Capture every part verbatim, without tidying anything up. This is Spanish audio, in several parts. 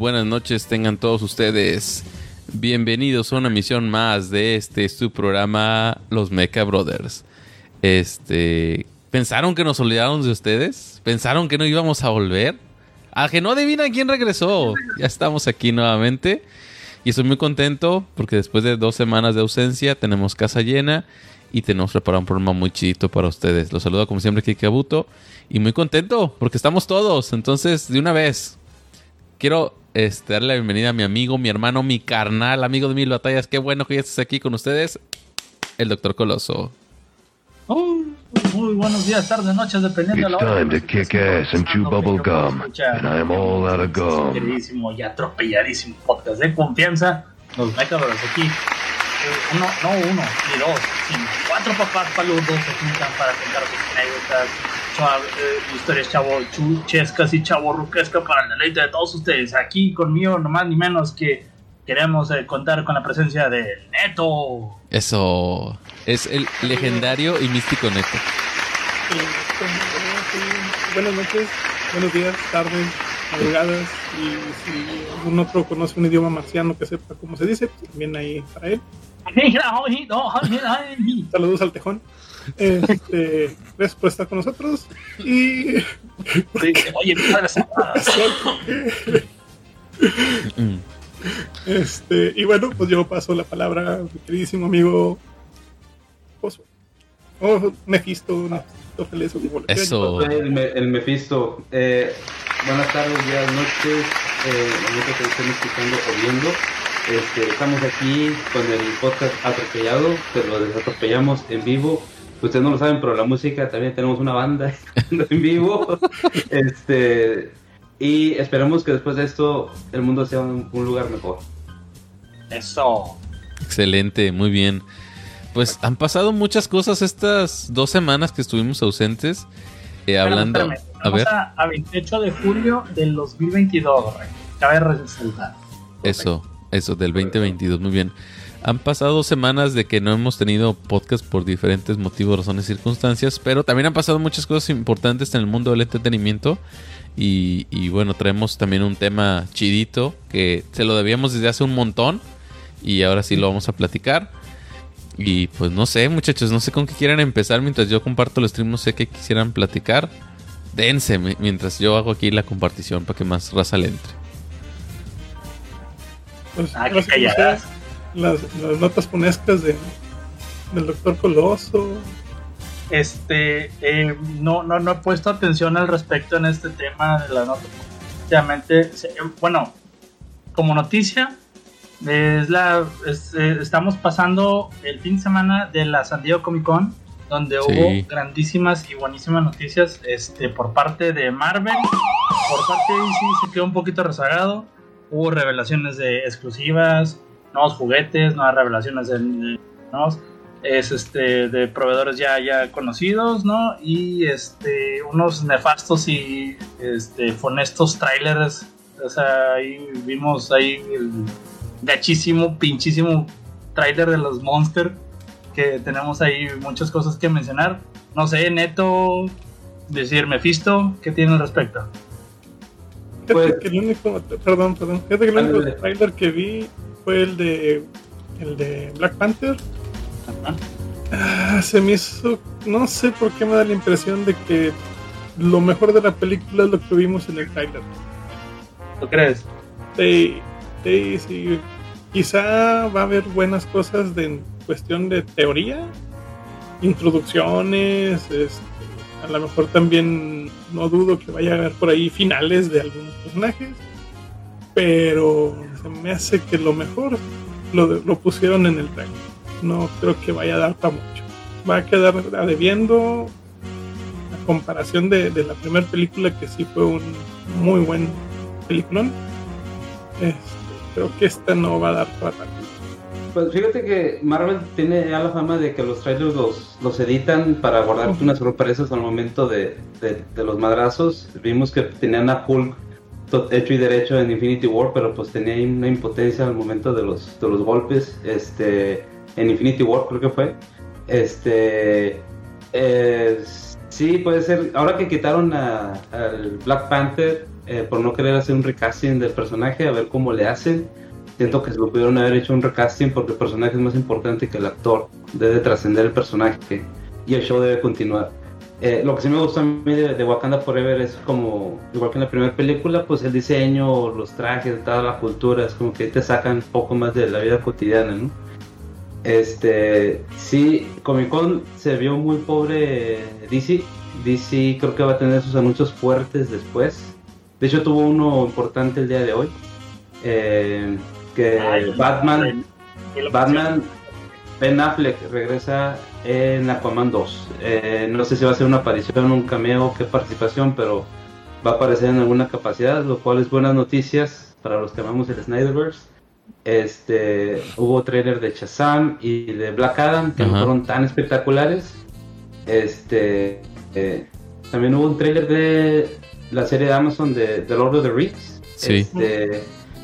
buenas noches tengan todos ustedes. Bienvenidos a una emisión más de este su programa Los Mecha Brothers. Este, ¿pensaron que nos olvidamos de ustedes? ¿Pensaron que no íbamos a volver? A que no adivinan quién regresó. Ya estamos aquí nuevamente y estoy muy contento porque después de dos semanas de ausencia tenemos casa llena y tenemos preparado un programa muy chidito para ustedes. Los saludo como siempre Kike Abuto y muy contento porque estamos todos. Entonces, de una vez, quiero este, darle la bienvenida a mi amigo, mi hermano, mi carnal, amigo de mil batallas. Qué bueno que ya estés aquí con ustedes, el doctor Coloso. Oh, muy buenos días, tardes, noches, dependiendo de la hora. It's time to kick ass and chew bubble gum, and I'm all out of gum. Queridísimo y atropelladísimo podcast de confianza. Los Mecha Brothers aquí. Eh, uno, no uno, ni dos, sino cuatro papás paludos se juntan para contar sus anécdotas, chua, eh, historias chavo chuchescas y chavorruquescas para el deleite de todos ustedes. Aquí conmigo, no más ni menos que queremos eh, contar con la presencia de Neto. Eso es el legendario y místico Neto. Buenas noches, buenos días, tardes, madrugadas, y si algún otro conoce un idioma marciano que sepa cómo se dice, pues también ahí para él. Saludos al tejón. Este, gracias por estar con nosotros y oye, este, y bueno, pues yo paso la palabra a mi queridísimo amigo Oso. Oh, Mephisto, Mephistófeles, o como le quieran Eso. llamar. El, me- el Mephisto. Eh, buenas tardes, días, noches. Eh, la neta que estén escuchando o viendo. Este, estamos aquí con el podcast atropellado, que lo desatropellamos en vivo. Ustedes no lo saben, pero la música también tenemos una banda en vivo. Este, y esperamos que después de esto el mundo sea un, un lugar mejor. Eso. Excelente, muy bien. Pues han pasado muchas cosas estas dos semanas que estuvimos ausentes. Eh, hablando. Espérame, espérame. A ver, Vamos a, a veintiocho de julio del dos mil veintidós, Rey. Cabe resaltar. eso, eso, del veinte veintidós, muy bien. Han pasado dos semanas de que no hemos tenido podcast por diferentes motivos, razones, circunstancias, pero también han pasado muchas cosas importantes en el mundo del entretenimiento. Y, y bueno, traemos también un tema chidito que se lo debíamos desde hace un montón y ahora sí lo vamos a platicar. Y pues no sé, muchachos, no sé con qué quieran empezar mientras yo comparto el stream, no sé qué quisieran platicar. Dense mi- mientras yo hago aquí la compartición para que más raza le entre. Pues, Ah, no que sé cómo calladas. sea, las, las notas punescas de, del doctor Coloso. Este, eh, no, no, no he puesto atención al respecto en este tema de la nota. Obviamente, se- bueno, como noticia, es la, es, eh, estamos pasando el fin de semana de la San Diego Comic Con, donde Sí. hubo grandísimas y buenísimas noticias, este, por parte de Marvel, por parte de D C se quedó un poquito rezagado. Hubo revelaciones de exclusivas, nuevos juguetes, nuevas revelaciones de, de nuevos, es este de proveedores ya ya conocidos, ¿no? Y este unos nefastos y este funestos trailers. O sea, ahí vimos ahí el gachísimo, pinchísimo trailer de los Monster, que tenemos ahí muchas cosas que mencionar. No sé, Neto, decir Mephisto, ¿qué tiene al respecto? Fíjate Pues- que el único, perdón, perdón, fíjate que el único Ándale. trailer que vi fue el de el de Black Panther. Ajá. Ah, se me hizo, no sé por qué me da la impresión de que lo mejor de la película es lo que vimos en el trailer. ¿Tú crees? Sí, sí, sí. Quizá va a haber buenas cosas de en cuestión de teoría, introducciones, este, a lo mejor también no dudo que vaya a haber por ahí finales de algunos personajes, pero se me hace que lo mejor lo, lo pusieron en el trailer. No creo que vaya a dar para mucho. Va a quedar a debiendo a comparación de, de la primera película, que sí fue un muy buen peliculón. Este, creo que esta no va a dar para tanto. Pues fíjate que Marvel tiene ya la fama de que los trailers los, los editan para guardarte unas sorpresas al momento de, de, de los madrazos. Vimos que tenían a Hulk to- hecho y derecho en Infinity War, pero pues tenía ahí una impotencia al momento de los, de los golpes. Este, en Infinity War creo que fue. Este, eh, sí, puede ser. Ahora que quitaron a- al Black Panther, eh, por no querer hacer un recasting del personaje, a ver cómo le hacen. Siento que se lo pudieron haber hecho un recasting porque el personaje es más importante que el actor. Debe trascender el personaje y el show debe continuar. Eh, lo que sí me gustó a mí de, de Wakanda Forever es como, igual que en la primera película, pues el diseño, los trajes, toda la cultura, es como que te sacan un poco más de la vida cotidiana, ¿no? Este, sí, Comic Con se vio muy pobre D C. D C creo que va a tener sus anuncios fuertes después. De hecho tuvo uno importante el día de hoy. Eh, que Ay, Batman, Batman, Ben Affleck regresa en Aquaman dos. Eh, no sé si va a ser una aparición, un cameo, qué participación, pero va a aparecer en alguna capacidad, lo cual es buenas noticias para los que amamos el Snyderverse. Este, hubo trailer de Shazam y de Black Adam que uh-huh. no fueron tan espectaculares. Este, eh, también hubo un trailer de la serie de Amazon de The Lord of the Rings. Sí. Este,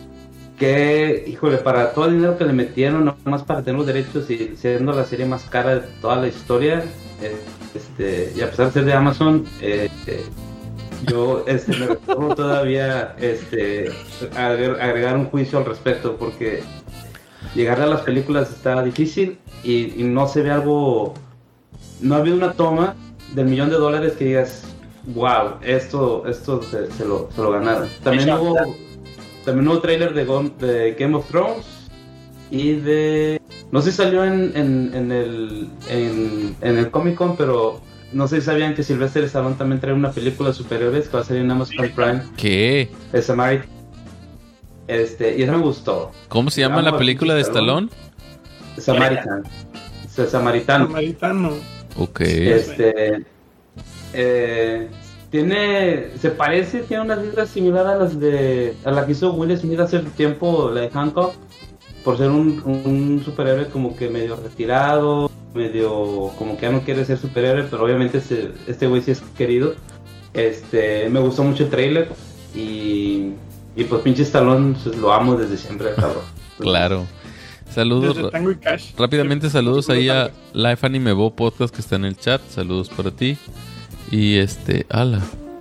que, híjole, para todo el dinero que le metieron, nomás para tener los derechos y siendo la serie más cara de toda la historia, eh, este, y a pesar de ser de Amazon, eh, eh, yo este, me recuerdo todavía este, agregar, agregar un juicio al respecto, porque llegar a las películas está difícil y, y no se ve algo, no ha habido una toma del millón de dólares que digas, wow, esto, esto se, se, lo, se lo ganaron. También hubo... También hubo trailer de, Go- de Game of Thrones y de... No sé si salió en, en, en el en, en el Comic Con, pero no sé si sabían que Sylvester Stallone también trae una película de superhéroes que va a salir en Amazon Prime. ¿Qué? El Samaritan. Este, y eso me gustó. ¿Cómo se llama la película de Stallone? Samaritan. El Samaritano. Samaritano. Ok. Este... Eh... Tiene, se parece, tiene una vibra similar a las de, a la que hizo Will Smith hace tiempo, la de Hancock, por ser un, un superhéroe como que medio retirado, medio, como que ya no quiere ser superhéroe, pero obviamente este, este güey sí es querido. Este, me gustó mucho el trailer y, y pues pinche Stallone, pues, lo amo desde siempre, cabrón. Claro. Saludos. Desde Tango y Cash. Rápidamente saludos ahí a Life Anime Bo Podcast que está en el chat. Saludos para ti. Y este, ala.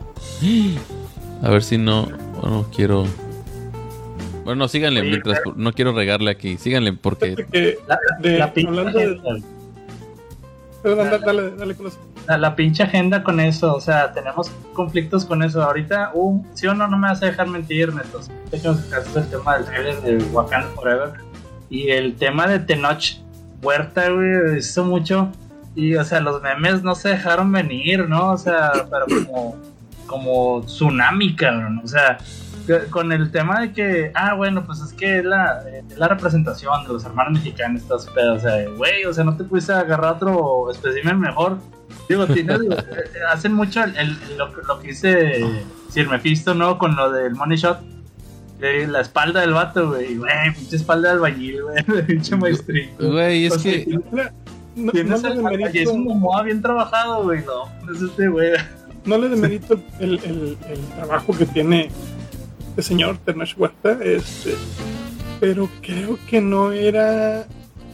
A ver si no, no quiero. Bueno, síganle Oye, mientras pero... no quiero regarle aquí. Síganle porque que la, de, la pinche hablando de... Perdón, dale, dale, dale con eso. La, la pinche agenda con eso, o sea, tenemos conflictos con eso. Ahorita, uh, sí o no, no me vas a dejar mentir, Netos. Déjanos el tema del trailer de Wakanda Forever y el tema de Tenoch Huerta, güey, hizo mucho. Y, o sea, los memes no se dejaron venir, ¿no? O sea, pero como, como tsunami, cabrón. O sea, con el tema de que, ah, bueno, pues es que es la, es la representación de los hermanos mexicanos, estos pedos. O sea, güey, o sea, no te pudiste agarrar otro espécimen mejor. Digo, tienes, hacen mucho el, el, lo, lo que dice Sir Mephisto, ¿no? Con lo del money shot. De la espalda del vato, güey. Güey, pinche espalda de albañil, güey. Pinche maestrito. Güey, es o sea, que... No, Tienes no el demerito... es un Momoa bien trabajado, güey, no, es este güey. No le demerito el, el, el trabajo que tiene este señor Tenoch Huerta, este, pero creo que no era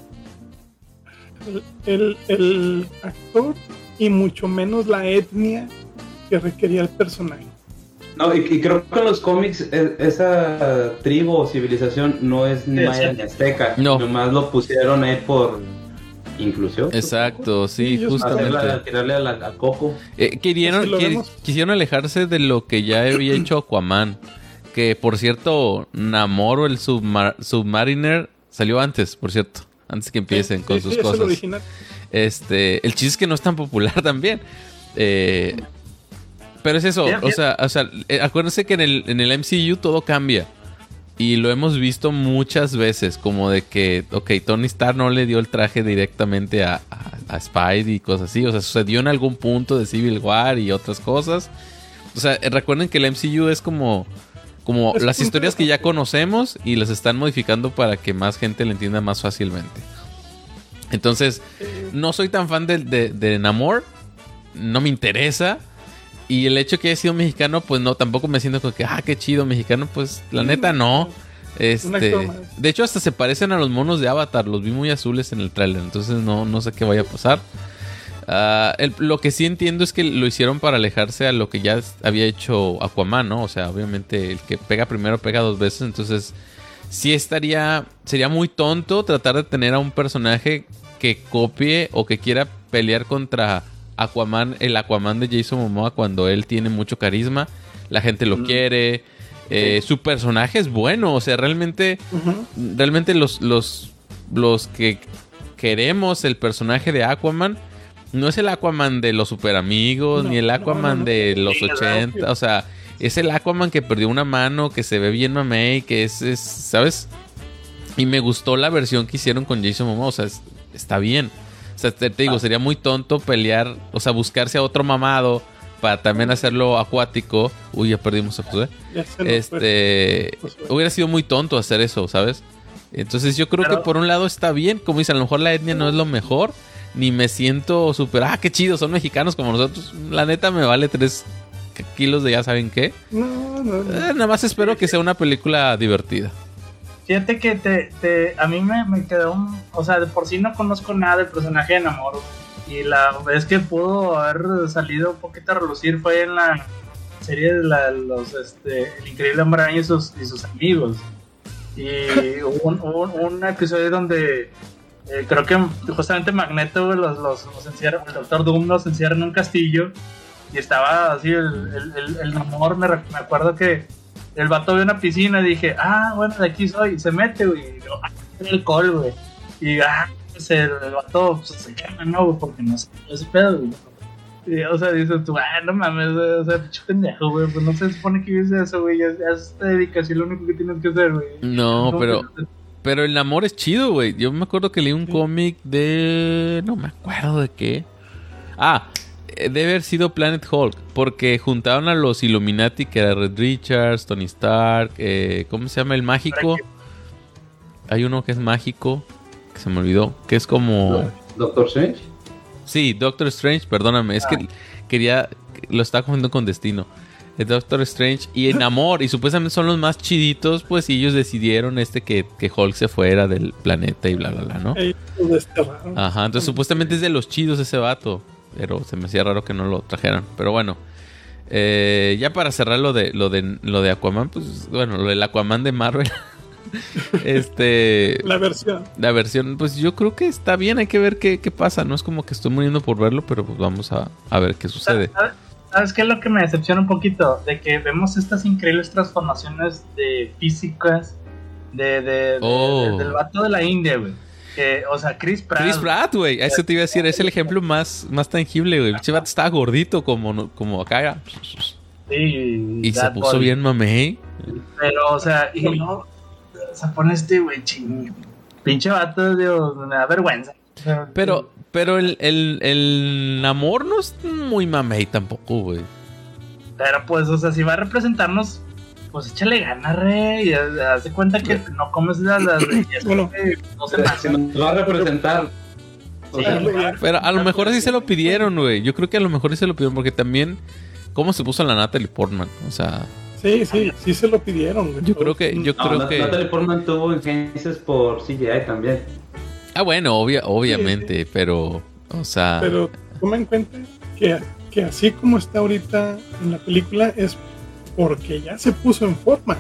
el, el, el actor y mucho menos la etnia que requería el personaje. No, y, y creo que en los cómics es, esa tribu o civilización no es ni maya ni azteca, no. Nomás lo pusieron ahí por... inclusión. Exacto, sí, sí justamente. Hacerla, tirarle al, al coco. Eh, quisieron, es que qu- quisieron alejarse de lo que ya había hecho Aquaman. Que, por cierto, Namor o el Submar- Submariner salió antes, por cierto. Antes que empiecen sí, con sí, sus sí, cosas. Es el original. Este, el chiste es que no es tan popular también. Eh, pero es eso, bien, o bien. sea, o sea eh, acuérdense que en el, en el M C U todo cambia. Y lo hemos visto muchas veces, como de que, ok, Tony Stark no le dio el traje directamente a, a, a Spidey y cosas así. O sea, sucedió en algún punto de Civil War y otras cosas. O sea, recuerden que el M C U es como, como es las historias que ya conocemos y las están modificando para que más gente le entienda más fácilmente. Entonces, no soy tan fan de, de, de Namor. No me interesa. Y el hecho que haya sido mexicano, pues no, tampoco me siento como que, ah, qué chido, mexicano, pues la neta no. Este, de hecho, hasta se parecen a los monos de Avatar, los vi muy azules en el tráiler, entonces no, no sé qué vaya a pasar. Uh, el, lo que sí entiendo es que lo hicieron para alejarse a lo que ya había hecho Aquaman, ¿no? O sea, obviamente el que pega primero pega dos veces. Entonces, sí estaría... Sería muy tonto tratar de tener a un personaje que copie o que quiera pelear contra Aquaman, el Aquaman de Jason Momoa, cuando él tiene mucho carisma. La gente lo mm. quiere. Eh, sí. Su personaje es bueno. O sea, realmente... Uh-huh. Realmente los, los, los que queremos el personaje de Aquaman... No es el Aquaman de los super amigos, no, ni el Aquaman no, no, no. de los ochenta. O sea, es el Aquaman que perdió una mano, que se ve bien mamey, que es, es, ¿sabes? Y me gustó la versión que hicieron con Jason Momoa. O sea, es, está bien. O sea, te, te digo, ah. sería muy tonto pelear, o sea, buscarse a otro mamado para también hacerlo acuático. Uy, ya perdimos a José. Este, pues, pues, hubiera sido muy tonto hacer eso, ¿sabes? Entonces yo creo Pero... que por un lado está bien. Como dicen, a lo mejor la etnia no es lo mejor. Ni me siento súper, ah, qué chido, son mexicanos como nosotros. La neta me vale tres kilos de ya saben qué. No, no, no. Eh, nada más espero que sea una película divertida. Fíjate que te, te a mí me, me quedó un... O sea, de por sí no conozco nada del personaje de Namor. Y la vez que pudo haber salido un poquito a relucir fue en la serie de la, los, este, El Increíble Hombre Araña y sus, y sus amigos. Y hubo un, un, un episodio donde... Eh, creo que justamente Magneto los, los, los encierra, el Doctor Doom los encierra en un castillo y estaba así el, el, el, el Namor, me, me acuerdo que el vato vio una piscina y dije, ah, bueno, de aquí soy, y se mete, güey, y yo, ah, el alcohol, güey, y ah, pues el, el vato pues, se quema, ¿no, güey? Porque no sé, ese pedo, güey. Y, o sea, dices tú, ah, no mames, o sea, pinche pendejo, güey, pues no se supone que vives eso, güey, ya es dedicación, lo único que tienes que hacer, güey. No, pero... Pero el Namor es chido, güey. Yo me acuerdo que leí un sí. cómic de... No me acuerdo de qué. Ah, debe haber sido Planet Hulk. Porque juntaron a los Illuminati, que era Red Richards, Tony Stark... Eh, ¿Cómo se llama el mágico? Hay uno que es mágico, que se me olvidó. Que es como... ¿Doctor Strange? Sí, Doctor Strange, perdóname. Es ah. que quería... Lo estaba confundiendo con Destino. El Doctor Strange y Namor, y supuestamente son los más chiditos, pues, y ellos decidieron este que, que Hulk se fuera del planeta y bla, bla, bla, ¿no? Ajá, entonces supuestamente es de los chidos ese vato, pero se me hacía raro que no lo trajeran. Pero bueno, eh, ya para cerrar lo de, lo de lo de Aquaman, pues, bueno, lo del Aquaman de Marvel. este La versión. La versión, pues yo creo que está bien, hay que ver qué, qué pasa. No es como que estoy muriendo por verlo, pero pues vamos a, a ver qué sucede. ¿Sabes qué es lo que me decepciona un poquito? De que vemos estas increíbles transformaciones de físicas de, de, oh. de, de del vato de la India, güey. Que, o sea, Chris Pratt. Chris Pratt, güey. Eso te iba a decir. Es el ejemplo más, más tangible, güey. El vato estaba gordito como, como acá. Sí, y se puso body. bien mamey. Pero, o sea, y no... Se pone este, güey, ching. Pinche vato, Dios, me da vergüenza. O sea, pero... Pero el, el, el Namor no es muy mamey tampoco, güey. Pero pues, o sea, si va a representarnos, pues échale ganas, rey. Haz de cuenta que no comes las... las bueno, no se si nos va a representar... Sí, sea, pero a lo mejor así se lo pidieron, güey. Yo creo que a lo mejor sí se lo pidieron porque también... ¿Cómo se puso la Natalie Portman? O sea... Sí, sí, sí se lo pidieron, güey. Yo creo que... Yo no, creo la, que... Natalie Portman tuvo influencias por C G I también. Ah, bueno, obvia, obviamente, sí, sí. pero, o sea... Pero toma en cuenta que, que así como está ahorita en la película es porque ya se puso en forma.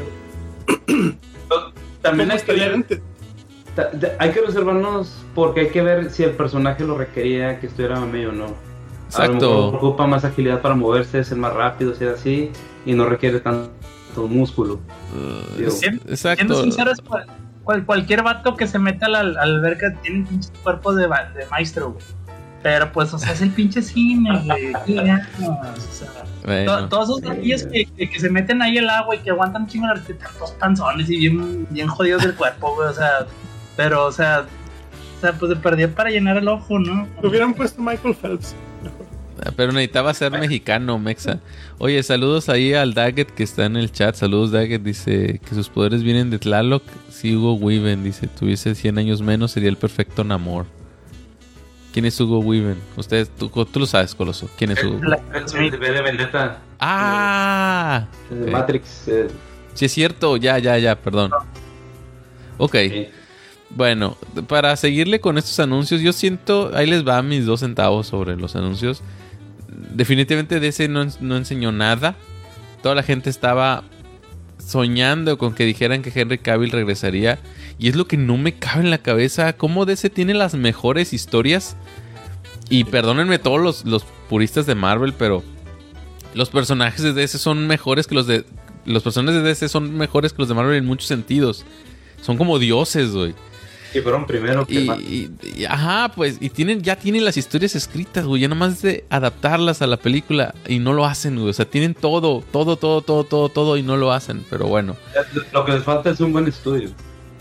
También hay que, ver, hay que reservarnos porque hay que ver si el personaje lo requería que estuviera medio o no. Exacto. A lo mejor ocupa más agilidad para moverse, ser más rápido, ser así, y no requiere tanto músculo. Uh, exacto. Siendo sinceros, cual, cualquier vato que se meta a la, a la alberca tiene un pinche cuerpo de, de maestro, güey. Pero pues, o sea, es el pinche cine, güey. O sea, bueno, to, todos esos gatillos que, que, que se meten ahí al agua y que aguantan un chingo de tantos panzones y bien, bien jodidos del cuerpo, güey. O sea, pero, o sea, o sea, pues se perdió para llenar el ojo, ¿no? Lo hubieran puesto Michael Phelps. Pero necesitaba ser mexicano, mexa. Oye, saludos ahí al Daggett que está en el chat. Saludos, Daggett. Dice que sus poderes vienen de Tlaloc. Sí, Hugo Weaving. Dice, tuviese cien años menos, sería el perfecto Namor. ¿Quién es Hugo Weaving? Ustedes, tú, tú lo sabes, Coloso. ¿Quién es Hugo? El de Vendetta. Ah. El de okay. Matrix. Eh. Sí, es cierto. Ya, ya, ya, perdón. Ok. Sí. Bueno, para seguirle con estos anuncios, yo siento, ahí les va mis dos centavos sobre los anuncios. Definitivamente D C no, no enseñó nada. Toda la gente estaba soñando con que dijeran que Henry Cavill regresaría. Y es lo que no me cabe en la cabeza. ¿Cómo D C tiene las mejores historias? Y perdónenme todos los, los puristas de Marvel, pero los personajes de D C son mejores que los de... Los personajes de D C son mejores que los de Marvel en muchos sentidos. Son como dioses, güey. Y fueron primero que y, y, y ajá, pues, y tienen, ya tienen las historias escritas, güey. Ya nomás de adaptarlas a la película y no lo hacen, güey. O sea, tienen todo, todo, todo, todo, todo, todo y no lo hacen, pero bueno. Lo que les falta es un buen estudio.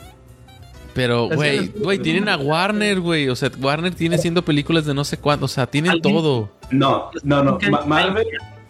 Pero, güey, güey, tienen a Warner, güey. O sea, Warner tiene haciendo películas de no sé cuánto. O sea, tienen todo. No, no, no. Ma- Marvel...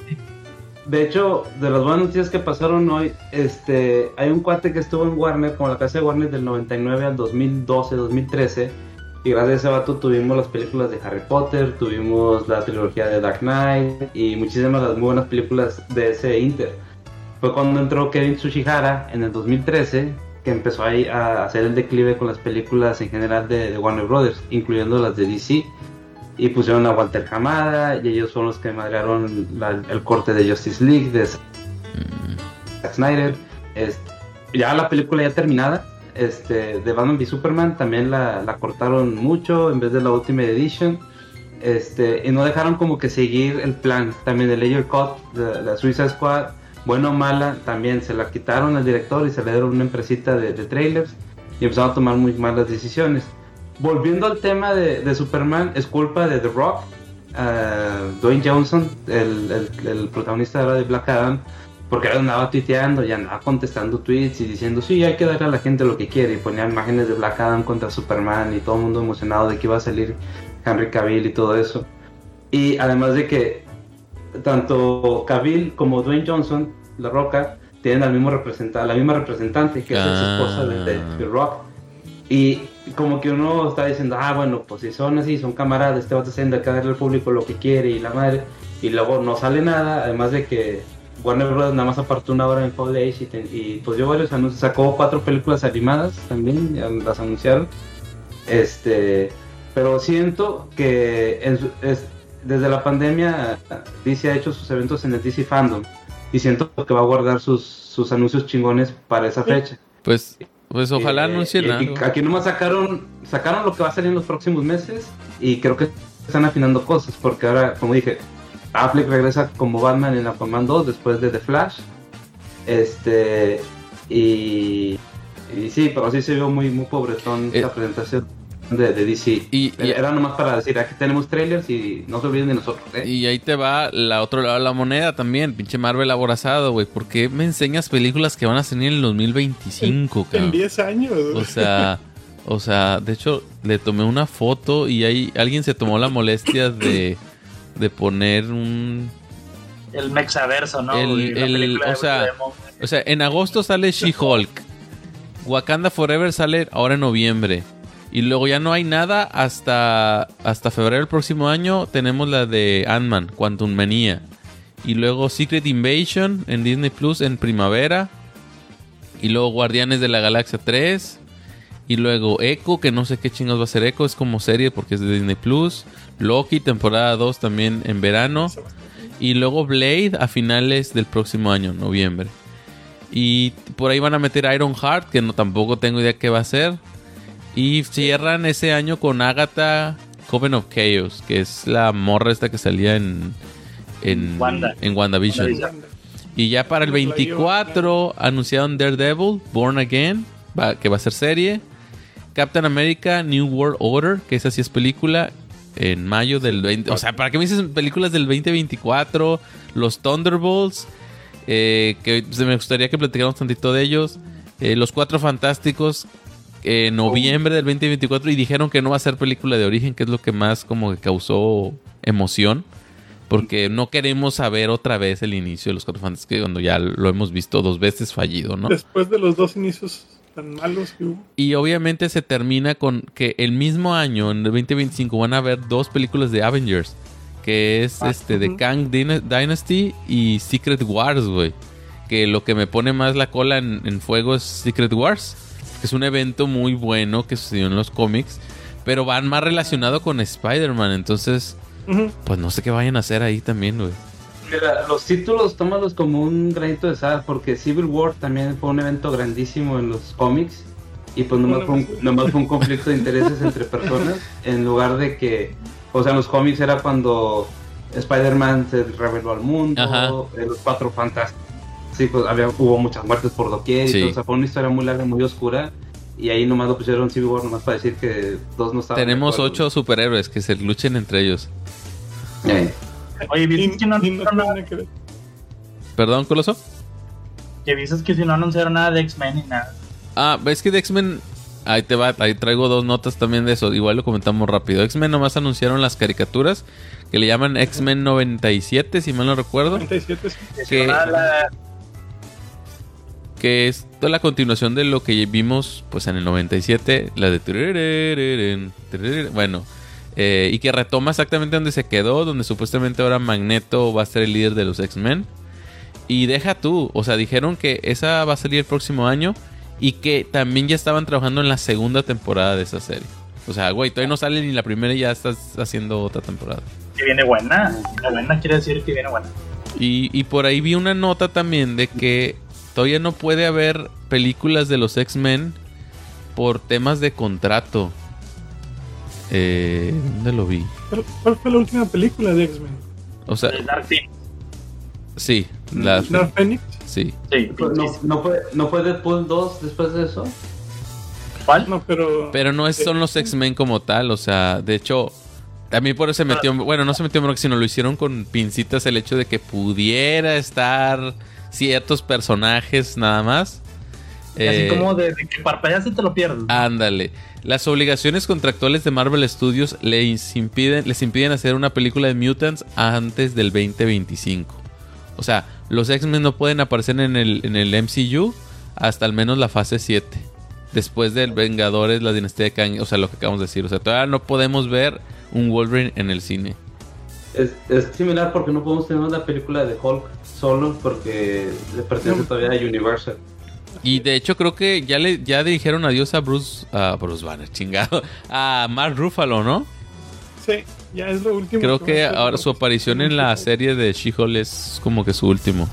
De hecho, de las buenas noticias que pasaron hoy, este, hay un cuate que estuvo en Warner, como la casa de Warner del noventa y nueve al dos mil doce, dos mil trece, y gracias a ese vato tuvimos las películas de Harry Potter, tuvimos la trilogía de Dark Knight y muchísimas las muy buenas películas de ese Inter. Fue cuando entró Kevin Tsuchihara en el dos mil trece, que empezó ahí a hacer el declive con las películas en general de, de Warner Brothers, incluyendo las de D C. Y pusieron a Walter Hamada, y ellos son los que madrearon la, el corte de Justice League de Zack Snyder. Este, ya la película ya terminada, este, de Batman v Superman, también la, la cortaron mucho en vez de la Ultimate Edition. Este, y no dejaron como que seguir el plan. También el Layer Cut, de la Suicide Squad, bueno o mala, también se la quitaron al director y se le dieron una empresita de, de trailers y empezaron a tomar muy malas decisiones. Volviendo al tema de, de Superman, es culpa de The Rock, uh, Dwayne Johnson, el, el, el protagonista ahora de Black Adam, porque él andaba tuiteando y andaba contestando tweets y diciendo, sí, hay que darle a la gente lo que quiere, y ponía imágenes de Black Adam contra Superman y todo el mundo emocionado de que iba a salir Henry Cavill y todo eso. Y además de que tanto Cavill como Dwayne Johnson, La Roca, tienen al mismo representa- la misma representante, que ah. es la esposa de, de The Rock. Y como que uno está diciendo, ah, bueno, pues si son así, son camaradas, este va a haciendo acá darle al público lo que quiere y la madre, y luego no sale nada, además de que Warner Bros. Nada más apartó una hora en Full Age y, te, y pues dio varios anuncios, sacó cuatro películas animadas también, ya las anunciaron, este, pero siento que en su, es, desde la pandemia D C ha hecho sus eventos en el D C Fandom, y siento que va a guardar sus, sus anuncios chingones para esa fecha. Pues... Pues ojalá eh, anuncien eh, algo. Aquí nomás sacaron sacaron lo que va a salir en los próximos meses y creo que están afinando cosas porque ahora, como dije, Affleck regresa como Batman en Aquaman dos después de The Flash. Este y, y sí, pero sí se vio muy muy pobretón eh, la presentación de, de D C. Y, y, Era nomás para decir, aquí tenemos trailers y no se olviden de nosotros. ¿eh? Y ahí te va la otro lado de la moneda también, pinche Marvel aborazado, güey. ¿Por qué me enseñas películas que van a salir en el dos mil veinticinco, cabrón? En diez años. O sea, o sea, de hecho, le tomé una foto y ahí alguien se tomó la molestia de, de poner un... El Mexaverso, ¿no? El, el, o, sea, o sea, en agosto sale She-Hulk. Wakanda Forever sale ahora en noviembre. Y luego ya no hay nada hasta, hasta febrero del próximo año. Tenemos la de Ant-Man, Quantum Mania. Y luego Secret Invasion en Disney Plus en primavera. Y luego Guardianes de la Galaxia tres. Y luego Echo, que no sé qué chingados va a ser Echo. Es como serie porque es de Disney Plus. Loki, temporada dos también en verano. Y luego Blade a finales del próximo año, noviembre. Y por ahí van a meter Ironheart, que no tampoco tengo idea qué va a ser. Y cierran ese año con Agatha Coven of Chaos, que es la morra esta que salía en en, Wanda. en WandaVision. Wanda. Y ya para el veinticuatro anunciaron Daredevil, Born Again, va, que va a ser serie. Captain America, New World Order, que esa sí es película, en mayo del veinte. O sea, ¿para qué me dices películas del veinte veinticuatro? Los Thunderbolts, eh, que me gustaría que platicáramos tantito de ellos. Eh, los Cuatro Fantásticos, en noviembre del veinte veinticuatro, y dijeron que no va a ser película de origen, que es lo que más como que causó emoción, porque no queremos saber otra vez el inicio de los Cuatro Fantásticos cuando ya lo hemos visto dos veces fallido, ¿no? Después de los dos inicios tan malos que hubo. Y obviamente se termina con que el mismo año, en el veinte veinticinco, van a haber dos películas de Avengers, que es ah, este uh-huh. de Kang Dynasty y Secret Wars, güey. Que lo que me pone más la cola en, en fuego es Secret Wars. que es un evento muy bueno que sucedió en los cómics, pero van más relacionado con Spider-Man, entonces, uh-huh. pues no sé qué vayan a hacer ahí también, güey. Mira, los títulos tómalos como un granito de sal, porque Civil War también fue un evento grandísimo en los cómics, y pues nomás fue un, nomás fue un conflicto de intereses entre personas, en lugar de que, o sea, en los cómics era cuando Spider-Man se reveló al mundo, eh, los Cuatro Fantásticos, sí, pues había, hubo muchas muertes por doquier, sí. y todo, o sea, fue una historia muy larga, muy oscura, y ahí nomás lo pusieron Civil War nomás para decir que dos no estaban. Tenemos ocho superhéroes que se luchen entre ellos. Eh. Oye, ¿viste que no anunciaron nada? ¿Perdón, Coloso? Que dices que si no anunciaron nada de X-Men ni nada. Ah, ves que de X-Men, ahí te va, ahí traigo dos notas también de eso, igual lo comentamos rápido. X-Men nomás anunciaron las caricaturas, que le llaman X-Men noventa y siete, si mal no recuerdo. noventa y siete, sí. Que, que es toda la continuación de lo que vimos pues en el noventa y siete, la de... Bueno... Eh, y que retoma exactamente donde se quedó, donde supuestamente ahora Magneto va a ser el líder de los X-Men. Y deja tú, o sea, dijeron que esa va a salir el próximo año y que también ya estaban trabajando en la segunda temporada de esa serie. O sea, güey, todavía no sale ni la primera y ya estás haciendo otra temporada. Que viene buena, viene buena quiere decir que viene buena. Y, y por ahí vi una nota también de que todavía no puede haber películas de los X-Men por temas de contrato. Eh, ¿Dónde lo vi? ¿Cuál fue la última película de X-Men? O sea, Dark Phoenix. Sí, la Dark Phoenix. Sí. Sí. No, no, fue, ¿No fue Deadpool dos después de eso? ¿Cuál? No, pero... Pero no es, son los X-Men como tal, o sea, de hecho, a mí por eso se metió, bueno, no se metió en bronca, sino lo hicieron con pincitas el hecho de que pudiera estar ciertos personajes nada más. Así eh, como de, de que parpadeas y te lo pierdes. Ándale. Las obligaciones contractuales de Marvel Studios les impiden, les impiden hacer una película de Mutants antes del veinte veinticinco. O sea, los X-Men no pueden aparecer en el, en el M C U hasta al menos la fase siete. Después del Vengadores, la dinastía de Kang, o sea, lo que acabamos de decir. O sea, todavía no podemos ver un Wolverine en el cine. Es, es similar porque no podemos tener una película de Hulk solo porque le pertenece todavía a Universal. Y de hecho creo que ya le ya dijeron adiós a Bruce a Bruce Banner, chingado, a Mark Ruffalo, ¿no? Sí, ya es lo último. Creo que ahora su aparición en la serie de She-Hulk es como que su último.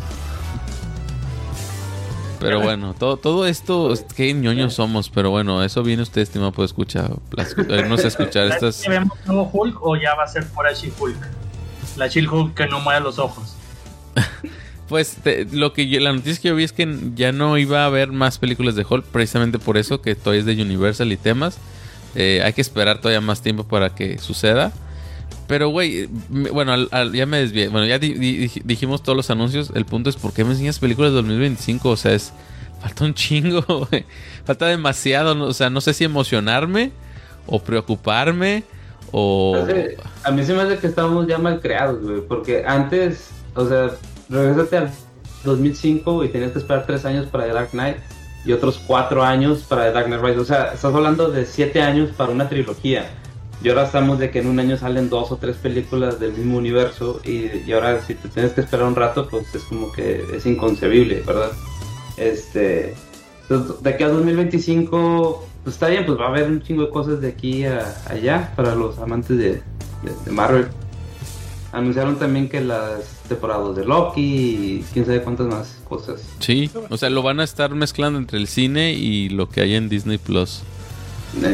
Pero bueno, todo todo esto, qué ñoños somos, pero bueno, eso viene usted, estimado, puede escuchar, no sé escuchar estas. ¿Vemos nuevo Hulk o ya va a ser pura She-Hulk? La She-Hulk que no mueve los ojos. Pues te, lo que yo, la noticia que yo vi es que ya no iba a haber más películas de Hulk, precisamente por eso, que todavía es de Universal y temas. Eh, hay que esperar todavía más tiempo para que suceda. Pero güey, bueno, al, al, ya me desvié. Bueno, ya di, di, dijimos todos los anuncios. El punto es, ¿por qué me enseñas películas de dos mil veinticinco? O sea, es falta un chingo, güey. Falta demasiado, ¿no? O sea, no sé si emocionarme o preocuparme o... Entonces, a mí se me hace que estamos ya mal creados, güey, porque antes, o sea... Regresate al dos mil cinco y tenías que esperar tres años para The Dark Knight y otros cuatro años para The Dark Knight Rises. O sea, estás hablando de siete años para una trilogía. Y ahora estamos de que en un año salen dos o tres películas del mismo universo. Y, y ahora si te tienes que esperar un rato, pues es como que es inconcebible, ¿verdad? Este, de aquí a dos mil veinticinco, pues está bien, pues va a haber un chingo de cosas de aquí a allá para los amantes de, de, de Marvel. Anunciaron también que las temporadas de Loki y quién sabe cuántas más cosas. Sí, o sea, lo van a estar mezclando entre el cine y lo que hay en Disney Plus. Sí.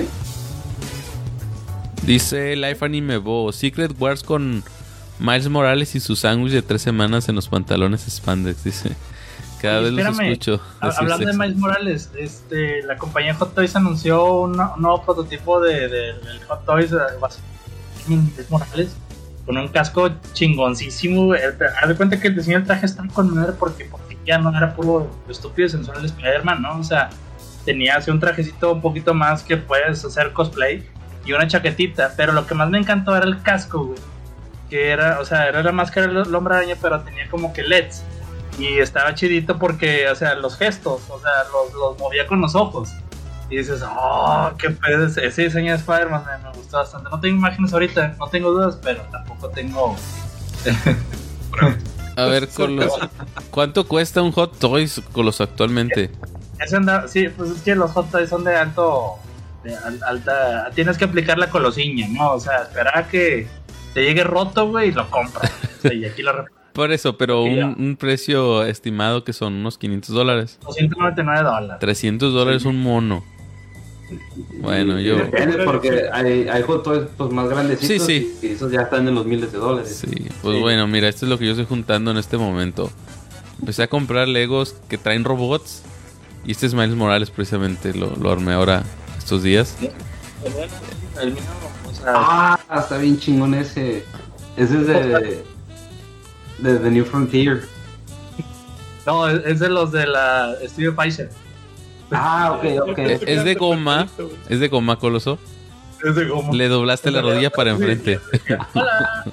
Dice Life Anime Bo, Secret Wars con Miles Morales y su sándwich de tres semanas en los pantalones spandex, dice. Cada Oye, vez espérame, los escucho. Hablando de Miles Morales, este, la compañía Hot Toys anunció un, un nuevo prototipo de, de, del Hot Toys de Miles Morales. Con un casco chingoncísimo. Haz de cuenta que el diseño del traje está con madre porque, porque ya no era puro estúpido y sensual de Spider-Man, ¿no? O sea, tenía así un trajecito un poquito más que puedes hacer cosplay y una chaquetita. Pero lo que más me encantó era el casco, güey. Que era, o sea, era la máscara del Hombre Araña, pero tenía como que L E Ds. Y estaba chidito porque, o sea, los gestos, o sea, los, los movía con los ojos. Y dices, oh, qué pedo, ese diseño de Spider-Man me, me gustó bastante. No tengo imágenes ahorita, no tengo dudas, pero tampoco tengo... A ver, Colos, ¿cuánto cuesta un Hot Toys, Colos, actualmente? Ese anda, sí, pues es que los hot toys son de alto, de al- alta, tienes que aplicar la colosiña, ¿no? O sea, esperar a que te llegue roto, güey, y lo compras. O sea, y aquí lo reparas. Por eso, pero Sí, un, ya. un precio estimado que son unos quinientos dólares. doscientos noventa y nueve dólares. trescientos dólares un mono. Bueno, Y yo... depende, porque hay, hay hot toys pues, más grandecitos. Sí, sí. Y esos ya están en los miles de dólares. Sí, pues Sí. bueno, mira, esto es lo que yo estoy juntando en este momento. Empecé a comprar Legos que traen robots. Y este es Miles Morales, precisamente. Lo, lo armé ahora estos días. El mío, o sea, Ah, está bien chingón ese. Ese es de. De The New Frontier. no, es, es de los de la Studio Pfizer. Ah, ok, ok. Eh, Es de goma. Es de goma, Coloso. Es de goma. Le doblaste la rodilla para enfrente. Hola.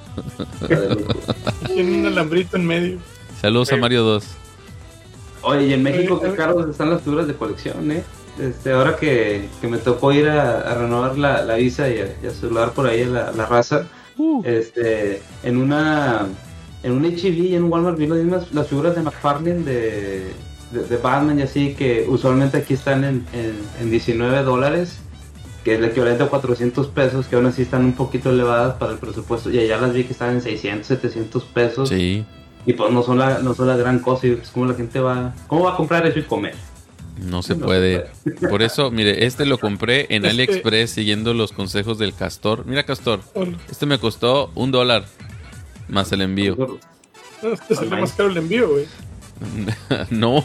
Tiene un alambrito en medio. Saludos a Mario dos. Oye, y en México Oye, qué oye. caros están las figuras de colección, ¿eh? Este, ahora que, que me tocó ir a, a renovar la, la visa y a, y a saludar por ahí a la, la raza, Uh, este, en una en un H E B y en un Walmart vi las mismas las figuras de McFarlane de, de, de Batman y así, que usualmente aquí están en, en, en diecinueve dólares, que es el equivalente a cuatrocientos pesos, que aún así están un poquito elevadas para el presupuesto, y allá las vi que están en seiscientos, setecientos pesos. sí. Y pues no son la, no son la gran cosa, y pues como la gente va, ¿cómo va a comprar eso y comer? No se No puede. se Por eso, mire, este lo compré en Es que- AliExpress siguiendo los consejos del Castor. Mira, Castor, Hola. este me costó un dólar más el envío. No, este salió más caro el envío, güey. No.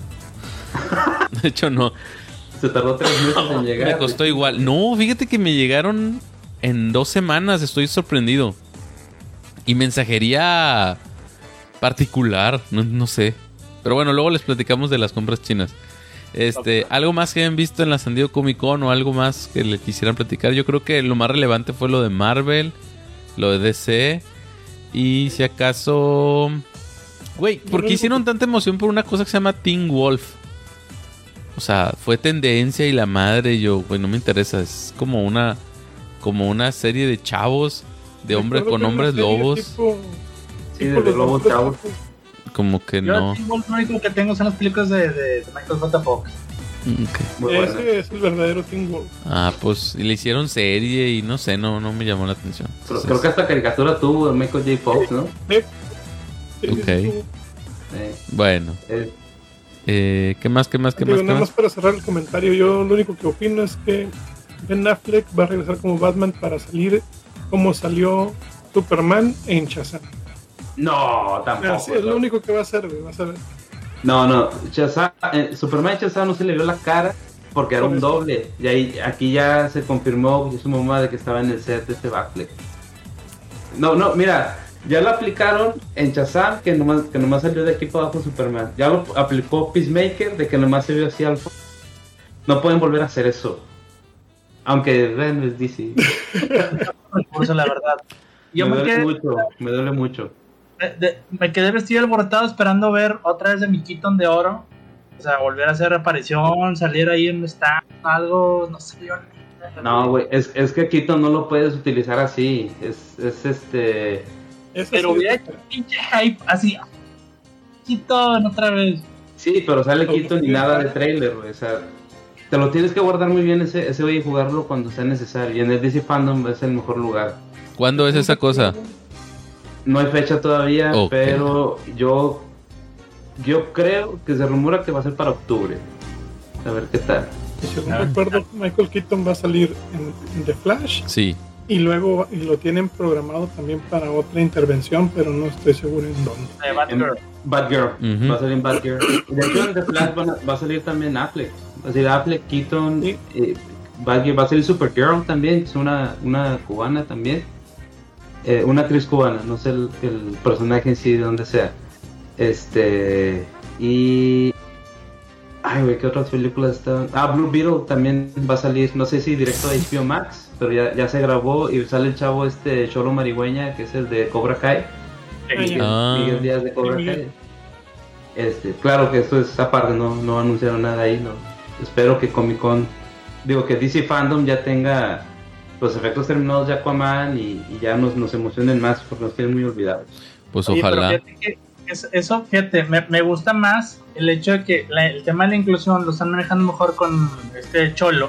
De hecho, no. Se tardó tres meses en llegar. Me costó igual. No, fíjate que me llegaron en dos semanas. Estoy sorprendido. Y mensajería particular. No, no sé. Pero bueno, luego les platicamos de las compras chinas. Este, algo más que hayan visto en la San Diego Comic Con o algo más que le quisieran platicar. Yo creo que lo más relevante fue lo de Marvel, lo de D C. Y si acaso. Güey, ¿por qué hicieron tanta emoción por una cosa que se llama Teen Wolf? O sea, fue tendencia y la madre. Yo, güey, no me interesa. Es como una. Como una serie de chavos. De hombres Recuerdo con que hombres era una serie lobos. tipo- Sí, tipo de los lobos monstruos chavos. tipo- Como que Yo no. tengo, lo único que tengo son las películas de, de, de Michael J. Fox. Ok. Muy buena. Ese es el verdadero Teen Wolf. Ah, pues y le hicieron serie y no sé, no, no me llamó la atención. Pero Entonces, creo que hasta caricatura tuvo de Michael J. Fox, ¿no? Sí. Sí, Ok. sí, sí. Eh, Bueno, eh, eh, ¿qué más, qué más, qué Digo, más, qué nada más más? para cerrar el comentario, yo lo único que opino es que Ben Affleck va a regresar como Batman para salir como salió Superman en Shazam. no, tampoco. Así es no. lo único que va a hacer, güey, vas a ver. No, no, Shazam, eh, Superman y Shazam no se le vio la cara porque era Por un eso. doble. Y ahí, aquí ya se confirmó y su mamá de que estaba en el set de este Batfleck. No, no, mira, ya lo aplicaron en Shazam, que nomás, que nomás salió de aquí para abajo Superman. Ya lo aplicó Peacemaker, de que nomás se vio así al fondo. No pueden volver a hacer eso. Aunque ven, es D C. Por eso, la verdad. Yo me me duele quedé, mucho, me duele mucho. de- de- me quedé vestido alborotado esperando ver otra vez de mi Keaton de oro. O sea, volver a hacer reaparición, salir ahí en un stand, algo, no sé. Yo, No, güey, es, es que Keaton no lo puedes utilizar así. Es, es este. Eso Pero sí, hubiera hecho pinche hype así. Keaton otra vez. Sí, pero sale Keaton y nada de trailer, güey. O sea, te lo tienes que guardar muy bien ese, ese güey y jugarlo cuando sea necesario. Y en el D C Fandom es el mejor lugar. ¿Cuándo es esa cosa? No hay fecha todavía, Ok. pero yo yo creo que se rumora que va a ser para octubre. A ver qué tal. Y según Ah. recuerdo, Michael Keaton va a salir en, en The Flash Sí. y luego y lo tienen programado también para otra intervención, pero no estoy seguro en dónde. De Batgirl. Batgirl, Ujú. va a salir en Batgirl. Y de hecho en The Flash van a- va a salir también Affleck. Va a salir Affleck, Keaton, Sí. eh, Batgirl, va a salir Supergirl también, que es una, una cubana también. Eh, una actriz cubana, no sé el, el personaje en sí de dónde sea. Este. Y. Ay, güey, ¿qué otras películas estaban? Ah, Blue Beetle también va a salir, no sé si directo a H B O Max, pero ya, ya se grabó y sale el chavo este Cholo Marigüeña, que es el de Cobra Kai. Miguel, Ah. Miguel Díaz de Cobra Sí, Miguel. Kai. Este, claro que esto es aparte, no, no anunciaron nada ahí, no. Espero que Comic Con, digo que D C Fandom ya tenga los efectos terminados de Aquaman y, y ya nos, nos emocionen más porque nos tienen muy olvidados. Pues Oye, pero ojalá. fíjate que es, eso, fíjate, me, me gusta más el hecho de que la, el tema de la inclusión lo están manejando mejor con este Cholo.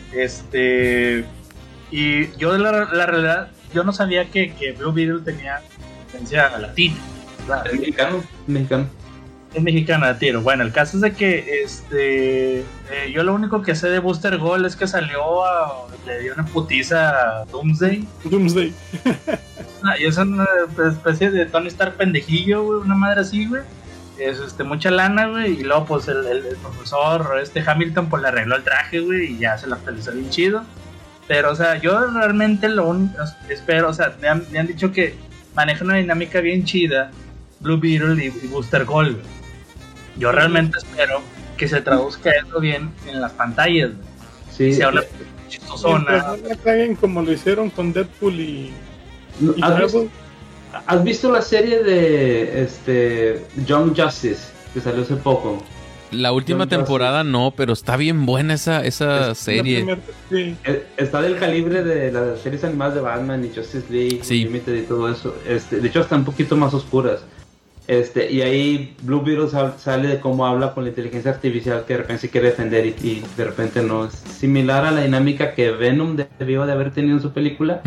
Este. Y yo, la, la realidad, yo no sabía que, que Blue Beetle tenía tendencia latina. Es mexicano, mexicano. Es mexicana de tiro. Bueno, el caso es de que este eh, yo lo único que sé de Booster Gold es que salió a, le dio una putiza a Doomsday. Doomsday. Ah, y es una especie de Tony Stark pendejillo, güey, una madre así, güey. Es este, mucha lana, güey. Y luego, pues, el, el, el profesor este Hamilton, pues, le arregló el traje, güey, y ya se la actualizó bien chido. Pero, o sea, yo realmente lo único espero, o sea, me han, me han dicho que maneja una dinámica bien chida Blue Beetle y, y Booster Gold, güey. Yo realmente espero que se traduzca eso bien en las pantallas, güey. Sí. Sea una chistosona. No la caguen como lo hicieron con Deadpool y... y ¿Has, visto, ¿Has visto la serie de este Young Justice que salió hace poco? La última Young temporada Justice. no, pero está bien buena esa, esa Es serie. Primer, sí. Está del calibre de las series animadas de Batman y Justice League, Sí. Limited y todo eso. Este, de hecho, están un poquito más oscuras. Este, y ahí Blue Beetle sal, sale de cómo habla con la inteligencia artificial que de repente se quiere defender y, y de repente no. Es similar a la dinámica que Venom debió de haber tenido en su película.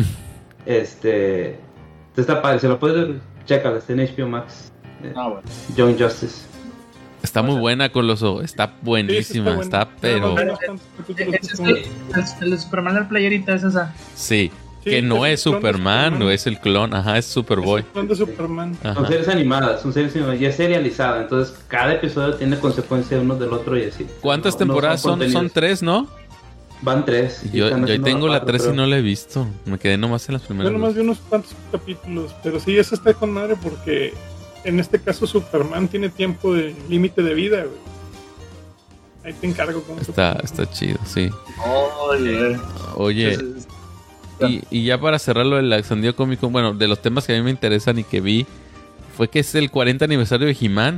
Este, está padre, se lo puedes checar, está en H B O Max. eh, Ah, bueno. Young Justice. Está muy buena, Coloso. Está buenísima. Sí, está, buena. pero... Pero no tantos capítulos Es, es como- el, el, el de Superman de la playerita es esa. Sí. Sí, Que no es es el clon de Superman, Superman. no es el clon. Ajá, es Superboy. Es el clon de Superman. Son Ajá. series animadas, son series animadas, y es serializada, entonces cada episodio tiene consecuencia uno del otro y así. ¿Cuántas No- no temporadas son? Son contenidos. tres, ¿no? Van tres. y Yo, están yo ahí haciendo tengo la cuatro, tres y creo. no la he visto. Me quedé nomás en las Yo primeras nomás dos. vi unos cuantos capítulos, pero sí, eso está con madre porque en este caso Superman tiene tiempo de límite de vida, güey. Ahí te encargo con Está, está chido, sí. Oye, Oye, Entonces, y, y ya para cerrar lo del San Diego Comic Con, bueno, de los temas que a mí me interesan y que vi, fue que es el cuarenta aniversario de He-Man.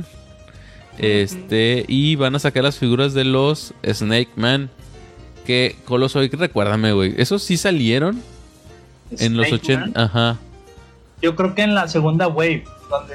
Este, y van a sacar las figuras de los Snake Man. Que, Coloso, recuérdame, güey. ¿Esos sí salieron en los Snake Man. ochenta? Ajá. Yo creo que en la segunda wave, donde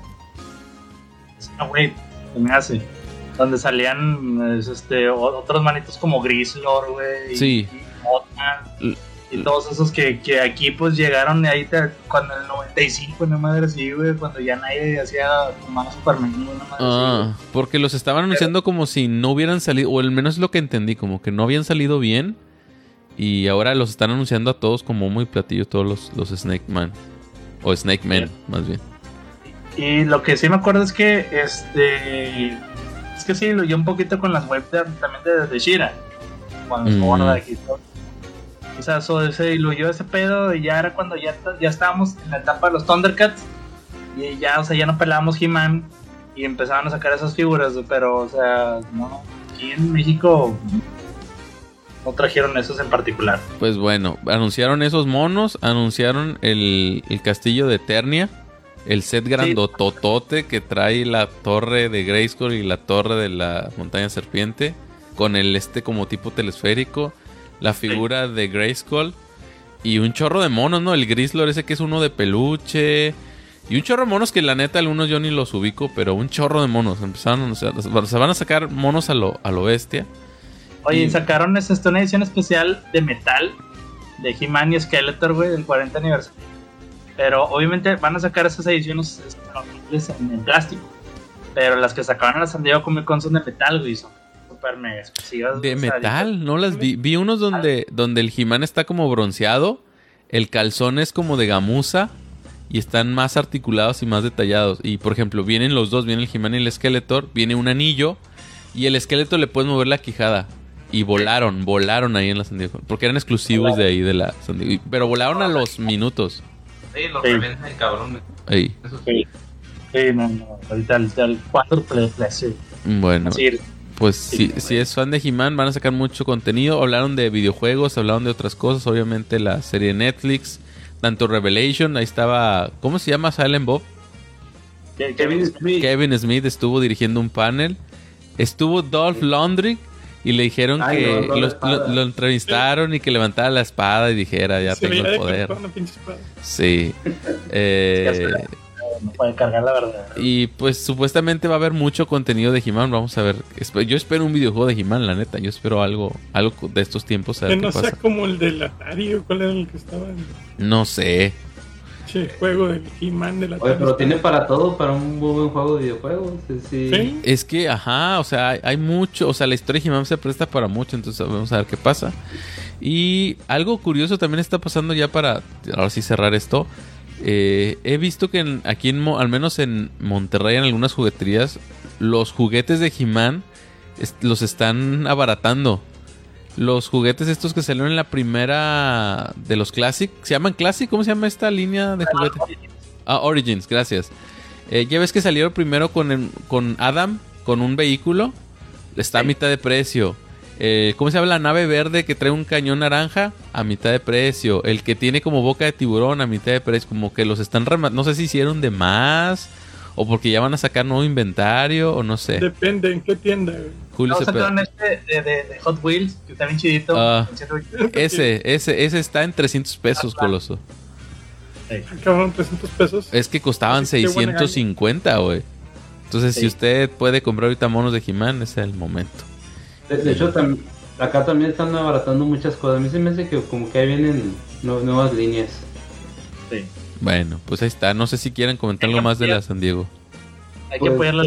es una wave, se me hace, donde salían es, este o- otros manitos como Grislor, güey, y- Sí. y Mothman, L- y todos esos que, que aquí pues llegaron ahí te- cuando en el noventa y cinco, una madre así, güey, cuando ya nadie hacía más Superman, una madre Ah, así, porque los estaban anunciando como si no hubieran salido, o al menos es lo que entendí, como que no habían salido bien. Y ahora los están anunciando a todos como muy platillos, todos los, los Snake Man. O Snake Man, más bien. güey. Y lo que sí me acuerdo es que este es que sí, lo yo un poquito con las webs de- también de, de Shira, cuando Mm. se borra de aquí todo. O sea, eso se diluyó ese pedo y ya era cuando ya, ya estábamos en la etapa de los Thundercats y ya, o sea, ya no pelábamos He-Man y empezaban a sacar esas figuras, pero, o sea, no, aquí en México no trajeron esos en particular. Pues bueno, anunciaron esos monos, anunciaron el, el castillo de Eternia, el set grandototote que trae la torre de Grayskull y la torre de la montaña serpiente, con el este como tipo telesférico, la figura de Grayskull y un chorro de monos, ¿no? El Grislor ese que es uno de peluche y un chorro de monos que la neta algunos yo ni los ubico, pero un chorro de monos. Empezaron, o sea, se van a sacar monos a lo, a lo bestia. Oye, Y- y sacaron es, esta, una edición especial de metal de He-Man y Skeletor, güey, del cuarenta aniversario. Pero obviamente van a sacar esas ediciones este, normales en, en plástico. Pero las que sacaron en la San Diego Comic Con son de metal, güey, son súper mega exclusivas. De o sea, metal, no las vi. Vi unos donde, donde el He-Man está como bronceado, el calzón es como de gamuza y están más articulados y más detallados. Y por ejemplo, vienen los dos, viene el He-Man y el Skeletor, viene un anillo y el Skeletor le puedes mover la quijada. Y volaron, volaron ahí en la San Diego, porque eran exclusivos de ahí de la San Diego. Y- Pero volaron a los minutos. Sí, los Sí. revientan, cabrón. Ahí. Eso Sí, sí, no, no, ahorita el, el cuádruple de precio. Bueno, Así, pues si, si es fan de He-Man, van a sacar mucho contenido. Hablaron de videojuegos, hablaron de otras cosas. Obviamente la serie Netflix, tanto Revelation, ahí estaba, ¿cómo se llama? Silent Bob. que- que- Kevin Smith. Kevin Smith estuvo dirigiendo un panel. Estuvo Dolph Lundgren y le dijeron Ay, que levantó la lo, espada. lo- lo entrevistaron y que levantara la espada y dijera, ya Se tengo veía el de poder. cartón la pinche espada. Sí. Eh, no puede cargar la verdad. Y pues supuestamente va a haber mucho contenido de He-Man. Vamos a ver. Yo espero un videojuego de He-Man, la neta. Yo espero algo algo de estos tiempos. A ver que no qué sea pasa. como el del Atari, o cuál era el que estaba en No sé. el juego del He-Man de la Oye, pero tiene para todo, para un muy buen juego de videojuegos. Sí, sí. ¿Sí? Es que, ajá, o sea, hay, hay mucho. O sea, la historia de He-Man se presta para mucho. Entonces vamos a ver qué pasa. Y algo curioso también está pasando ya para, ahora sí cerrar esto. Eh, he visto que en- aquí, en, Mo- al menos en Monterrey, en algunas jugueterías, los juguetes de He-Man es- los están abaratando. Los juguetes estos que salieron en la primera de los Classic, ¿se llaman Classic? ¿Cómo se llama esta línea de juguetes? Ah, Origins, gracias. Eh, ya ves que salieron primero con, el- con Adam, con un vehículo, está a mitad de precio. Eh, ¿Cómo se llama la nave verde que trae un cañón naranja? A mitad de precio. El que tiene como boca de tiburón a mitad de precio. Como que los están rematando. No sé si hicieron de más o porque ya van a sacar nuevo inventario o no sé. Depende en qué tienda, güey. Julio Vamos a Cepeda. entrar en este de, de, de Hot Wheels, que está bien chidito. Ah. en ciento veinte. Ese, ese, ese está en trescientos pesos, Coloso. Acabaron trescientos pesos. Es que costaban Así que buena seiscientos cincuenta, güey. Entonces, Sí. si usted puede comprar ahorita monos de He-Man, es el momento. De, de hecho, tam- acá también están abaratando muchas cosas. A mí se me hace que como que ahí vienen nu- nuevas líneas. Sí. Bueno, pues ahí está. No sé si quieren comentar Hay algo que más de la apoyar. San Diego. Hay que Pues- apoyarla.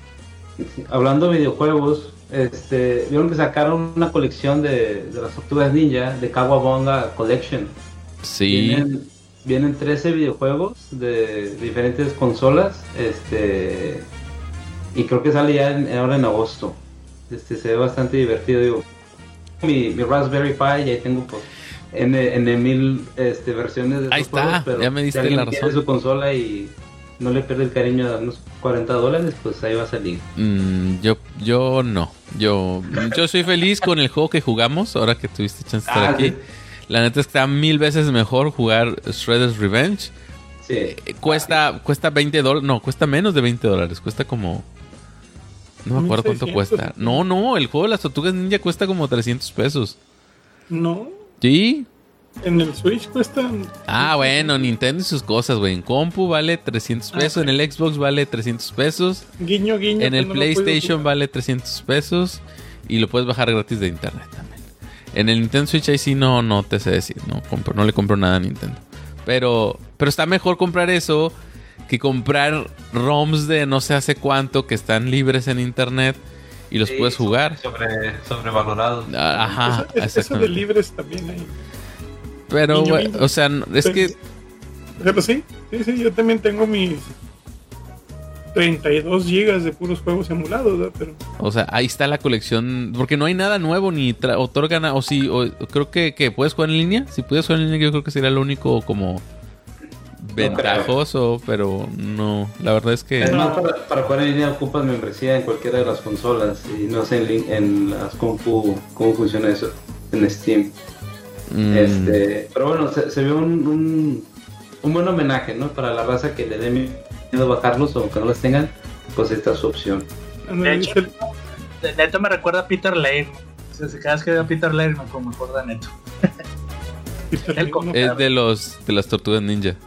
Hablando de videojuegos, este, vieron que sacaron una colección de, de las tortugas ninja, de Kawabonga Collection. Sí. Vienen, vienen trece videojuegos de diferentes consolas, este, y creo que sale ya en- ahora en agosto. Este, se ve bastante divertido. Digo, mi, mi Raspberry Pi, y ahí tengo pues N, N mil este, versiones de Ahí estos está, juegos, pero ya me diste si alguien la tiene razón. su consola y no le pierde el cariño a unos cuarenta dólares, pues ahí va a salir. Mm, yo, yo no. Yo, yo soy feliz con el juego que jugamos. Ahora que tuviste chance de estar Ah, aquí. sí. La neta es que está mil veces mejor jugar Shredder's Revenge. Sí. Eh, Cuesta, cuesta veinte dólares. No, cuesta menos de veinte dólares. Cuesta como. No me acuerdo cuánto mil seiscientos. cuesta. No, no. El juego de las tortugas ninja cuesta como trescientos pesos. No, ¿Sí? en el Switch cuestan. Ah, bueno, Nintendo y sus cosas, güey. En compu vale trescientos pesos. En el Xbox vale trescientos pesos. Guiño, guiño. En que el no lo puedo PlayStation jugar. vale trescientos pesos. Y lo puedes bajar gratis de internet también. En el Nintendo Switch ahí sí no, no te sé decir. No, compro, no le compro nada a Nintendo. Pero, pero está mejor comprar eso que comprar ROMs de no sé hace cuánto que están libres en internet y los Sí, puedes jugar. Sobre, sobrevalorado. Ah, Ajá, Eso, es- eso de exactamente. libres también hay. Pero, Guiño, güey, guiño. o sea, no- es que Pero sí, sí, sí, yo también tengo mis treinta y dos gigas de puros juegos emulados, ¿verdad? Pero O sea, ahí está la colección. Porque no hay nada nuevo ni tra- otorgan. a- O sí, o- creo que, que puedes jugar en línea. Si puedes jugar en línea, yo creo que sería lo único como ventajoso. Pero no, la verdad es que. Además, para, para jugar en línea ocupas membresía en cualquiera de las consolas y no sé en, lin- en las compu cómo funciona eso en Steam. mm, Este, pero bueno, se, se ve un, un, un buen homenaje, ¿no? Para la raza que le dé miedo bajarlos o aunque no las tengan, pues esta es su opción. anda, De dice hecho, el- de- Neto me recuerda a Peter Lane. O sea, si cada vez que veo a Peter Lane me, me acuerdo de Neto. el co- es de los de las tortugas ninja.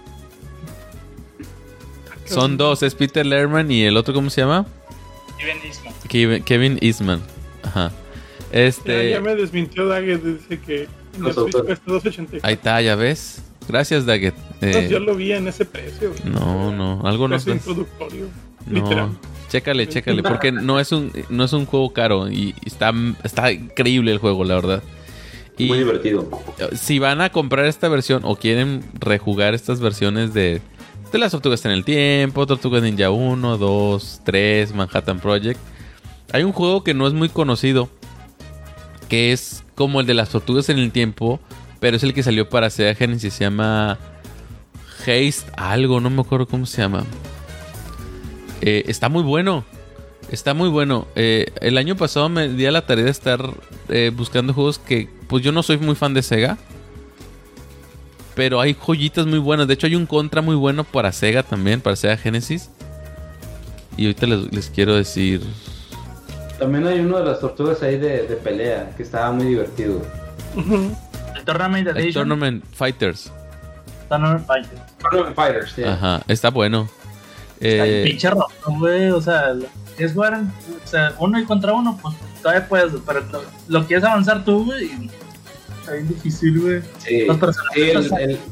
Son dos, es Peter Lerman y el otro, ¿cómo se llama? Steven Eastman. Kevin, Kevin Eastman. Ajá. Ya, Este. ya me desmintió Daggett, dice que en el Los Switch autores. cuesta dos ochenta y Ahí está, ya ves. Gracias, Daggett. Eh, Yo lo vi en ese precio. güey. no, no, algo no Precio estás- introductorio. No, Literal. chécale, chécale, porque no es un no es un juego caro y está está increíble el juego, la verdad. Y Muy divertido. si van a comprar esta versión o quieren rejugar estas versiones de de las Tortugas en el Tiempo, Tortugas Ninja uno, dos, tres, Manhattan Project, hay un juego que no es muy conocido, que es como el de las Tortugas en el Tiempo, pero es el que salió para Sega Genesis, se llama Haste algo, no me acuerdo cómo se llama. Eh, está muy bueno. Está muy bueno. Eh, el año pasado me di a la tarea de estar eh, buscando juegos que, pues yo no soy muy fan de Sega. Pero hay joyitas muy buenas. De hecho hay un Contra muy bueno para Sega también, para Sega Genesis. Y ahorita les, les quiero decir... También hay uno de las tortugas ahí de, de pelea que estaba muy divertido. Ujú. El Tournament El Edition. Tournament Fighters. Tournament Fighter. Tournament Fighters, sí. Ajá, está bueno. Eh, pinche roto, güey, o sea, es jugar, o sea, uno y contra uno, pues todavía puedes, pero lo, lo quieres avanzar tú, güey, y está bien difícil, güey. Sí, Los personajes sí, el, están- el-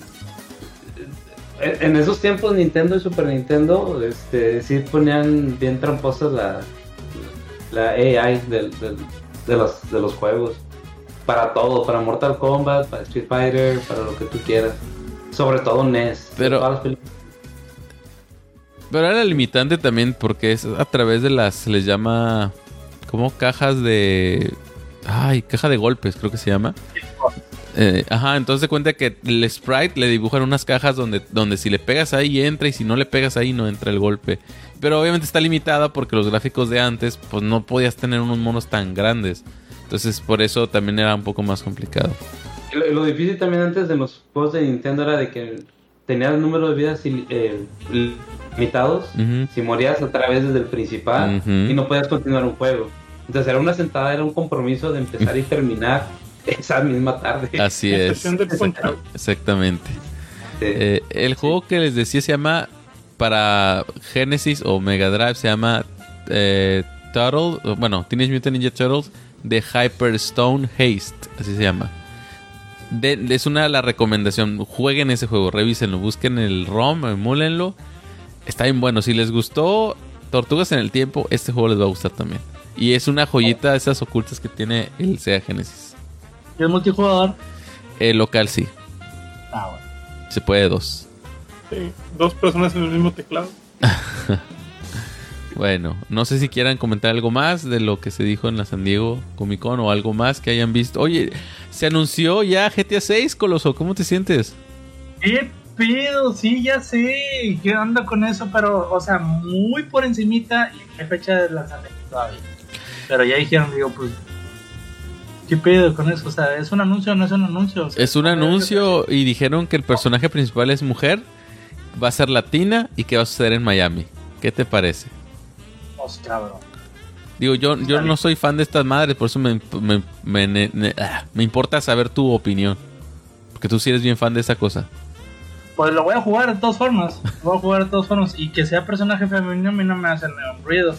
en esos tiempos Nintendo y Super Nintendo, este, sí ponían bien tramposas la, la A I del, del, de, los, de los juegos. Para todo, para Mortal Kombat, para Street Fighter, para lo que tú quieras. Sobre todo N E S. Pero- todas las películas. Pero era limitante también porque es a través de las, se les llama, como cajas de, ay, caja de golpes creo que se llama. Eh, ajá, entonces se cuenta que el sprite le dibujan unas cajas donde, donde si le pegas ahí entra y si no le pegas ahí no entra el golpe. Pero obviamente está limitada porque los gráficos de antes pues no podías tener unos monos tan grandes. Entonces por eso también era un poco más complicado. Y Lo, lo difícil también antes de los juegos de Nintendo era de que tenías el número de vidas il- eh, limitados. Ujú. Si morías otra vez desde el principal Ujú. y no podías continuar un juego. Entonces era una sentada, era un compromiso de empezar y terminar esa misma tarde. Así La es, sesión del punch out. exactamente. Sí. Eh, el juego que les decía se llama, para Genesis o Mega Drive, se llama eh, Turtle, bueno, Teenage Mutant Ninja Turtles de Hyperstone Haste, así se llama. De- es una la recomendación, jueguen ese juego, revísenlo, busquen el ROM, emúlenlo. Está bien bueno, si les gustó Tortugas en el Tiempo, este juego les va a gustar también. Y es una joyita de esas ocultas que tiene el Sega Genesis. ¿Y es multijugador? El local sí, Ah, bueno. se puede dos. Sí, dos personas en el mismo teclado. Bueno, no sé si quieran comentar algo más de lo que se dijo en la San Diego Comic Con o algo más que hayan visto. Oye, se anunció ya G T A seis, Coloso, ¿cómo te sientes? ¿Qué pedo? Sí, ya sé. ¿Qué onda con eso? Pero, o sea, muy por encimita y no hay fecha de lanzamiento todavía. Pero ya dijeron, digo, pues, ¿qué pedo con eso? O sea, ¿es un anuncio o no es un anuncio? O sea, Es un anuncio y dijeron que el personaje principal es mujer, va a ser latina y que va a suceder en Miami. ¿Qué te parece? Pues, cabrón. Digo, yo, yo no soy fan de estas madres, por eso me, me, me, me- me- ah, me importa saber tu opinión. Porque tú sí eres bien fan de esa cosa. Pues lo voy a jugar de todas formas. Lo voy a jugar de todas formas. Y que sea personaje femenino a mí no me hace ningún ruido.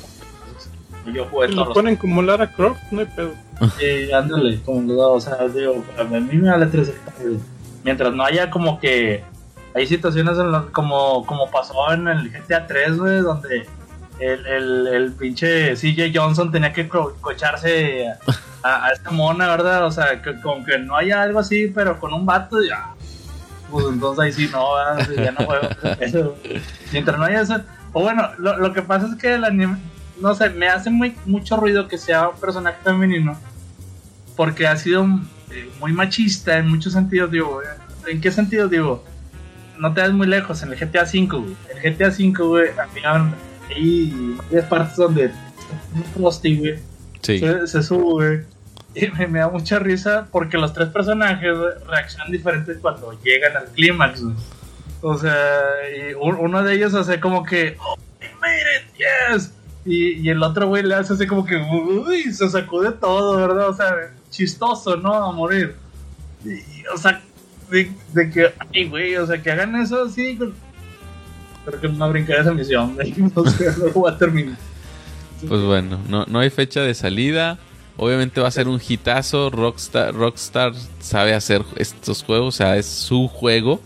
Yo jugué Si todos lo los... ponen como Lara Croft, no hay pedo. Sí, ándale, como los dos, o sea, digo, a mí me vale tres hectáreas. Mientras no haya como que hay situaciones en lo- como, como pasó en el G T A tres, güey, donde el, el, el pinche C J Johnson tenía que co- cocharse a, a, a esta mona, ¿verdad? O sea, que, con que no haya algo así, pero con un vato, ya. Pues entonces ahí sí no, ¿verdad? Sí, ya no juego eso. Mientras no haya eso. O bueno, lo, lo que pasa es que el anime, no sé, me hace muy, mucho ruido que sea un personaje femenino. Porque ha sido eh, muy machista en muchos sentidos, digo. ¿En qué sentido, digo? No te das muy lejos, en el G T A cinco, güey. El G T A cinco, güey, había hay varias partes donde un Frosty, güey, Sí. se, se sube, y me, me da mucha risa porque los tres personajes, güey, reaccionan diferentes cuando llegan al clímax, güey. O sea, y un- uno de ellos hace como que, oh, I made it, yes. Y, y el otro güey le hace así como que, uy, se sacude todo, ¿verdad? O sea, chistoso, ¿no? A morir. Y, y, o sea, de, de que, ay, güey, o sea, que hagan eso así. con- Creo que no brincar esa misión, güey. O sea, no voy a terminar. Pues bueno, no, no hay fecha de salida. Obviamente va a ser un hitazo. Rockstar, Rockstar sabe hacer estos juegos, o sea, es su juego.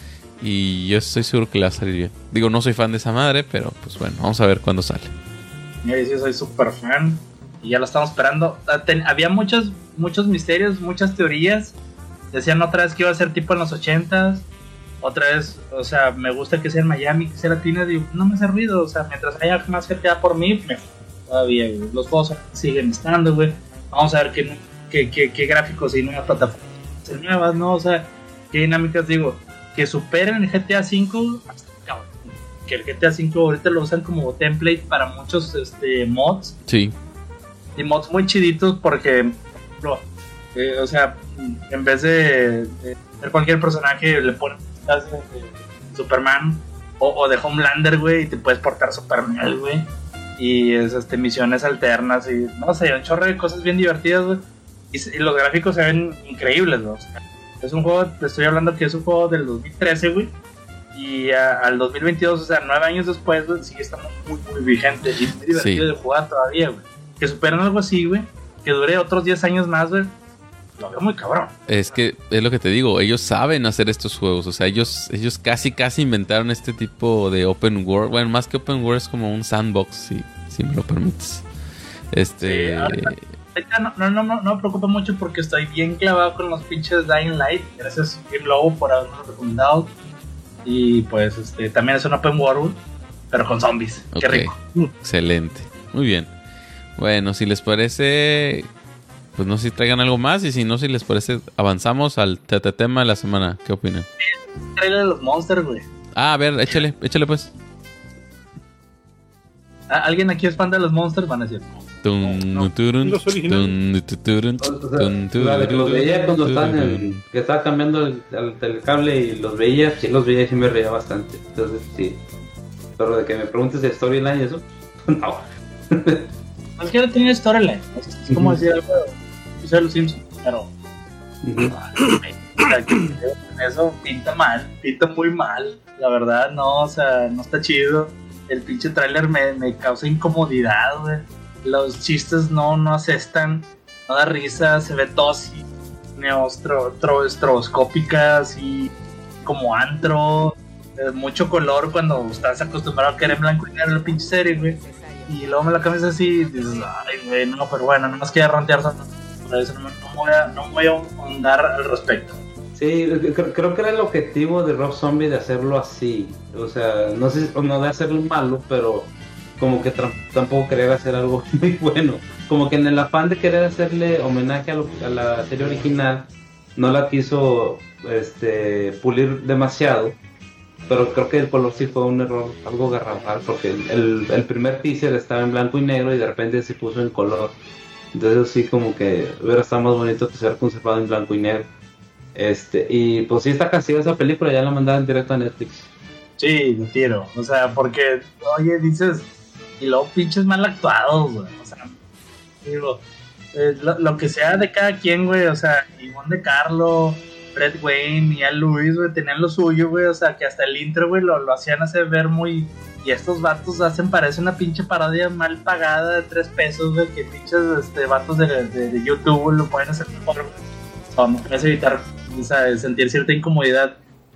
Y yo estoy seguro que le va a salir bien. Digo, no soy fan de esa madre, pero pues bueno, vamos a ver cuándo sale. Mira, yo sí soy súper fan y ya lo estamos esperando. Ah, ten- había muchos, muchos misterios, muchas teorías. Decían otra vez que iba a ser tipo en los ochentas. Otra vez, o sea, me gusta que sea en Miami, que sea latina. Digo, no me hace ruido, o sea, mientras haya más G T A por mí, mejor. Todavía, güey. Los juegos siguen estando, güey. Vamos a ver qué, qué, qué, qué gráficos y nuevas plataformas nuevas, ¿no? O sea, qué dinámicas, digo, que superen el G T A cinco. Cabrón. Que el G T A cinco ahorita lo usan como template para muchos este, mods. Sí. Y mods muy chiditos porque, por ejemplo, eh, o sea, en vez de, de ser cualquier personaje, le ponen clases de Superman o, o de Homelander, güey, y te puedes portar Superman, güey. Y es este, misiones alternas y, no sé, un chorro de cosas bien divertidas, güey. Y, se- y los gráficos se ven increíbles, ¿no? O sea, es un juego, te estoy hablando que es un juego del dos mil trece, güey. Y a, al dos mil veintidós, o sea, nueve años después, güey, sigue estando muy, muy vigente y muy divertido Sí. de jugar todavía, güey. Que superen algo así, güey, que dure otros diez años más, güey, lo veo muy cabrón. Es que es lo que te digo, ellos saben hacer estos juegos, o sea, ellos ellos casi casi inventaron este tipo de open world, bueno, más que open world es como un sandbox, si, si me lo permites. Este... Sí, ahorita- ahorita no, no, no, no, no me preocupa mucho porque estoy bien clavado con los pinches Dying Light. Gracias Game Lobo por habernos recomendado. Y pues este también es un open world, pero con zombies. Ok, Qué rico. excelente, muy bien. Bueno, si les parece, pues no sé si traigan algo más y si no, si les parece, avanzamos al te- te- tema de la semana. ¿Qué opinan? Trailer de los Monsters, güey. Ah, a ver, échale, échale pues. ¿Ah, ¿Alguien aquí es fan de los Monsters? Van a decir. Tun, no, turun, los originales. tun, tu, turun, O sea, tun, tu, la de que los veía cuando turun. estaban en, que estaba cambiando el, el, el cable y los veía, sí los veía y sí me reía bastante. Entonces sí. Pero de que me preguntes de storyline y eso, no. Es que no tenía storyline. Es como Ujú. decir algo de los Simpsons, pero. Ujú. O sea, que eso pinta mal, pinta muy mal. La verdad, no, o sea, no está chido. El pinche tráiler me, me causa incomodidad, güey. Los chistes no, no asestan, no da risa, se ve todo así, neostro, tro, estroboscópica, así como antro, eh, mucho color cuando estás acostumbrado a que era en blanco y negro la pinche serie, güey. Y luego me la cambias así y dices, ay, güey, no, pero bueno, no más quería rantear sobre eso, no, me- no, me voy a, no me voy a ahondar al respecto. Sí, creo, creo que era el objetivo de Rob Zombie de hacerlo así. O sea, no sé, si- no de hacerlo malo, pero como que tra- tampoco querer hacer algo muy bueno. Como que en el afán de querer hacerle homenaje a, lo- a la serie original, no la quiso este, pulir demasiado. Pero creo que el color sí fue un error, algo garrafal, porque el, el, el primer teaser estaba en blanco y negro y de repente se puso en color. Entonces sí, como que hubiera estado más bonito que se hubiera conservado en blanco y negro. Este, y pues sí está castigada esa película, ya la mandaron directo a Netflix. Sí, de tiro. O sea, porque, oye, dices, y luego pinches mal actuados, güey. O sea, digo, eh, lo, lo que sea de cada quien, güey. O sea, Ivonne de Carlo, Fred Wayne y Al Lewis, güey, tenían lo suyo, güey. O sea, que hasta el intro, güey, lo, lo hacían hacer ver muy. Y estos vatos hacen, parece una pinche parodia mal pagada de tres pesos, güey. Que pinches este, vatos de, de, de YouTube, güey, lo pueden hacer mejor, güey. O sea, no puedes evitar, o sea, sentir cierta incomodidad.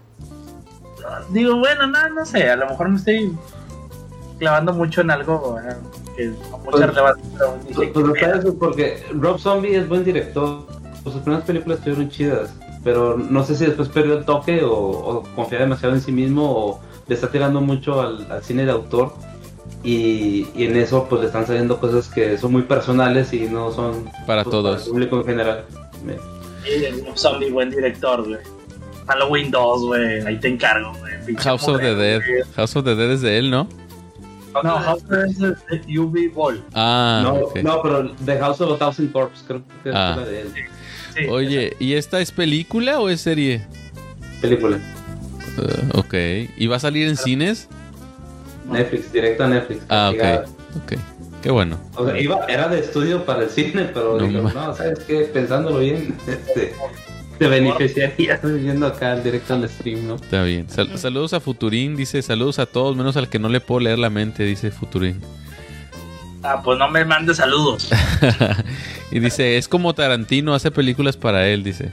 Digo, bueno, no, no sé, a lo mejor me estoy clavando mucho en algo eh, que no mucha Pues- relevancia, pero dije, Pues, pues "Qué está pedo". eso, porque Rob Zombie es buen director. Pues sus primeras películas estuvieron chidas, pero no sé si después perdió el toque o, o confía demasiado en sí mismo o le está tirando mucho al, al cine de autor. Y, y en eso pues le están saliendo cosas que son muy personales y no son Para pues, todos. para el público en general. Me- Sí, Rob Zombie, buen director, güey. Halloween dos, güey, ahí te encargo, güey. Pinche House of the modelo, Dead. güey. House of the Dead es de él, ¿no? No, House of the Dead es de U V Ball. Ah, no, ok. no, pero The House of a Thousand Corpses creo que es Ah. la de él. Sí, Oye, ¿y esta es película o es serie? Película. Uh, ok. ¿Y va a salir en cines? Netflix, directo a Netflix. Ah, castigada. ok. Ok. Qué bueno. O sea, iba, era de estudio para el cine, pero No digo, ma- no, ¿sabes qué? Pensándolo bien, este, te beneficiarías viendo acá el directo al stream, ¿no? Está bien. Sal- saludos a Futurín. Dice saludos a todos, menos al que no le puedo leer la mente, dice Futurín. Ah, pues no me mandes saludos. Y dice, es como Tarantino, hace películas para él, dice.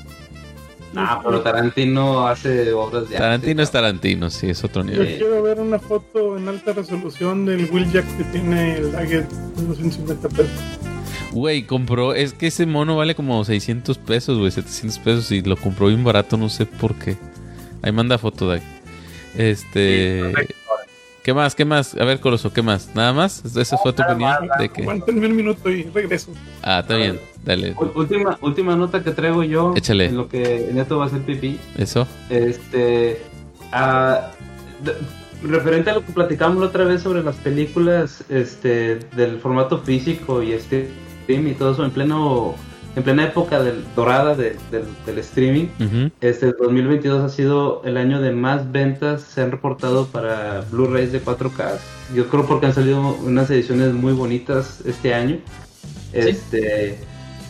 Ah, pero Tarantino hace obras de Tarantino es arte. Tarantino, sí, es otro Yo nivel. quiero ver una foto en alta resolución del Will Jack que tiene el Daggett de doscientos cincuenta pesos. Güey, compró, es que ese mono vale como seiscientos pesos, güey, setecientos pesos y lo compró bien barato, no sé por qué. Ahí manda foto, Dag. Este... Sí, perfecto. ¿Qué más? ¿Qué más? A ver, Coloso, ¿qué más? ¿Nada más? ¿Esa fue tu nada opinión? más, nada ¿De qué? Aguántenme un minuto y regreso. Ah, está bien, dale. U- Última, última nota que traigo yo, Échale. en lo que Neto va a hacer pipí, Eso. este, ah, de- referente a lo que platicamos la otra vez sobre las películas, este, del formato físico y este stream y todo eso en pleno, en plena época del, dorada de- del, del streaming. Ujú. Este dos mil veintidós ha sido el año de más ventas se han reportado para Blu-rays de cuatro K. Yo creo porque han salido unas ediciones muy bonitas este año. Este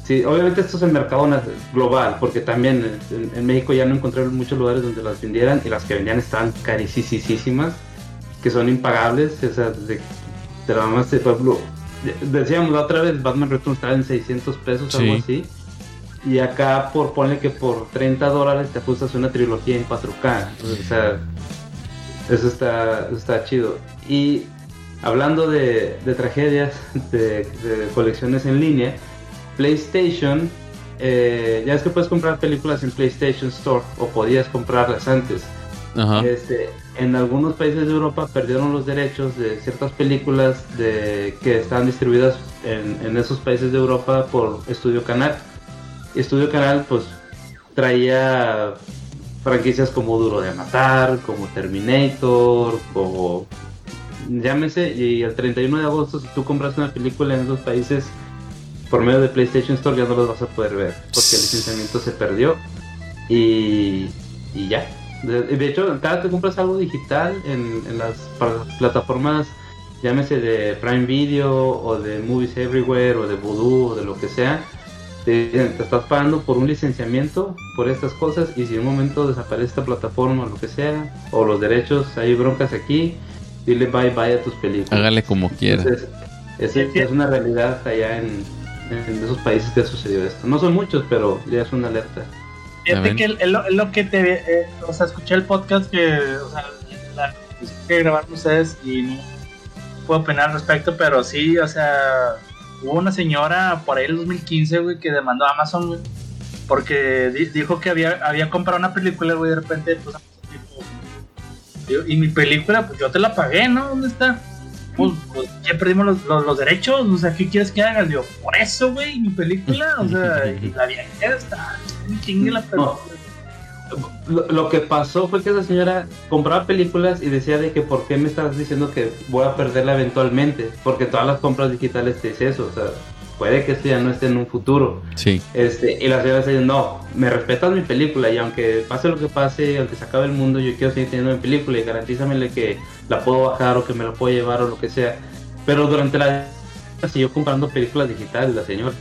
Sí, obviamente esto es el mercado global, porque también en, en México ya no encontré muchos lugares donde las vendieran y las que vendían estaban carísimas, que son impagables. O sea, de, de la mamá, por ejemplo, decíamos la otra vez, Batman Returns estaba en seiscientos pesos, sí. algo así. Y acá, por ponle que por treinta dólares te ajustas una trilogía en cuatro K. O sea, eso está, eso está chido. Y hablando de, de tragedias, de, de colecciones en línea, PlayStation, eh, ya es que puedes comprar películas en PlayStation Store, o podías comprarlas antes. Ajá. Este, en algunos países de Europa perdieron los derechos de ciertas películas de, que estaban distribuidas en, en esos países de Europa por Estudio Canal. Estudio Canal pues traía franquicias como Duro de Matar, como Terminator, como llámese, y el treinta y uno de agosto si tú compras una película en esos países por medio de PlayStation Store ya no los vas a poder ver porque el licenciamiento se perdió y, y ya. De, de hecho, cada vez que compras algo digital en, en las plataformas, llámese de Prime Video o de Movies Everywhere o de Vudu o de lo que sea, te, te estás pagando por un licenciamiento por estas cosas, y si en un momento desaparece esta plataforma o lo que sea, o los derechos, hay broncas aquí, dile bye bye a tus películas. Hágale como quiera. Entonces, es, es una realidad allá en, en esos países que sucedió esto. No son muchos, pero ya es una alerta. Fíjate que es lo, lo que te... Eh, o sea, escuché el podcast que... O sea, la que grabaron ustedes y no puedo opinar al respecto, pero sí, o sea... Hubo una señora por ahí en el dos mil quince, güey, que demandó a Amazon, güey, porque di- dijo que había, había comprado una película, güey, de repente, pues, tipo, y mi película, pues yo te la pagué, ¿no? ¿Dónde está? Pues, pues ya perdimos los, los, los derechos, o sea, ¿qué quieres que haga? Digo, por eso, güey, mi película, o sea, y la vieja está, chingue la película. Lo, lo que pasó fue que esa señora compraba películas y decía de que por qué me estás diciendo que voy a perderla eventualmente, porque todas las compras digitales te dice eso, o sea, puede que esto ya no esté en un futuro. Sí. Este, y la señora dice, no, me respetas mi película y aunque pase lo que pase, aunque se acabe el mundo, yo quiero seguir teniendo mi película y garantízamele que la puedo bajar o que me la puedo llevar o lo que sea. Pero durante la siguió comprando películas digitales la señora.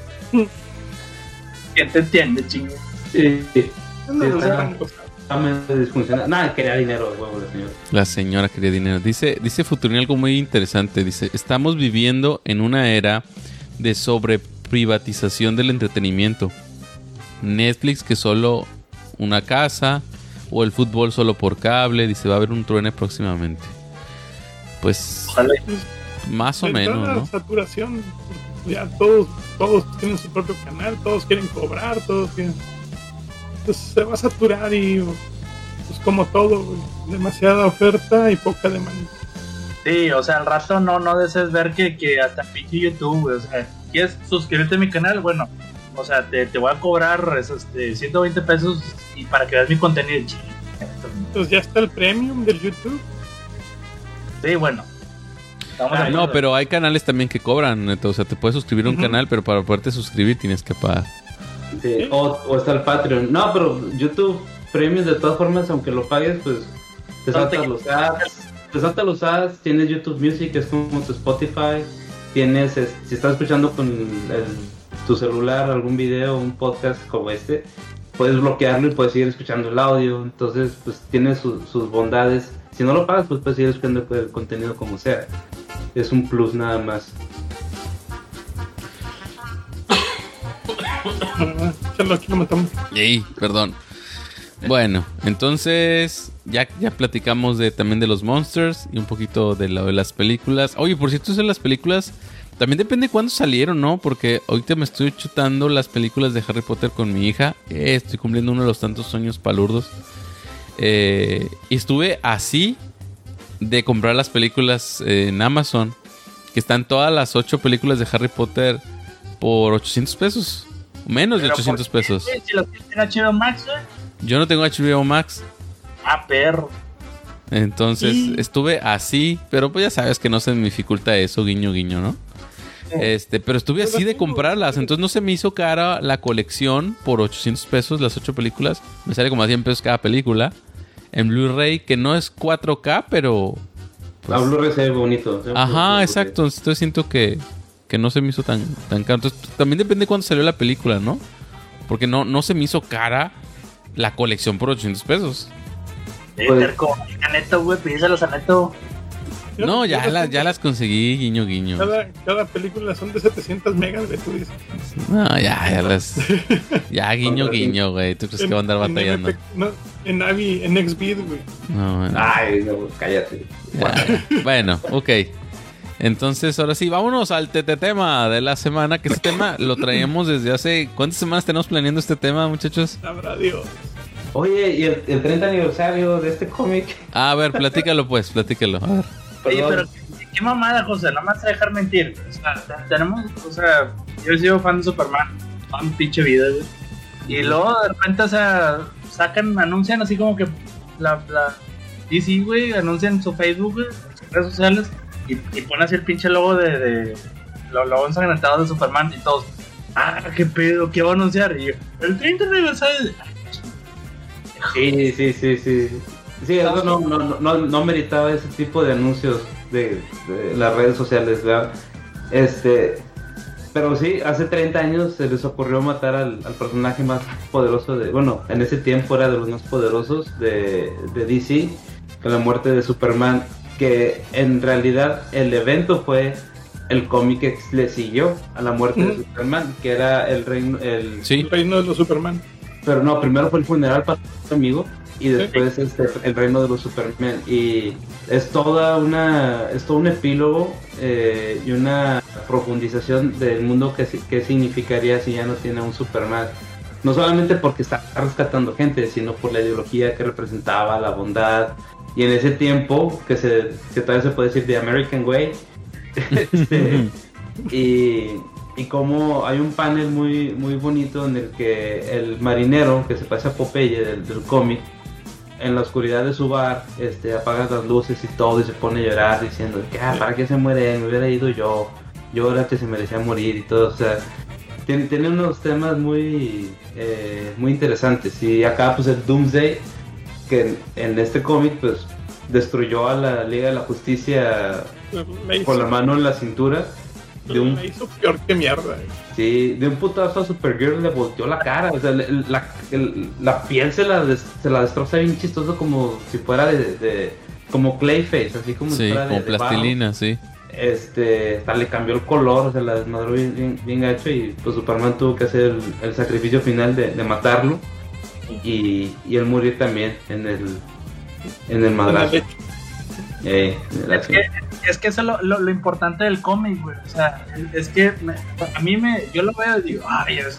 ¿Quién te entiende, chingue? Sí, sí. No, no, está- no, está medio disfuncional. Nada, quería dinero de huevo la señora. La señora quería dinero. Dice, dice Futurini algo muy interesante. Dice, estamos viviendo en una era de sobreprivatización del entretenimiento. Netflix que solo una casa, o el fútbol solo por cable. Dice, va a haber un truene próximamente. Pues, Ojalá. más o Está menos, la ¿no? saturación, ya todos, todos tienen su propio canal, todos quieren cobrar, todos quieren... Pues se va a saturar y pues como todo, güey, demasiada oferta y poca demanda. Sí, o sea, al rato no, no desees ver que, que hasta pinche YouTube, güey, o sea, ¿quieres suscribirte a mi canal? Bueno, o sea, te, te voy a cobrar este, ciento veinte pesos y para que veas mi contenido. Entonces ya está el premium del YouTube. Sí, bueno. Estamos Ah, ahí, no, güey. pero hay canales también que cobran, Neto. O sea, te puedes suscribir a un Ujú. canal, pero para poderte suscribir tienes que pagar. Sí, o, o está el Patreon. No, pero YouTube Premium de todas formas, aunque lo pagues, pues te No te- saltas los ads. Te saltas los ads, tienes YouTube Music, que es como tu Spotify. Tienes, es- si estás escuchando con el- tu celular algún video, un podcast como este, puedes bloquearlo y puedes seguir escuchando el audio. Entonces, pues tiene su- sus bondades. Si no lo pagas, pues puedes seguir escuchando el contenido como sea. Es un plus nada más. Ah, échalo aquí, lo matamos. Ey, perdón. Bueno, entonces ya, ya platicamos de, también de los monsters y un poquito de, lo de las películas. Oye, por cierto, eso de las películas también depende de cuándo salieron, ¿no? Porque ahorita me estoy chutando las películas de Harry Potter con mi hija. Eh, estoy cumpliendo uno de los tantos sueños palurdos. Eh, y estuve así de comprar las películas eh, en Amazon, que están todas las ocho películas de Harry Potter por ochocientos pesos. Menos de Pero ochocientos ¿por qué? pesos. Si los tienes en H B O Max, güey. Yo no tengo H B O Max. Ah, perro. Entonces Y- estuve así, pero pues ya sabes que no se me dificulta eso, guiño, guiño, ¿no? Este, pero estuve así de comprarlas, entonces no se me hizo cara la colección por ochocientos pesos, las ocho películas. Me sale como a cien pesos cada película. En Blu-ray, que no es cuatro K, pero... pues, La Blu-ray se ve bonito. se ve bonito, ajá, porque- exacto. Entonces siento que, que no se me hizo tan, tan caro. Entonces, también depende de cuándo salió la película, ¿no? Porque no, no se me hizo cara la colección por ochocientos pesos. Eh, terco, a Neto, güey, pídeselos a Neto. No, ya, la, ya las conseguí, guiño, guiño. Cada, cada película son de setecientos megas, güey, tú dices. No, ya, ya las... Ya, guiño, guiño, güey. ¿Tú crees en, que va a andar batallando? En, no, en Navi, en Xvid, güey. No, bueno. Ay, no, cállate. Ya. Bueno, ok. Entonces, ahora sí, vámonos al tete tema de la semana. Que este tema lo traíamos desde hace... ¿Cuántas semanas tenemos planeando este tema, muchachos? Sabrá Dios. Oye, ¿y el, el treinta aniversario de este cómic? A ver, platícalo pues, platícalo. A ver. Oye, pero qué, qué mamada, José, no me vas a dejar mentir. O sea, tenemos, o sea, yo he sido fan de Superman, fan pinche vida, güey. Y luego de repente, o sea, sacan, anuncian así como que la, la D C, güey, anuncian su Facebook, güey, en sus redes sociales, y, y ponen así el pinche logo de, de los logos ensangrentados de Superman y todos. Ah, qué pedo, ¿qué va a anunciar? Y yo, el treinta aniversario. Sí, sí, sí, sí. Sí, eso no, no, no, no meritaba ese tipo de anuncios de, de las redes sociales, ¿verdad? Este, pero sí, hace treinta años se les ocurrió matar al, al personaje más poderoso de, bueno, en ese tiempo era de los más poderosos de, de D C, con la muerte de Superman, que en realidad el evento fue el cómic que le siguió a la muerte mm. de Superman, que era el reino, el, sí. el reino de los Superman. Pero no, primero fue el funeral para su amigo y después este, el reino de los Superman. Y es toda una, es todo un epílogo eh, y una profundización del mundo que, que significaría si ya no tiene un Superman. No solamente porque está rescatando gente, sino por la ideología que representaba, la bondad. Y en ese tiempo, que, se, que todavía se puede decir The American Way, este, y... Y como hay un panel muy muy bonito en el que el marinero, que se parece a Popeye del, del cómic, en la oscuridad de su bar, este, apaga las luces y todo y se pone a llorar diciendo que ah, ¿para qué se muere? Me hubiera ido yo, yo era que se merecía morir y todo. O sea, tiene, tiene unos temas muy, eh, muy interesantes. Y acá pues el Doomsday, que en, en este cómic pues destruyó a la Liga de la Justicia con la mano en la cintura. De un, la hizo peor que mierda. Eh. Sí, de un putazo a Supergirl le volteó la cara. O sea, la, la, la piel se la, des, se la destroza bien chistoso, como si fuera de. de como Clayface, así como sí, si fuera como de, plastilina, de sí. Este, hasta le cambió el color, o sea, la desmadró bien, bien, bien gacho. Y pues Superman tuvo que hacer el, el sacrificio final de, de matarlo. Y, y él murió también en el. En el madrazo. Eh, es, que, es que eso es lo, lo, lo importante del cómic, güey. O sea, es que me, a mí me, yo lo veo y digo, ay, es,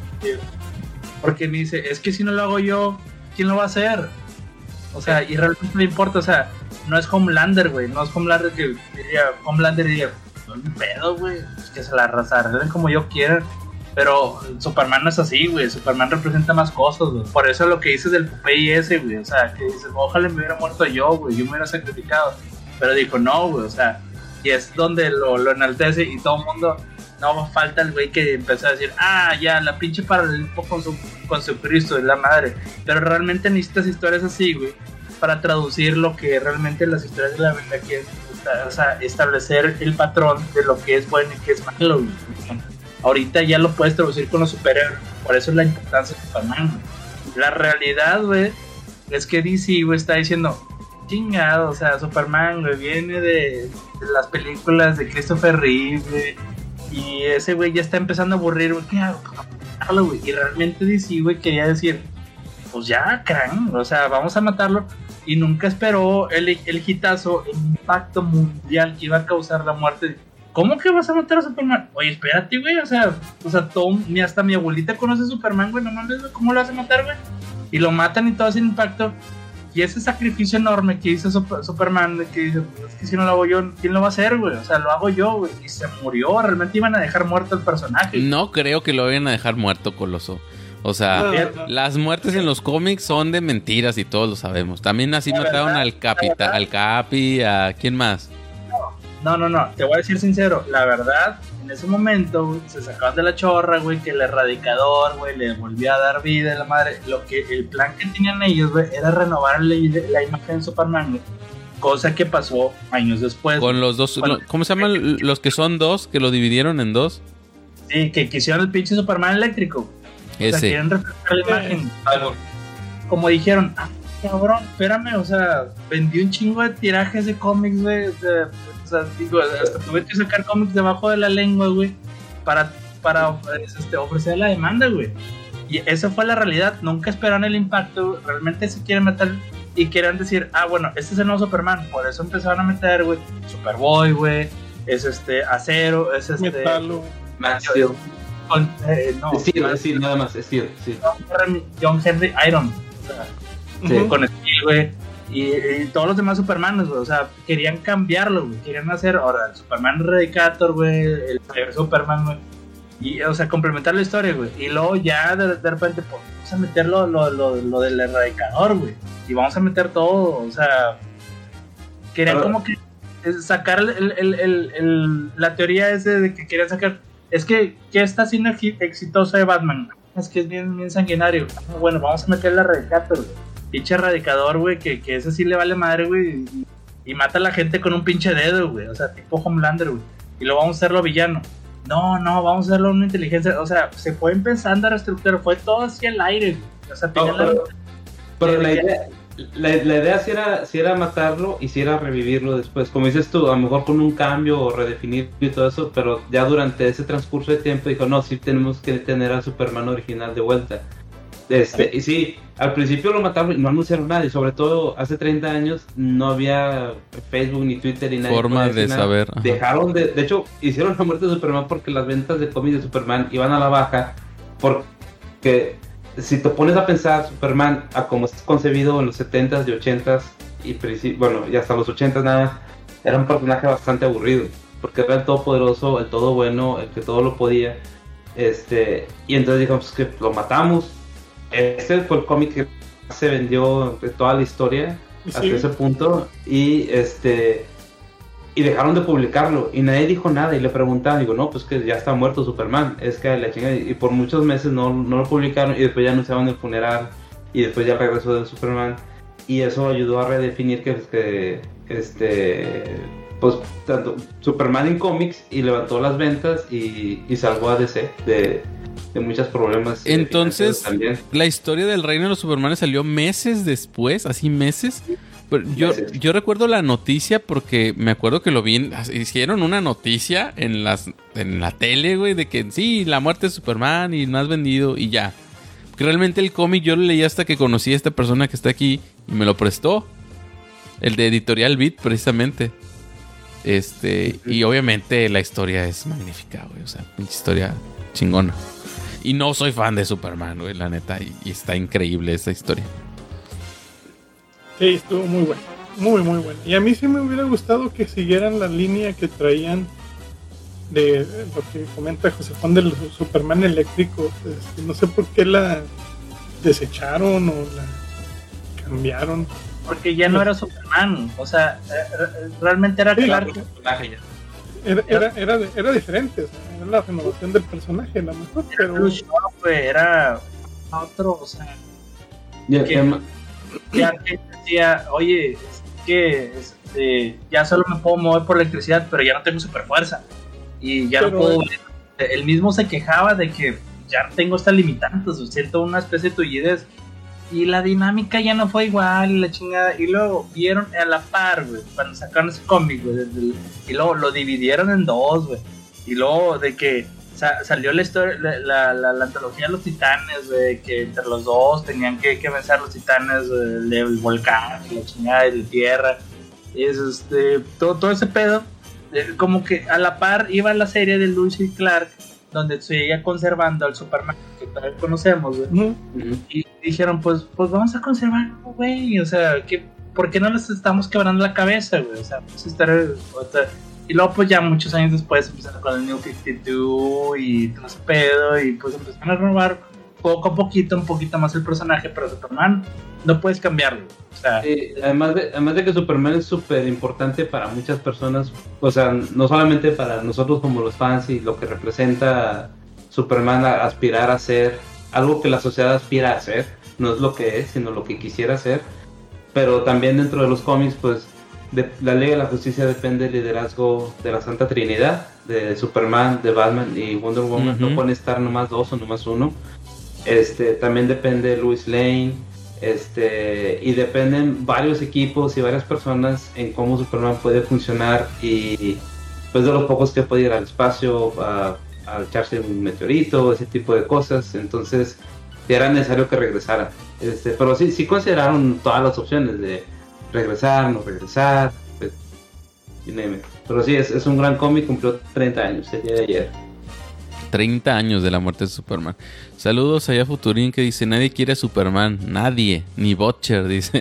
porque me dice, es que si no lo hago yo, ¿quién lo va a hacer? O sea, y realmente no importa, o sea, no es Homelander, güey, no es Homelander que diría, Homelander diría, no es un pedo, güey, es que se la arrasarán como yo quiera. Pero Superman no es así, güey. Superman representa más cosas, güey. Por eso lo que dices del Popeye ese, güey. O sea, que dices, ojalá me hubiera muerto yo, güey. Yo me hubiera sacrificado. Pero dijo, no, güey. O sea, y es donde lo, lo enaltece y todo el mundo... No falta el güey que empezó a decir, ah, ya, la pinche paralelismo con su, con su Cristo, es la madre. Pero realmente necesitas historias así, güey, para traducir lo que realmente las historias de la Biblia quieren. O sea, establecer el patrón de lo que es bueno y que es malo, güey. Ahorita ya lo puedes traducir con los superhéroes. Por eso es la importancia de Superman, güey. La realidad, güey, es que D C, güey, está diciendo, chingado, o sea, Superman, güey, viene de, de las películas de Christopher Reeve, güey, y ese güey ya está empezando a aburrir, güey, ¿qué hago? Güey. Y realmente D C, güey, quería decir, pues ya, crán, o sea, vamos a matarlo. Y nunca esperó el, el hitazo, el impacto mundial que iba a causar la muerte. ¿Cómo que vas a matar a Superman? Oye, espérate, güey, o sea, o sea, todo, ni hasta mi abuelita conoce a Superman, güey, no mames, güey, ¿cómo lo vas a matar, güey? Y lo matan y todo ese impacto. Y ese sacrificio enorme que hizo Super, Superman, de que dice, pues es que si no lo hago yo, ¿quién lo va a hacer, güey? O sea, lo hago yo, güey. Y se murió, realmente iban a dejar muerto el personaje. No creo que lo vayan a dejar muerto, Coloso. O sea, no, no. Las muertes en los cómics son de mentiras y todos lo sabemos. También así la mataron verdad, al Capita, al Capi, a ¿quién más? No, no, no, te voy a decir sincero, la verdad, en ese momento, güey, se sacaban de la chorra, güey, que el erradicador, güey, le volvía a dar vida a la madre. Lo que, el plan que tenían ellos, güey, era renovar la, la imagen de Superman, güey, cosa que pasó años después. Con los dos, Cuando, ¿cómo se llaman los que son dos, que lo dividieron en dos? Sí, que quisieron el pinche Superman eléctrico. Ese. O sea, quieren reflejar la imagen. Como dijeron, ah, cabrón, espérame, o sea, vendí un chingo de tirajes de cómics, güey. O sea, o sea, digo, hasta tuve que sacar cómics debajo de la lengua, güey, para, para este, ofrecer la demanda, güey. Y esa fue la realidad. Nunca esperaron el impacto. Realmente se quieren meter y quieren decir, ah, bueno, este es el nuevo Superman. Por eso empezaron a meter, güey, Superboy, güey. Es este Acero, es este Metalo. Man Steel. Con, eh, no, Steel, Man Steel, nada más, Steel, sí. John Henry Iron. O sea, Sí. uh-huh. Con Steel, güey. Y, y todos los demás Supermanes, güey. O sea, querían cambiarlo, güey. Querían hacer ahora el Superman Eradicator, güey. El Superman, güey. Y, o sea, complementar la historia, güey. Y luego ya de, de repente, pues, vamos a meter lo, lo, lo, lo del erradicador, güey. Y vamos a meter todo, o sea. Querían como que sacar el, el, el, el, el, la teoría ese de que querían sacar. Es que, ¿qué está haciendo exitoso de Batman? Es que es bien, bien sanguinario. Bueno, vamos a meter el erradicator, güey. Pinche erradicador, güey, que, que ese sí le vale madre, güey. Y, y mata a la gente con un pinche dedo, güey. O sea, tipo Homelander, güey. Y lo vamos a hacerlo villano. No, no, vamos a hacerlo una inteligencia. O sea, se fue empezando a reestructurar. Fue todo hacia el aire, güey. O sea, tenía no, la... pero, pero la idea, la, la idea sí era, sí era matarlo y sí era revivirlo después. Como dices tú, a lo mejor con un cambio o redefinir y todo eso, pero ya durante ese transcurso de tiempo dijo, no, sí tenemos que tener al Superman original de vuelta. Este, y sí, al principio lo mataron y no anunciaron nada, y sobre todo hace treinta años no había Facebook ni Twitter ni nada. Forma de nada. saber. Ajá. Dejaron de, de hecho, hicieron la muerte de Superman porque las ventas de cómics de Superman iban a la baja, porque si te pones a pensar, Superman, a como es concebido en los setentas y ochentas, y bueno, y hasta los ochentas nada más, era un personaje bastante aburrido, porque era el todopoderoso, el todo bueno, el que todo lo podía, este, y entonces dijimos que lo matamos. Este fue el cómic que se vendió de toda la historia hasta sí. ese punto, y este y dejaron de publicarlo y nadie dijo nada, y le preguntaban, digo, no, pues que ya está muerto Superman, es que la chingada, y por muchos meses no, no lo publicaron, y después ya anunciaban el funeral, y después ya el regreso de Superman, y eso ayudó a redefinir que, que este pues tanto Superman en cómics, y levantó las ventas y, y salvó a D C de de muchos problemas. Entonces, también. La historia del Reino de los Supermanes salió meses después, así meses. Pero yo, yo recuerdo la noticia porque me acuerdo que lo vi, en, hicieron una noticia en las en la tele, güey, de que sí, la muerte de Superman y más vendido y ya. Porque realmente el cómic yo lo leí hasta que conocí a esta persona que está aquí y me lo prestó. El de Editorial Beat, precisamente. Este, y obviamente la historia es magnífica, güey, o sea, pinche historia chingona. Y no soy fan de Superman, güey, la neta. Y, y está increíble esta historia. Sí, estuvo muy bueno. Muy, muy bueno. Y a mí sí me hubiera gustado que siguieran la línea que traían de lo que comenta José Juan del Superman eléctrico. Este, no sé por qué la desecharon o la cambiaron. Porque ya no era Superman. O sea, realmente era sí, Clark. Era, era, era, era diferente, o sea, era la renovación del personaje, a lo mejor, era pero... Show, wey, era otro, o sea... Ya que, ya que decía, oye, es que este, ya solo me puedo mover por electricidad, pero ya no tengo super fuerza. Y ya pero, no puedo... Él mismo se quejaba de que ya tengo estas limitantes, o siento una especie de tullidez. Y la dinámica ya no fue igual, la chingada. Y luego vieron a la par, güey, cuando sacaron ese cómic, güey. Y luego lo dividieron en dos, güey. Y luego de que sa- salió la historia, la, la, la, la antología de los titanes, güey, que entre los dos tenían que, que vencer a los titanes del, del volcán, y la chingada de la tierra. Y es este, todo, todo ese pedo. Eh, como que a la par iba la serie de Lois y Clark, donde seguía conservando al Superman que todavía conocemos, güey. Uh-huh. Y dijeron, pues, pues vamos a conservarlo, güey. O sea, ¿qué, ¿por qué no les estamos quebrando la cabeza, güey? O sea, pues estar... Y luego, pues ya muchos años después empezaron con el New cincuenta y dos y todo ese pedo. Y pues empezaron a renovar poco a poquito, un poquito más el personaje. Pero Superman no puedes cambiarlo. O sea, sí, además, de, además de que Superman es súper importante para muchas personas. O sea, no solamente para nosotros como los fans y lo que representa Superman a aspirar a ser algo que la sociedad aspira a ser, no es lo que es, sino lo que quisiera ser. Pero también dentro de los cómics, pues de, la Liga de la Justicia depende del liderazgo de la Santa Trinidad, de Superman, de Batman y Wonder Woman. Uh-huh. No pueden estar nomás dos o nomás uno. Este, también depende Lois Lane, este, y dependen varios equipos y varias personas en cómo Superman puede funcionar, y pues de los pocos que puede ir al espacio a, a echarse un meteorito, ese tipo de cosas. Entonces era necesario que regresara, este, pero sí, sí consideraron todas las opciones de regresar, no regresar, pues, pero sí, es, es un gran cómic. Cumplió treinta años el día de ayer. treinta años de la muerte de Superman. Saludos allá a Futurín, que dice: nadie quiere a Superman, nadie, ni Butcher, dice.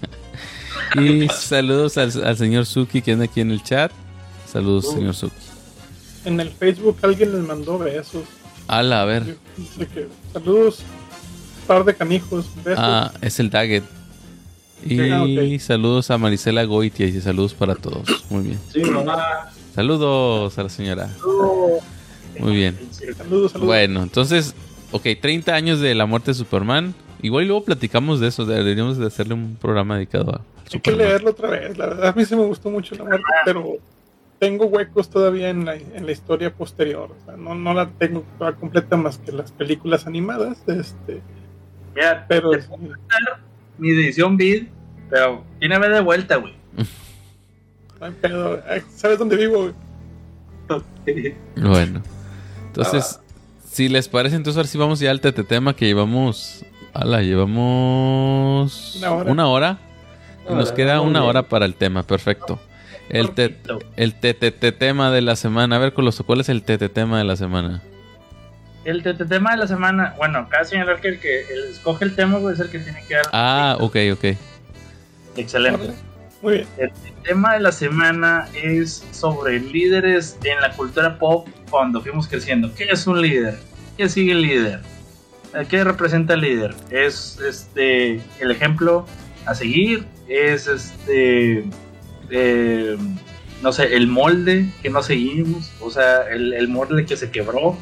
Y saludos al, al señor Suki, que anda aquí en el chat. Saludos, uh, señor Suki. En el Facebook alguien les mandó besos. Ala, a ver. Dice que saludos, par de canijos, besos. Ah, es el Daggett. Y sí, okay. Saludos a Marisela Goitia, y saludos para todos. Muy bien. Sí, mamá. Saludos a la señora. Oh. Muy bien. Saludos, saludos. Bueno, entonces, ok, treinta años de la muerte de Superman. Igual y luego platicamos de eso. Deberíamos de hacerle un programa dedicado a Hay Superman. Que leerlo otra vez. La verdad, a mí sí me gustó mucho la muerte, pero tengo huecos todavía en la, en la historia posterior. O sea, no, no la tengo toda completa más que las películas animadas. Este, Mira, pero te puedo contar mi edición vid, pero tiene de vuelta, güey. No hay pedo. ¿Sabes dónde vivo, güey? Bueno. Entonces, ah, si les parece, entonces ahora sí vamos ya al tema que llevamos. Ala, llevamos una hora. Una hora y nos queda una hora para el tema, perfecto. El te, el te, te, te tema de la semana. A ver, Coloso, ¿cuál es el te, te tema de la semana? El te, te tema de la semana, bueno, cada señalar que el que el, escoge el tema, güey, es el que tiene que dar. Ah, ok, ok. Excelente. Muy bien. El tema de la semana es sobre líderes en la cultura pop cuando fuimos creciendo. ¿Qué es un líder? ¿Qué sigue el líder? ¿Qué representa el líder? ¿Es este el ejemplo a seguir? ¿Es este eh, no sé, el molde que no seguimos? O sea, el, el molde que se quebró.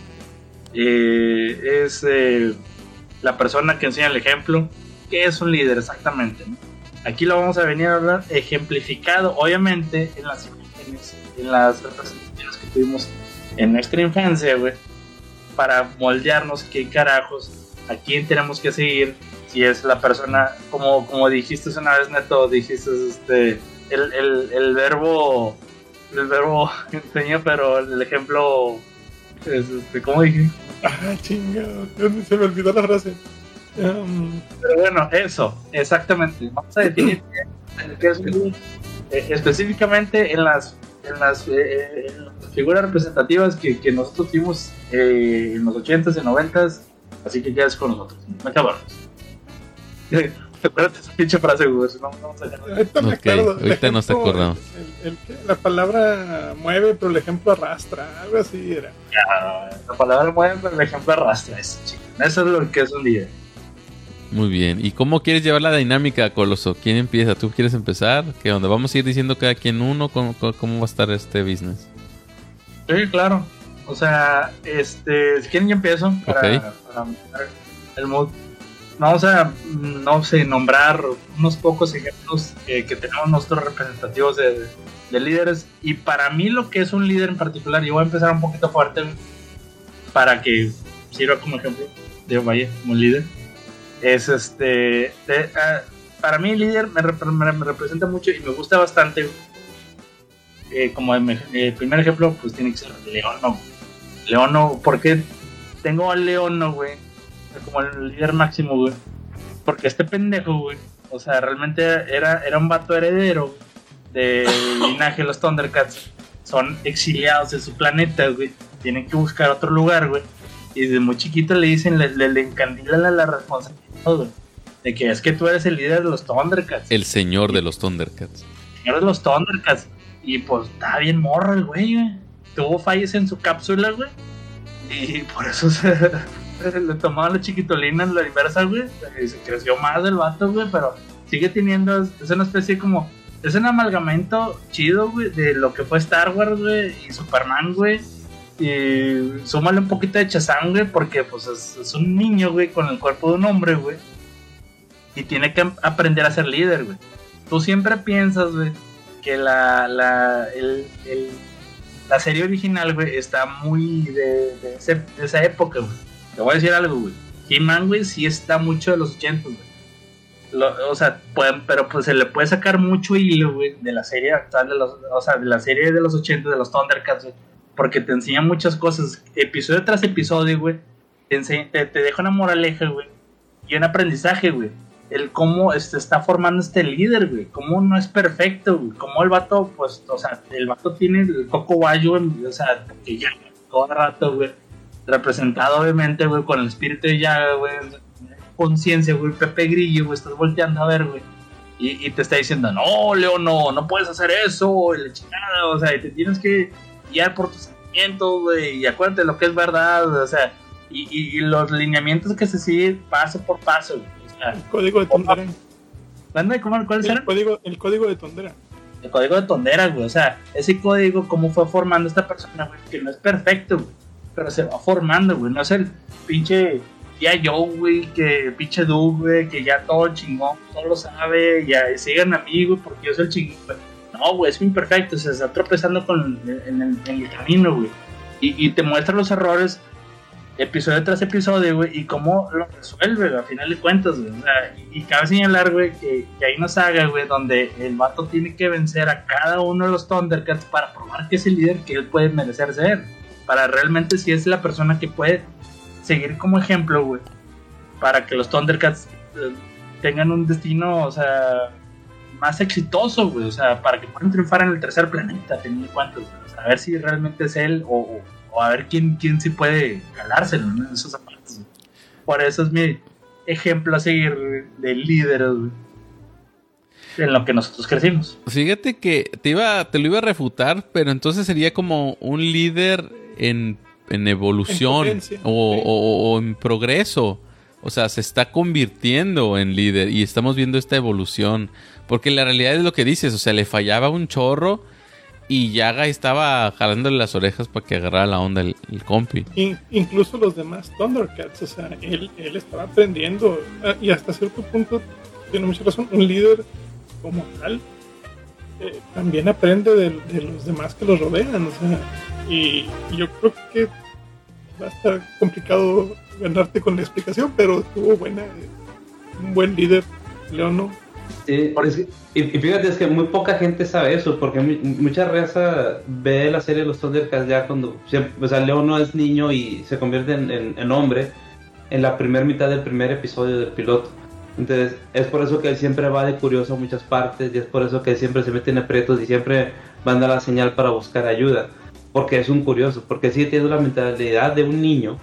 Eh, ¿Es eh, la persona que enseña el ejemplo? ¿Qué es un líder exactamente, ¿no? Aquí lo vamos a venir a hablar ejemplificado, obviamente, en las imágenes, en las representaciones que tuvimos en nuestra infancia, güey, para moldearnos qué carajos, a quién tenemos que seguir, si es la persona, como, como dijiste una vez, Neto, dijiste este, el, el, el verbo, el verbo enseña, pero el ejemplo, es, este, ¿cómo dije? Ah, chingado, se me olvidó la frase. Um... Pero bueno, eso, exactamente. Vamos a definir qué es un, eh, específicamente en las, en las, eh, en las figuras representativas que, que nosotros tuvimos eh, en los ochentas y noventas. Así que quedas con nosotros. Me acabaron. Espérate esa pinche frase, güey. No, no vamos a dejar. Ahorita me okay, acuerdo. Ahorita no se acordamos. El, el, el, la palabra mueve, pero el ejemplo arrastra. Algo así era. Ya, la palabra mueve, pero el ejemplo arrastra. Eso, eso es lo que es un líder. Muy bien. ¿Y cómo quieres llevar la dinámica, Coloso? ¿Quién empieza? ¿Tú quieres empezar? ¿Qué onda? ¿Vamos a ir diciendo cada quien uno? ¿Cómo, cómo va a estar este business? Sí, claro. O sea, este, si quieren yo empiezo para, okay. para el mood. Vamos a, no sé, nombrar unos pocos ejemplos que, que tenemos nosotros representativos de, de líderes. Y para mí lo que es un líder en particular, yo voy a empezar un poquito fuerte para que sirva como ejemplo de vaya, como líder. Es este, de, uh, para mí el líder me, rep- me, me representa mucho y me gusta bastante. Eh, como el, el primer ejemplo, pues tiene que ser Leono. Leono, ¿por qué tengo a Leono, güey? Como el líder máximo, güey. Porque este pendejo, güey, o sea, realmente era, era un vato heredero del linaje de los Thundercats. Son exiliados de su planeta, güey. Tienen que buscar otro lugar, güey. Y desde muy chiquito le dicen, le, le, le encandilan la, la responsabilidad, güey, de que es que tú eres el líder de los Thundercats. El señor de los Thundercats. El señor de los Thundercats. Y pues estaba bien morro el güey, güey. Tuvo fallas en su cápsula, güey. Y por eso se, se le tomaba la chiquitolina en la inversa, güey. Y se creció más el vato, güey. Pero sigue teniendo, es una especie como, es un amalgamento chido, güey, de lo que fue Star Wars, güey, y Superman, güey. Y súmale un poquito de Shazam, güey, porque pues es, es un niño, güey, con el cuerpo de un hombre, güey. Y tiene que aprender a ser líder, güey. Tú siempre piensas, güey, que la, la, el, el, la serie original, güey, está muy de, de, ese, de esa época, güey. Te voy a decir algo, güey. He-Man, güey, sí está mucho de los ochenta, güey. Lo, o sea, pueden, pero pues se le puede sacar mucho hilo, güey, de la serie actual, de los, o sea, de la serie de los ochenta, de los Thundercats, güey, porque te enseña muchas cosas, episodio tras episodio, güey, te, enseña, te, te deja una moraleja, güey, y un aprendizaje, güey, el cómo este, está formando este líder, güey, cómo no es perfecto, güey, cómo el vato, pues, o sea, el vato tiene el coco guayo, güey, o sea, porque ya, todo el rato, güey, representado, obviamente, güey, con el espíritu de Yaga, güey, conciencia, güey, Pepe Grillo, güey, estás volteando a ver, güey, y, y te está diciendo, no, León, no, no puedes hacer eso, y la chingada, o sea, y te tienes que guiar por tus sentimientos, güey, y acuérdate lo que es verdad, o sea, y, y, y los lineamientos que se siguen paso por paso, güey, o sea, el código de Tondera. ¿Cómo, ¿Cuál será? El código, el código de Tondera. El código de Tondera, güey, o sea, ese código, cómo fue formando esta persona, güey, que no es perfecto, güey, pero se va formando, güey, no es el pinche ya yo, güey, que pinche Doug, güey, que ya todo chingón, todo lo sabe, ya sigan a mí, güey, porque yo soy el chingón, güey. No, güey, es imperfecto, se está tropezando con, en, el, en el camino, güey. Y, y te muestra los errores episodio tras episodio, güey, y cómo lo resuelve, güey, a final de cuentas, güey. O sea, y, y cabe señalar, güey, que, que hay una saga, güey, donde el vato tiene que vencer a cada uno de los Thundercats para probar que es el líder que él puede merecer ser. Para realmente si es la persona que puede seguir como ejemplo, güey, para que los Thundercats eh, tengan un destino, o sea, más exitoso, güey, o sea, para que puedan triunfar en el tercer planeta, teniendo en cuenta, o sea, a ver si realmente es él o, o, o a ver quién, quién sí puede jalárselo, ¿no? En esos zapatos, güey. Por eso es mi ejemplo a seguir, güey, de líder, güey, en lo que nosotros crecimos. Fíjate que te iba, te lo iba a refutar, pero entonces sería como un líder en en evolución en o, sí. o, o en progreso, o sea, se está convirtiendo en líder y estamos viendo esta evolución, porque la realidad es lo que dices, o sea, le fallaba un chorro y Yaga estaba jalándole las orejas para que agarrara la onda el, el compi. In, incluso los demás Thundercats, o sea, él, él estaba aprendiendo y hasta cierto punto tiene mucha razón, un líder como tal eh, también aprende de, de los demás que los rodean, o sea, y, y yo creo que va a estar complicado ganarte con la explicación, pero estuvo buena, un buen líder, Leono. Sí, es que, y, y fíjate, es que muy poca gente sabe eso, porque mi, mucha raza ve la serie de los Thundercats ya cuando, o sea, Leono es niño y se convierte en, en, en hombre en la primera mitad del primer episodio del piloto. Entonces, es por eso que él siempre va de curioso a muchas partes, y es por eso que siempre se mete en aprietos y siempre manda la señal para buscar ayuda. Porque es un curioso, porque sí tiene la mentalidad de un niño,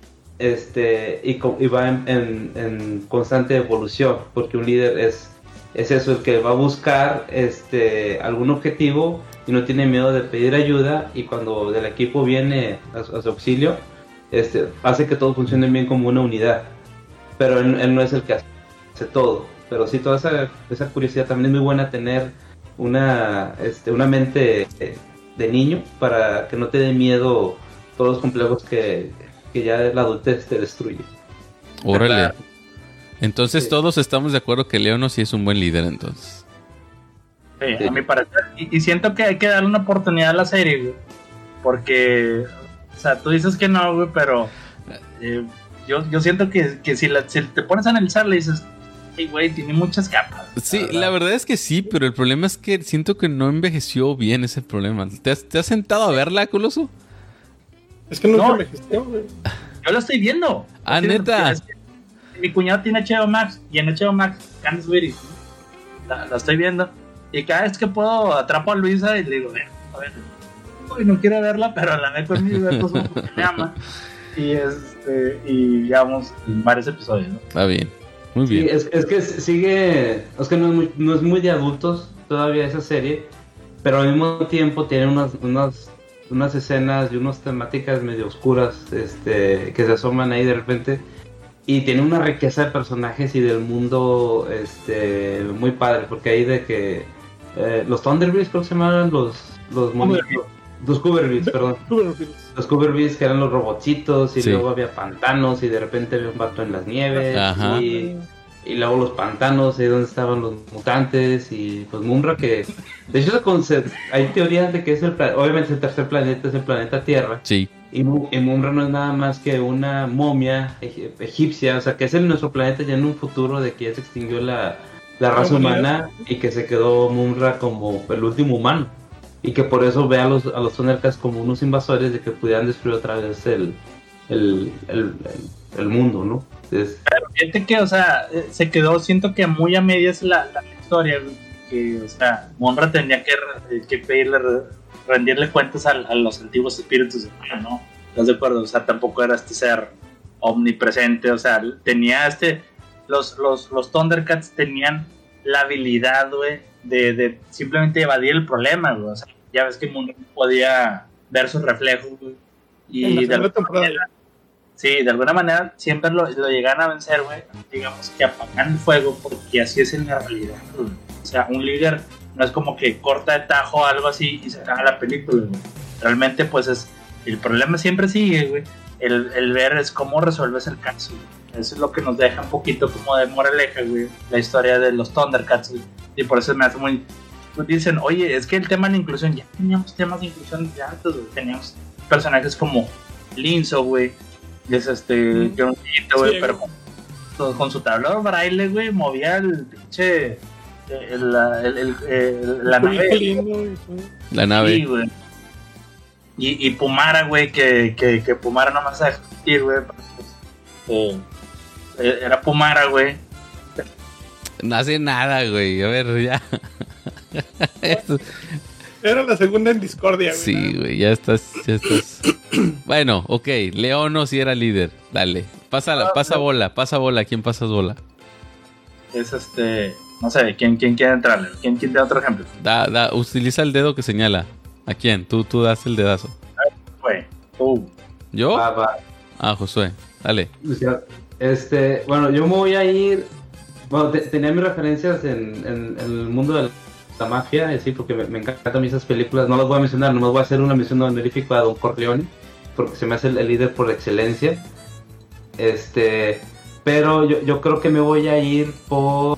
este, y, y va en, en, en constante evolución, porque un líder es, es eso, el que va a buscar este, algún objetivo y no tiene miedo de pedir ayuda, y cuando del equipo viene a su, a su auxilio, este, hace que todo funcione bien como una unidad, pero él, él no es el que hace todo, pero sí toda esa, esa curiosidad también es muy buena, tener una, este, una mente de niño para que no te dé miedo todos los complejos que, que ya la adultez te destruye. Órale. Entonces sí. Todos estamos de acuerdo que Leono sí es un buen líder, entonces. Sí, sí. A mi parecer. Y, y siento que hay que darle una oportunidad a la serie, güey. Porque, o sea, tú dices que no, güey, pero eh, yo, yo siento que, que si, la, si te pones a analizarla y dices, hey, güey, tiene muchas capas. Sí, la verdad. la verdad es que sí, pero el problema es que siento que no envejeció bien ese problema. ¿Te has, te has sentado a verla, Coloso? Es que nunca No. envejeció, güey. Yo la estoy viendo. Ah, Estoy viendo, ¿neta? es que mi cuñado tiene H B O Max y en H B O Max, Candice Berry, la, la estoy viendo. Y cada vez que puedo atrapo a Luisa y le digo, ven, a ver, uy, no quiero verla, pero la ve conmigo, pues, porque me ama. Y, este, y llevamos varios episodios, ¿no? Está bien. Muy bien. Sí, es, es que sigue, es que no es, muy, no es muy de adultos todavía esa serie, pero al mismo tiempo tiene unas, unas, unas escenas y unas temáticas medio oscuras, este, que se asoman ahí de repente, y tiene una riqueza de personajes y del mundo, este, muy padre, porque ahí de que eh, los Thunderbeats, creo que se llamaban los, los monitos, los Cooberbeats, perdón. Los Cooberbeats, que eran los robotcitos, y sí. luego había pantanos, y de repente había un vato en las nieves. Ajá. Y, y luego los pantanos, ahí donde estaban los mutantes, y pues Mumra que... De hecho, hay teorías de que es el... Obviamente el tercer planeta es el planeta Tierra. Sí. Y, y Mumra no es nada más que una momia egipcia, o sea, que es el nuestro planeta ya en un futuro de que ya se extinguió la, la raza humana y que se quedó Mumra como el último humano. Y que por eso ve a los, a los Thundercats como unos invasores de que pudieran destruir otra vez el, el, el, el, el mundo, ¿no? Entonces, pero fíjate que, o sea, se quedó, siento que muy a medias la, la historia, que, o sea, Mumra tenía que, que pedirle, rendirle cuentas a, a los antiguos espíritus de Maya, ¿no? ¿Estás de acuerdo? O sea, tampoco era este ser omnipresente, o sea, tenía este, los, los, los Thundercats tenían la habilidad, güey, de, de simplemente evadir el problema, güey. O sea, ya ves que Mumra podía ver sus reflejos, güey. Y de alguna manera, sí, de alguna manera siempre lo, lo llegan a vencer, güey. Digamos que apagan el fuego, porque así es en la realidad, güey. O sea, un líder no es como que corta de tajo o algo así y se acaba la película, güey. Realmente, pues es, el problema siempre sigue, güey. El, el ver es cómo resuelves el caso, güey. Eso es lo que nos deja un poquito como de moraleja, güey, la historia de los Thundercats, güey. Y por eso me hace muy... Pues dicen, oye, es que el tema de la inclusión, ya teníamos temas de inclusión de antes, güey. Teníamos personajes como Linzo, güey. Es este, Johncito, güey, sí, pero con, con su tablero braille, güey, movía el pinche... El, el, el, el, la nave. Lindo, la nave. Sí, güey. Y, y Pumara, güey, que, que, que Pumara no más a discutir, güey. Pues, eh, era Pumara, güey. No hace nada, güey. A ver, ya. Esto... Era la segunda en discordia, güey. Sí, güey, ya estás, ya estás. Bueno, ok. Leono sí era líder. Dale. Pasa, Ah, pasa no. bola, pasa bola. ¿Quién pasa bola? Es este... No sé, ¿quién, quién quiere entrarle? ¿Quién, quién da otro ejemplo? Da, da, utiliza el dedo que señala. ¿A quién? Tú, tú das el dedazo. Güey, tú. ¿Yo? va, va. Ah, Josué. Dale. O sea, este, bueno, yo me voy a ir. Bueno, te- tenía mis referencias en, en- en el mundo de la mafia, así, porque me, me encantan a mí esas películas. No las voy a mencionar, nomás voy a hacer una mención honorífica a Don Corleone, porque se me hace el, el líder por excelencia. Este, pero yo, yo creo que me voy a ir por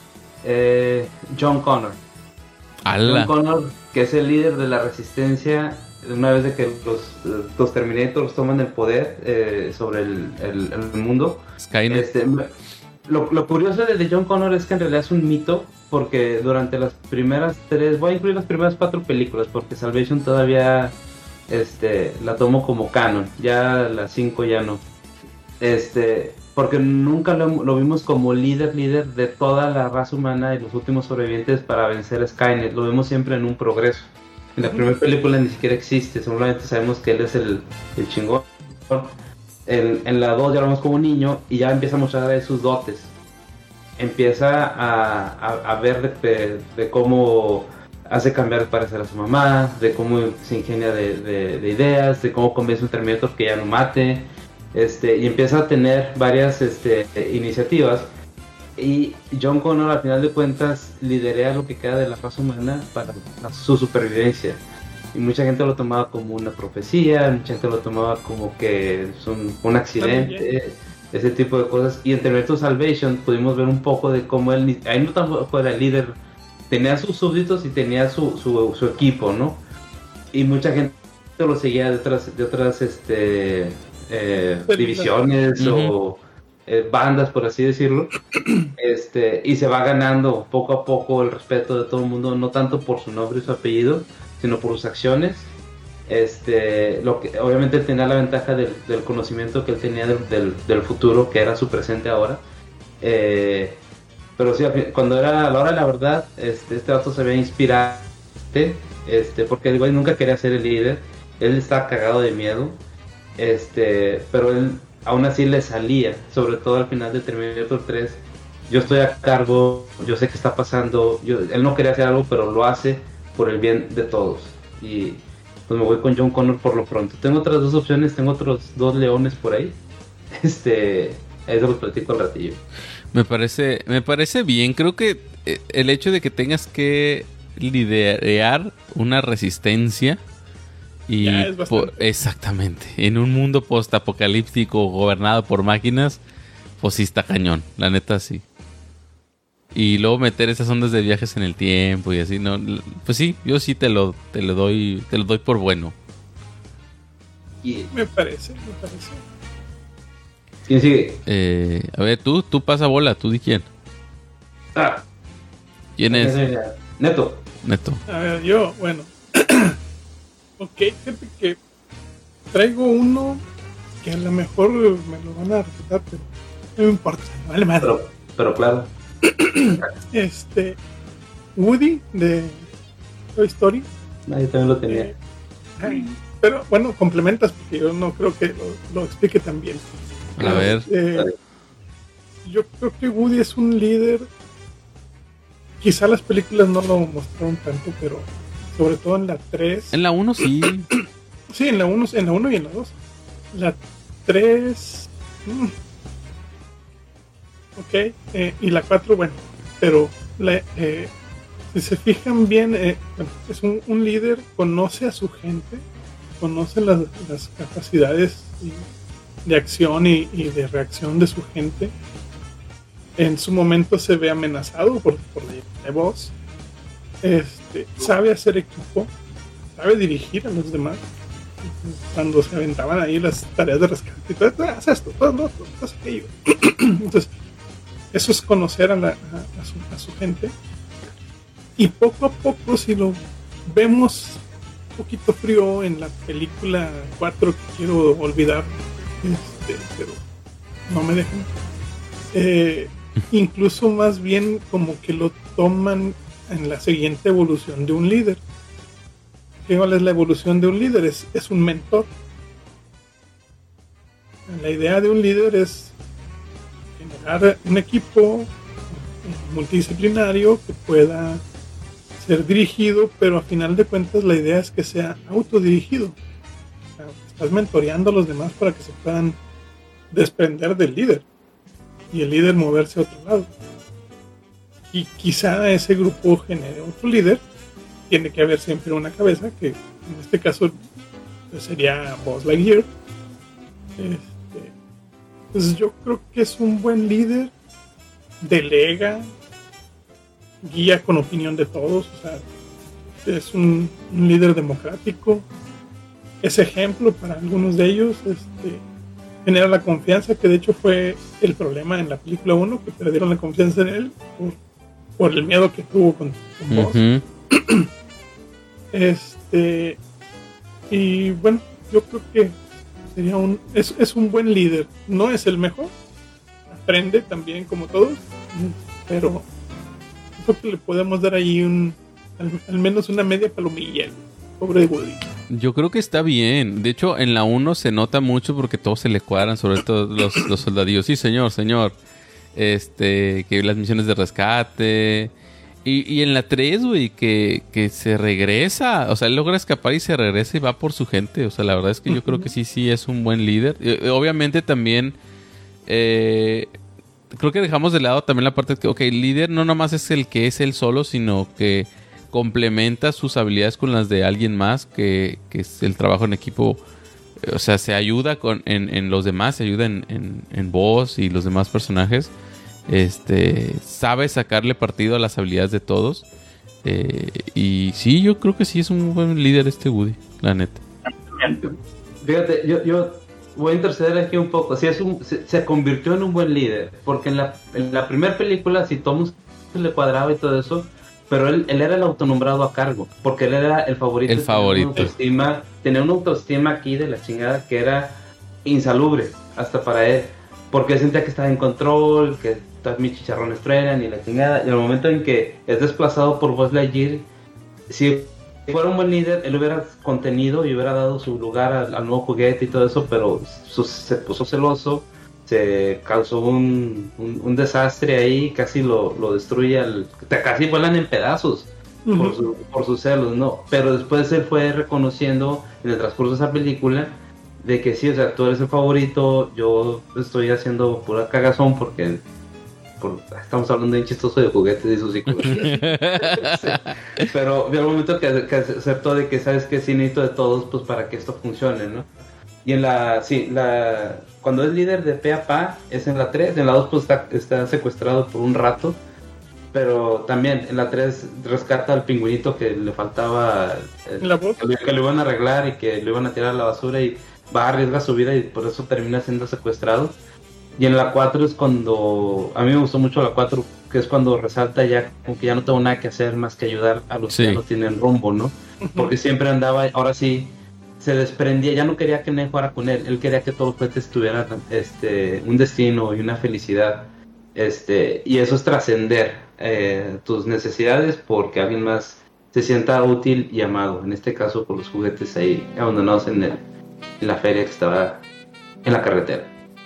eh, John Connor. ¡Hala! John Connor, que es el líder de la resistencia, una vez de que los, los Terminators toman el poder eh, sobre el, el- el mundo. Skynet. Este, me- lo, lo curioso de de John Connor es que en realidad es un mito, porque durante las primeras tres, voy a incluir las primeras cuatro películas, porque Salvation todavía este, la tomo como canon, ya las cinco ya no. Este, porque nunca lo, lo vimos como líder, líder de toda la raza humana y los últimos sobrevivientes para vencer a Skynet. Lo vemos siempre en un progreso. En la primera película ni siquiera existe, solamente sabemos que él es el, el chingón. En, en la dos ya lo vemos como un niño y ya empieza a mostrar ahí sus dotes. Empieza a, a, a ver de, de, de cómo hace cambiar de parecer a su mamá, de cómo se ingenia de, de, de ideas, de cómo convence a un Terminator que ya no mate. Este, y empieza a tener varias este, iniciativas. Y John Connor, al final de cuentas, lidera lo que queda de la raza humana para su supervivencia. Y mucha gente lo tomaba como una profecía, mucha gente lo tomaba como que es un, un accidente, ese tipo de cosas. Y en Terminator Salvation pudimos ver un poco de cómo él, ahí no tampoco era el líder, tenía sus súbditos y tenía su, su, su equipo, ¿no? Y mucha gente lo seguía de otras, de otras este, eh, divisiones Ujú. o eh, bandas, por así decirlo. Este, y se va ganando poco a poco el respeto de todo el mundo, no tanto por su nombre y su apellido, sino por sus acciones. Este, lo que, obviamente él tenía la ventaja del, del conocimiento que él tenía del, del, del futuro, que era su presente ahora. Eh, pero sí, al fin- cuando era a la hora de la verdad, este, este vato se veía inspirado, este, porque el güey nunca quería ser el líder, él estaba cagado de miedo, este, pero él aún así le salía, sobre todo al final de Terminator tres. Yo estoy a cargo, yo sé qué está pasando, yo, él no quería hacer algo, pero lo hace por el bien de todos. Y pues me voy con John Connor por lo pronto. Tengo otras dos opciones, tengo otros dos leones por ahí. Este, ahí se los platico al ratillo. Me parece, me parece bien. Creo que eh, el hecho de que tengas que liderar una resistencia y Ya es bastante. po- exactamente en un mundo postapocalíptico gobernado por máquinas, pues sí está cañón. La neta sí. Y luego meter esas ondas de viajes en el tiempo y así, ¿no? Pues sí, yo sí te lo, te lo doy, te lo doy por bueno. Y me parece, me parece. ¿Quién sigue? Eh, a ver, tú, tú pasa bola, tú di quién. Ah. ¿Quién es? Neto. Neto. A ver, yo, bueno. Ok, fíjate que traigo uno que a lo mejor me lo van a respetar, pero no me importa, no vale madre. Pero, pero claro. Este, Woody de Toy Story. Nadie también lo tenía. Eh, pero bueno, complementas porque yo no creo que lo, lo explique tan bien. A ver. Eh, yo creo que Woody es un líder. Quizá las películas no lo mostraron tanto, pero sobre todo en la tres. En la uno sí. Sí, en la uno en la uno y en la dos. La tres. Mmm, ok, eh, y la cuatro, bueno, pero la, eh, si se fijan bien, eh, bueno, es un, un líder, conoce a su gente, conoce las, las capacidades de acción y, y de reacción de su gente. En su momento se ve amenazado por, por la de voz. Este, sabe hacer equipo, sabe dirigir a los demás. Cuando se aventaban ahí las tareas de rescate, y todo, haz esto, todo lo otro, haz aquello. Entonces, eso es conocer a, la, a, a, su, a su gente. Y poco a poco, si lo vemos un poquito frío en la película cuatro, que quiero olvidar, este, pero no me dejan. Eh, incluso más bien como que lo toman en la siguiente evolución de un líder. ¿Cuál es la evolución de un líder? Es, es un mentor. La idea de un líder es generar un equipo multidisciplinario que pueda ser dirigido, pero a final de cuentas la idea es que sea autodirigido. O sea, estás mentoreando a los demás para que se puedan desprender del líder y el líder moverse a otro lado. Y quizá ese grupo genere otro líder. Tiene que haber siempre una cabeza, que en este caso pues, sería Buzz Lightyear. Este, pues yo creo que es un buen líder, delega, guía con opinión de todos, o sea, es un, un líder democrático, es ejemplo para algunos de ellos, este, genera la confianza, que de hecho fue el problema en la película uno, que perdieron la confianza en él por, por el miedo que tuvo con, con Buzz. Uh-huh. Este, y bueno, yo creo que sería un es, es un buen líder. No es el mejor, aprende también como todos, pero creo que le podemos dar ahí un al, al menos una media palomilla al pobre Woody. Yo creo que está bien. De hecho, en la uno se nota mucho porque todos se le cuadran, sobre todo los, los soldadillos. Sí, señor, señor. Este, que las misiones de rescate. Y, y en la tres, güey, que, que se regresa. O sea, él logra escapar y se regresa y va por su gente. O sea, la verdad es que yo creo que sí, sí es un buen líder. Y, obviamente también... Eh, creo que dejamos de lado también la parte de que, ok, el líder no nomás es el que es él solo, sino que complementa sus habilidades con las de alguien más, que, que es el trabajo en equipo. O sea, se ayuda con, en, en los demás, se ayuda en, en, en Buzz y los demás personajes. Este, sabe sacarle partido a las habilidades de todos. Eh, y sí, yo creo que sí es un buen líder este Woody, la neta. Fíjate, yo, yo voy a interceder aquí un poco. Sí, es un, se, se convirtió en un buen líder, porque en la, en la primera película, si Tom se le cuadraba y todo eso, pero él, él era el autonombrado a cargo, porque él era el favorito. El favorito. Tenía una autoestima, tenía una autoestima aquí de la chingada que era insalubre, hasta para él, porque él sentía que estaba en control, que todas mis chicharrones truenan y la chingada, y al momento en que es desplazado por Buzz Lightyear, si fuera un buen líder, él hubiera contenido y hubiera dado su lugar al, al nuevo juguete y todo eso, pero su, se puso celoso, se causó un, un, un desastre ahí, casi lo, lo destruye, al, casi vuelan en pedazos uh-huh. por, su, por sus celos, ¿no? Pero después él fue reconociendo en el transcurso de esa película de que sí, o sea, tú eres el favorito, yo estoy haciendo pura cagazón porque por, estamos hablando de un chistoso de juguetes y su psicología. Sí. Pero vi al momento que, que aceptó de que sabes que sí necesito de todos pues para que esto funcione, ¿no? Y en la, sí, la cuando es líder de pe a pa es en la tres, en la dos pues está, está secuestrado por un rato pero también en la tres rescata al pingüinito que le faltaba, eh, ¿La voz? que, que lo iban a arreglar y que lo iban a tirar a la basura y va a arriesgar su vida y por eso termina siendo secuestrado. Y en la cuatro es cuando, a mí me gustó mucho la cuatro, que es cuando resalta ya como que ya no tengo nada que hacer más que ayudar a los Sí. que ya no tienen rumbo, ¿no? Porque siempre andaba, ahora sí, se desprendía, ya no quería que nadie jugara con él, él quería que todos los juguetes tuvieran este, un destino y una felicidad, este, y eso es trascender eh, tus necesidades porque alguien más se sienta útil y amado, en este caso por los juguetes ahí abandonados en, el, en la feria que estaba en la carretera.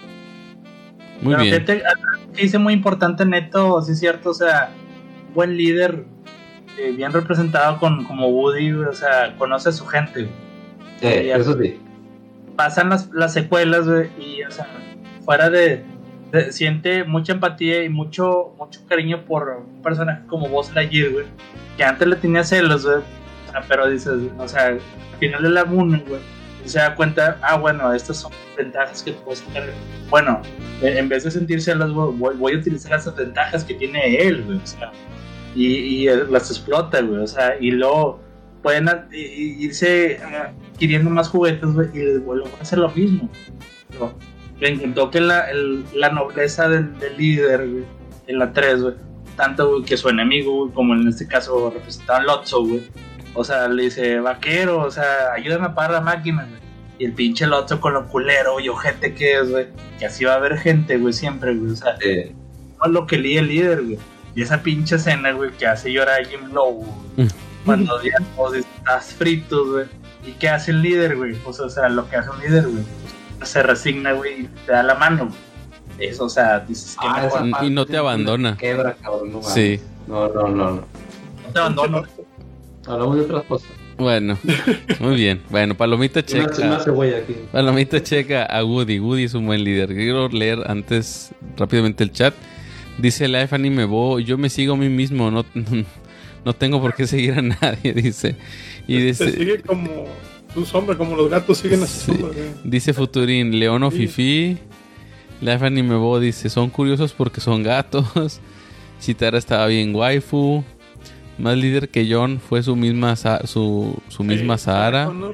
Muy Pero bien. fíjate, algo que dice muy importante Neto, sí es cierto, o sea, buen líder, eh, bien representado con como Woody, o sea, conoce a su gente. Eh, Y eso sí. pasan las, las secuelas, güey, y, o sea, fuera de, de- siente mucha empatía y mucho mucho cariño por un personaje como Buzz Lightyear, güey, que antes le tenía celos, güey, o sea, pero dices, o sea, al final de la une, güey, y se da cuenta, ah, bueno, estas son ventajas que puedo sacar. Bueno, eh, en vez de sentir celos, güey, voy, voy a utilizar esas ventajas que tiene él, güey, o sea, y, y eh, las explota, güey, o sea, y luego pueden a- i- i- irse eh, adquiriendo más juguetes, güey, y les vuelven a hacer lo mismo. Pero me encantó que la, el- la nobleza del, del líder, güey, en la tres, güey, tanto, güey, que su enemigo, güey, como en este caso representaba Lotso, güey, o sea, le dice, vaquero, o sea, ayúdame a apagar la máquina, güey. Y el pinche Lotso con lo culero y ojete que es, güey, que así va a haber gente, güey, siempre, güey, o sea, Eh, no es lo que lee el líder, güey. Y esa pinche escena, güey, que hace llorar a Jim Lowe, güey, cuando ya todos estás fritos, güey. ¿Y qué hace el líder, güey? Pues, o sea, lo que hace un líder, güey, pues, se resigna, güey, y te da la mano, güey. Eso, o sea, dices que ah, mejor, esa Y parte no te es abandona. una Quebra, cabrón, no mames. Sí. No, no, no, no. no te abandono. Hablamos de otras cosas. Bueno, muy bien. Bueno, palomita Una, una checa. cebolla aquí. Palomita checa a Woody. Woody es un buen líder. Quiero leer antes rápidamente el chat. Dice Life Anime Bo, yo me sigo a mí mismo, no, no tengo por qué seguir a nadie, dice. Y Se dice, sigue como tu sombra, como los gatos siguen a su Sí. sombra, güey. dice Futurín, León o Sí. Fifi. Life Anime Bo dice, son curiosos porque son gatos. Chitara estaba bien waifu. Más líder que John fue su misma Sa- su, su misma Eh, Sahara. Connor,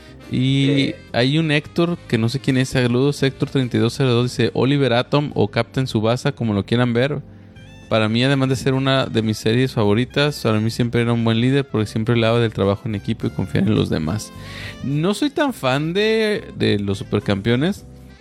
Y Eh. hay un Héctor, que no sé quién es, saludos, Héctor treinta y dos cero dos, dice Oliver Atom o Captain Tsubasa, como lo quieran ver. Para mí, además de ser una de mis series favoritas, para mí siempre era un buen líder porque siempre hablaba del trabajo en equipo y confiar en los demás. No soy tan fan de, de los supercampeones,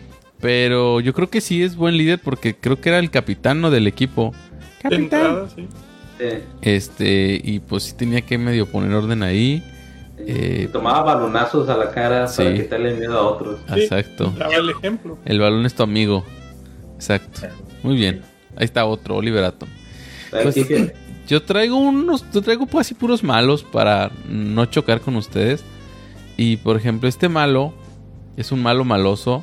pero yo creo que sí es buen líder porque creo que era el capitán, ¿no?, del equipo. de Capitán. entrada, sí. Eh, Este, y pues sí tenía que medio poner orden ahí. eh, Eh, tomaba balonazos a la cara sí. para quitarle miedo a otros. Sí. Exacto. Daba el ejemplo. El balón es tu amigo. Exacto. Muy bien. Ahí está otro, Oliver Atom. Pues, Así que, yo traigo unos, yo traigo pues así puros malos para no chocar con ustedes. Y por ejemplo, este malo es un malo maloso,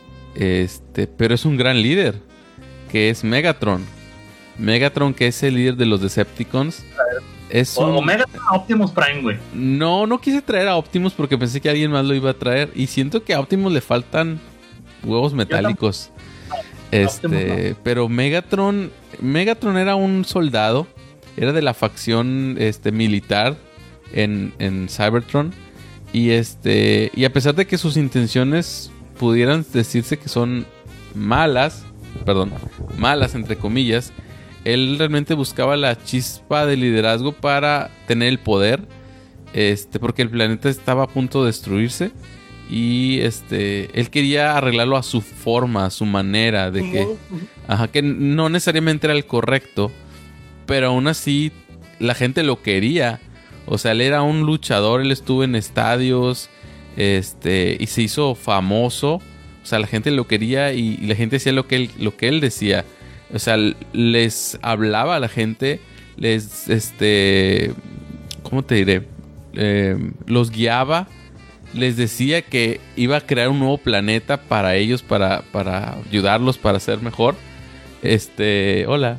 este, pero es un gran líder, que es Megatron. Megatron, que es el líder de los Decepticons. Es O un... Omega Optimus Prime, güey. No, no quise traer a Optimus porque pensé que alguien más lo iba a traer. Y siento que a Optimus le faltan huevos metálicos. Este, Optimus pero Megatron, Megatron era un soldado, era de la facción este militar en, en Cybertron. Y este, y a pesar de que sus intenciones pudieran decirse que son malas, perdón, malas entre comillas, él realmente buscaba la chispa de liderazgo para tener el poder, este, porque el planeta estaba a punto de destruirse y este, él quería arreglarlo a su forma, a su manera, de que, Ujú. ajá, que no necesariamente era el correcto, pero aún así la gente lo quería. O sea, él era un luchador, él estuvo en estadios, este, y se hizo famoso. O sea, la gente lo quería y, y la gente hacía lo que él, lo que él decía. O sea, les hablaba a la gente, les, este, ¿cómo te diré? Eh, los guiaba, les decía que iba a crear un nuevo planeta para ellos, para, para ayudarlos, para ser mejor. Este, hola,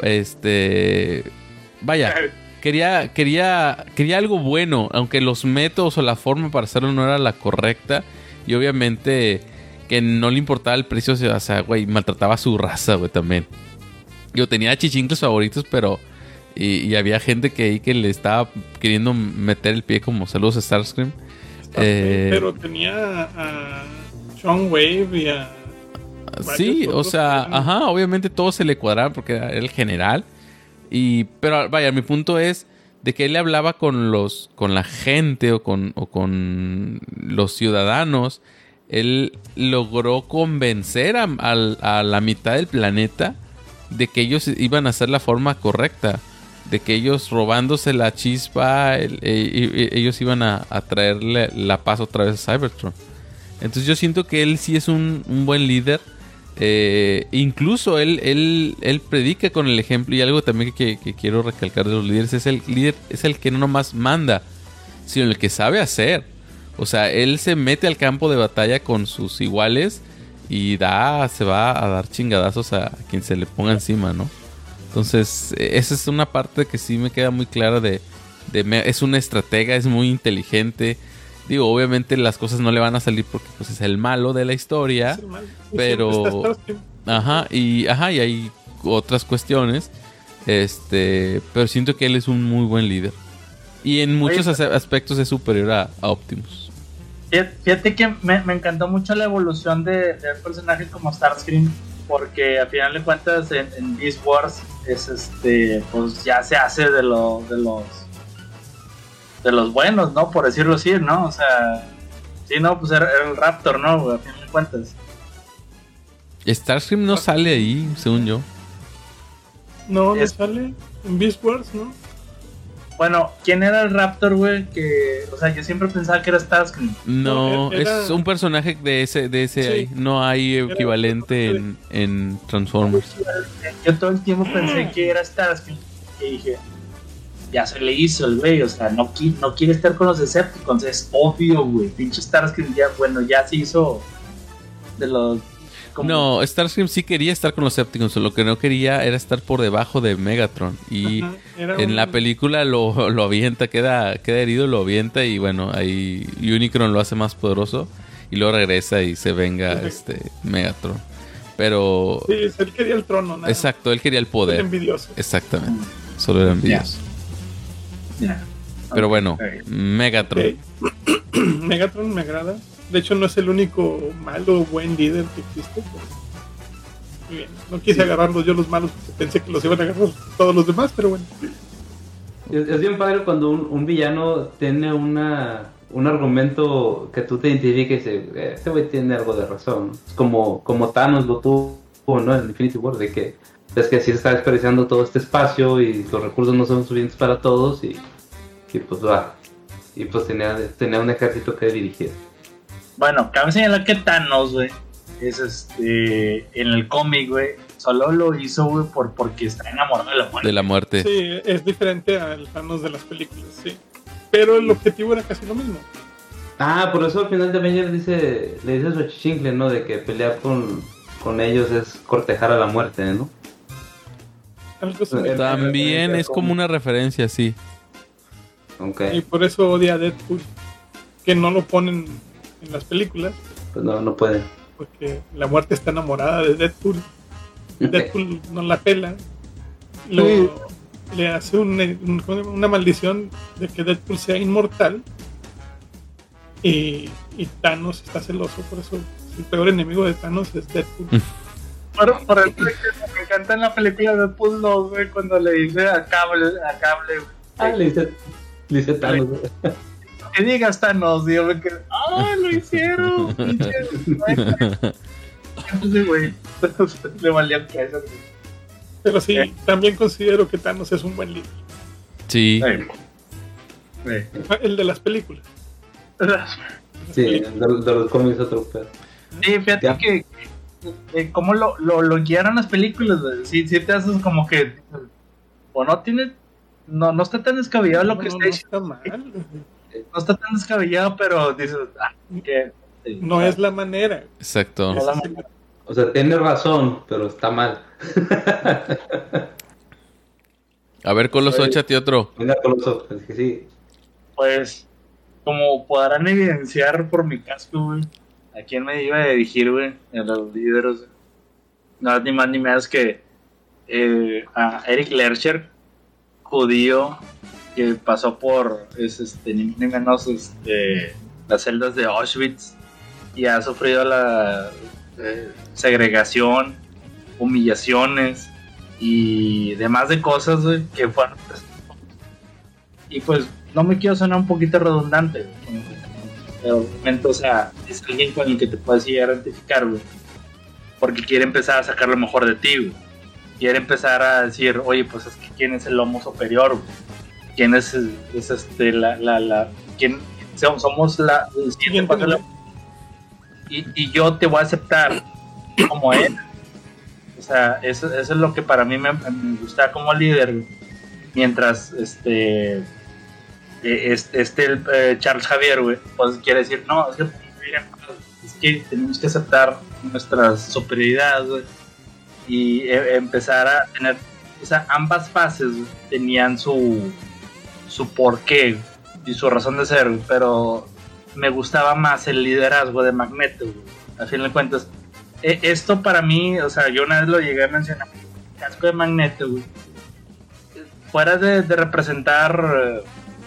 este, vaya, quería, quería, quería algo bueno, aunque los métodos o la forma para hacerlo no era la correcta y obviamente que no le importaba el precio, o sea, güey, maltrataba a su raza, güey, también. Yo tenía chichincles favoritos, pero Y, y había gente que ahí que le estaba queriendo meter el pie como saludos a Starscream. Eh, pero tenía a Sean Wave y a... Sí, o sea, ajá, obviamente todo se le cuadraba porque era el general. Y, pero vaya, mi punto es de que él le hablaba con los, con la gente o con, o con los ciudadanos. Él logró convencer a, a, a la mitad del planeta de que ellos iban a hacer la forma correcta. De que ellos robándose la chispa, el, el, ellos iban a, a traerle la paz otra vez a Cybertron. Entonces yo siento que él sí es un, un buen líder. Eh, incluso él, él, él predica con el ejemplo. Y algo también que, que quiero recalcar de los líderes es el líder, es el que no nomás manda, sino el que sabe hacer. O sea, él se mete al campo de batalla con sus iguales y da, se va a dar chingadazos a quien se le ponga encima, ¿no? Entonces, esa es una parte que sí me queda muy clara de, de... Es una estratega, es muy inteligente. Digo, obviamente las cosas no le van a salir porque pues es el malo de la historia. Pero... Ajá, y, ajá, y hay otras cuestiones. Este, pero siento que él es un muy buen líder. Y en muchos Oye, aspectos es superior a, a Optimus. Fíjate que me, me encantó mucho la evolución de, de personajes como Starscream. Porque al final de cuentas en, en Beast Wars es este, pues ya se hace de, lo, de los de los buenos, ¿no? Por decirlo así, ¿no? O sea, sí, no, pues era, era el Raptor, ¿no? A final de cuentas. Starscream no sale ahí, según yo. No, no es... sale en Beast Wars, ¿no? Bueno, ¿quién era el Raptor, güey? Que, o sea, yo siempre pensaba que era Starscream. No, no era... es un personaje de ese, de ese sí. Ahí. No hay equivalente era... en, en Transformers. Yo todo el tiempo pensé que era Starscream. Y dije, ya se le hizo el güey, o sea, no, qui- no quiere estar con los Decepticons, es obvio, güey. Pinche Starscream ya, bueno, ya se hizo de los... Como... No, Starscream sí quería estar con los Decepticons, lo que no quería era estar por debajo de Megatron. Y ajá, en un... la película lo, lo avienta, queda, queda herido, lo avienta y bueno, ahí Unicron lo hace más poderoso y luego regresa y se venga sí. este Megatron. Pero... Sí, él quería el trono, ¿no? Exacto, él quería el poder. Era envidioso. Exactamente, solo era envidioso. Yeah. Yeah. Pero bueno, okay. Megatron. Okay. Megatron me agrada. De hecho, no es el único malo o buen líder que existe. Muy bien. No quise sí. agarrarlos yo los malos porque pensé que los iban a agarrar todos los demás, pero bueno. Es, es bien padre cuando un, un villano tiene una un argumento que tú te identifiques y dices, este güey tiene algo de razón. Es como, como Thanos lo tuvo, ¿no? En Infinity War, de que es que así se está desperdiciando todo este espacio y los recursos no son suficientes para todos y, y pues va. Y pues tenía, tenía un ejército que dirigir. Bueno, cabe señalar que Thanos, güey, es este, en el cómic, güey, solo lo hizo, güey, por, porque está enamorado de la muerte. De la muerte. Sí, es diferente al Thanos de las películas, sí. Pero el objetivo era casi lo mismo. Ah, por eso al final de Avengers dice, le dice a su achichincle, ¿no? De que pelear con, con ellos es cortejar a la muerte, ¿no? También es como una referencia, sí. Okay. Y por eso odia a Deadpool, que no lo ponen en las películas. Pues no, no puede. Porque la muerte está enamorada de Deadpool. Deadpool no la pela. Lo, sí. Le hace un, un, una maldición de que Deadpool sea inmortal. Y, y Thanos está celoso, por eso el peor enemigo de Thanos es Deadpool. Por, por el que me encanta en la película de Deadpool dos, güey, cuando le dice a Cable, a Cable, güey. Ah, le dice, le dice Thanos. Que digas Thanos, digo, que ¡ah, lo hicieron! Entonces, güey, le valía que eso. Pero sí, ¿eh? También considero que Thanos es un buen líder. Sí. Sí. El de las películas. Sí, de, de los cómics otro pedo. Sí, fíjate ya. que eh, cómo lo, lo, lo guiaron las películas, güey. Sí, sí te haces como que o no tiene, no, no está tan descabellado no, lo que no, está diciendo. No está mal. No está tan descabellado, pero dices, ah, que sí, no claro. Es la manera. Exacto. No la manera. O sea, tiene razón, pero está mal. A ver, Coloso, échate otro. Venga, Coloso, es que sí. Pues, como podrán evidenciar por mi casco, güey, ¿a quién me iba a dirigir, güey? A los líderes. No, ni más ni menos que eh, a Eric Lercher judío que pasó por es, este, ni ni menos este, las celdas de Auschwitz y ha sufrido la eh, segregación, humillaciones y demás de cosas, güey, que fueron pues, y pues no me quiero sonar un poquito redundante, güey, pero obviamente, o sea, es alguien con el que te puedes llegar a identificar, güey, porque quiere empezar a sacar lo mejor de ti, güey. Quiere empezar a decir, oye, pues es que quién es el lomo superior, güey. Quién es, es este, la, la, la, quién somos la, el siguiente paso la, y, y yo te voy a aceptar como él. O sea, eso, eso es lo que para mí me, me gusta como líder, güey. Mientras este este, este eh, Charles Xavier, güey, pues quiere decir, no, es que, es que tenemos que aceptar nuestras superioridades, güey, y eh, empezar a tener, o sea, ambas fases, güey, tenían su su porqué y su razón de ser, güey, pero me gustaba más el liderazgo de Magneto, güey. Al fin de cuentas, eh, esto para mí, o sea, yo una vez lo llegué a mencionar, el casco de Magneto, güey, fuera de, de representar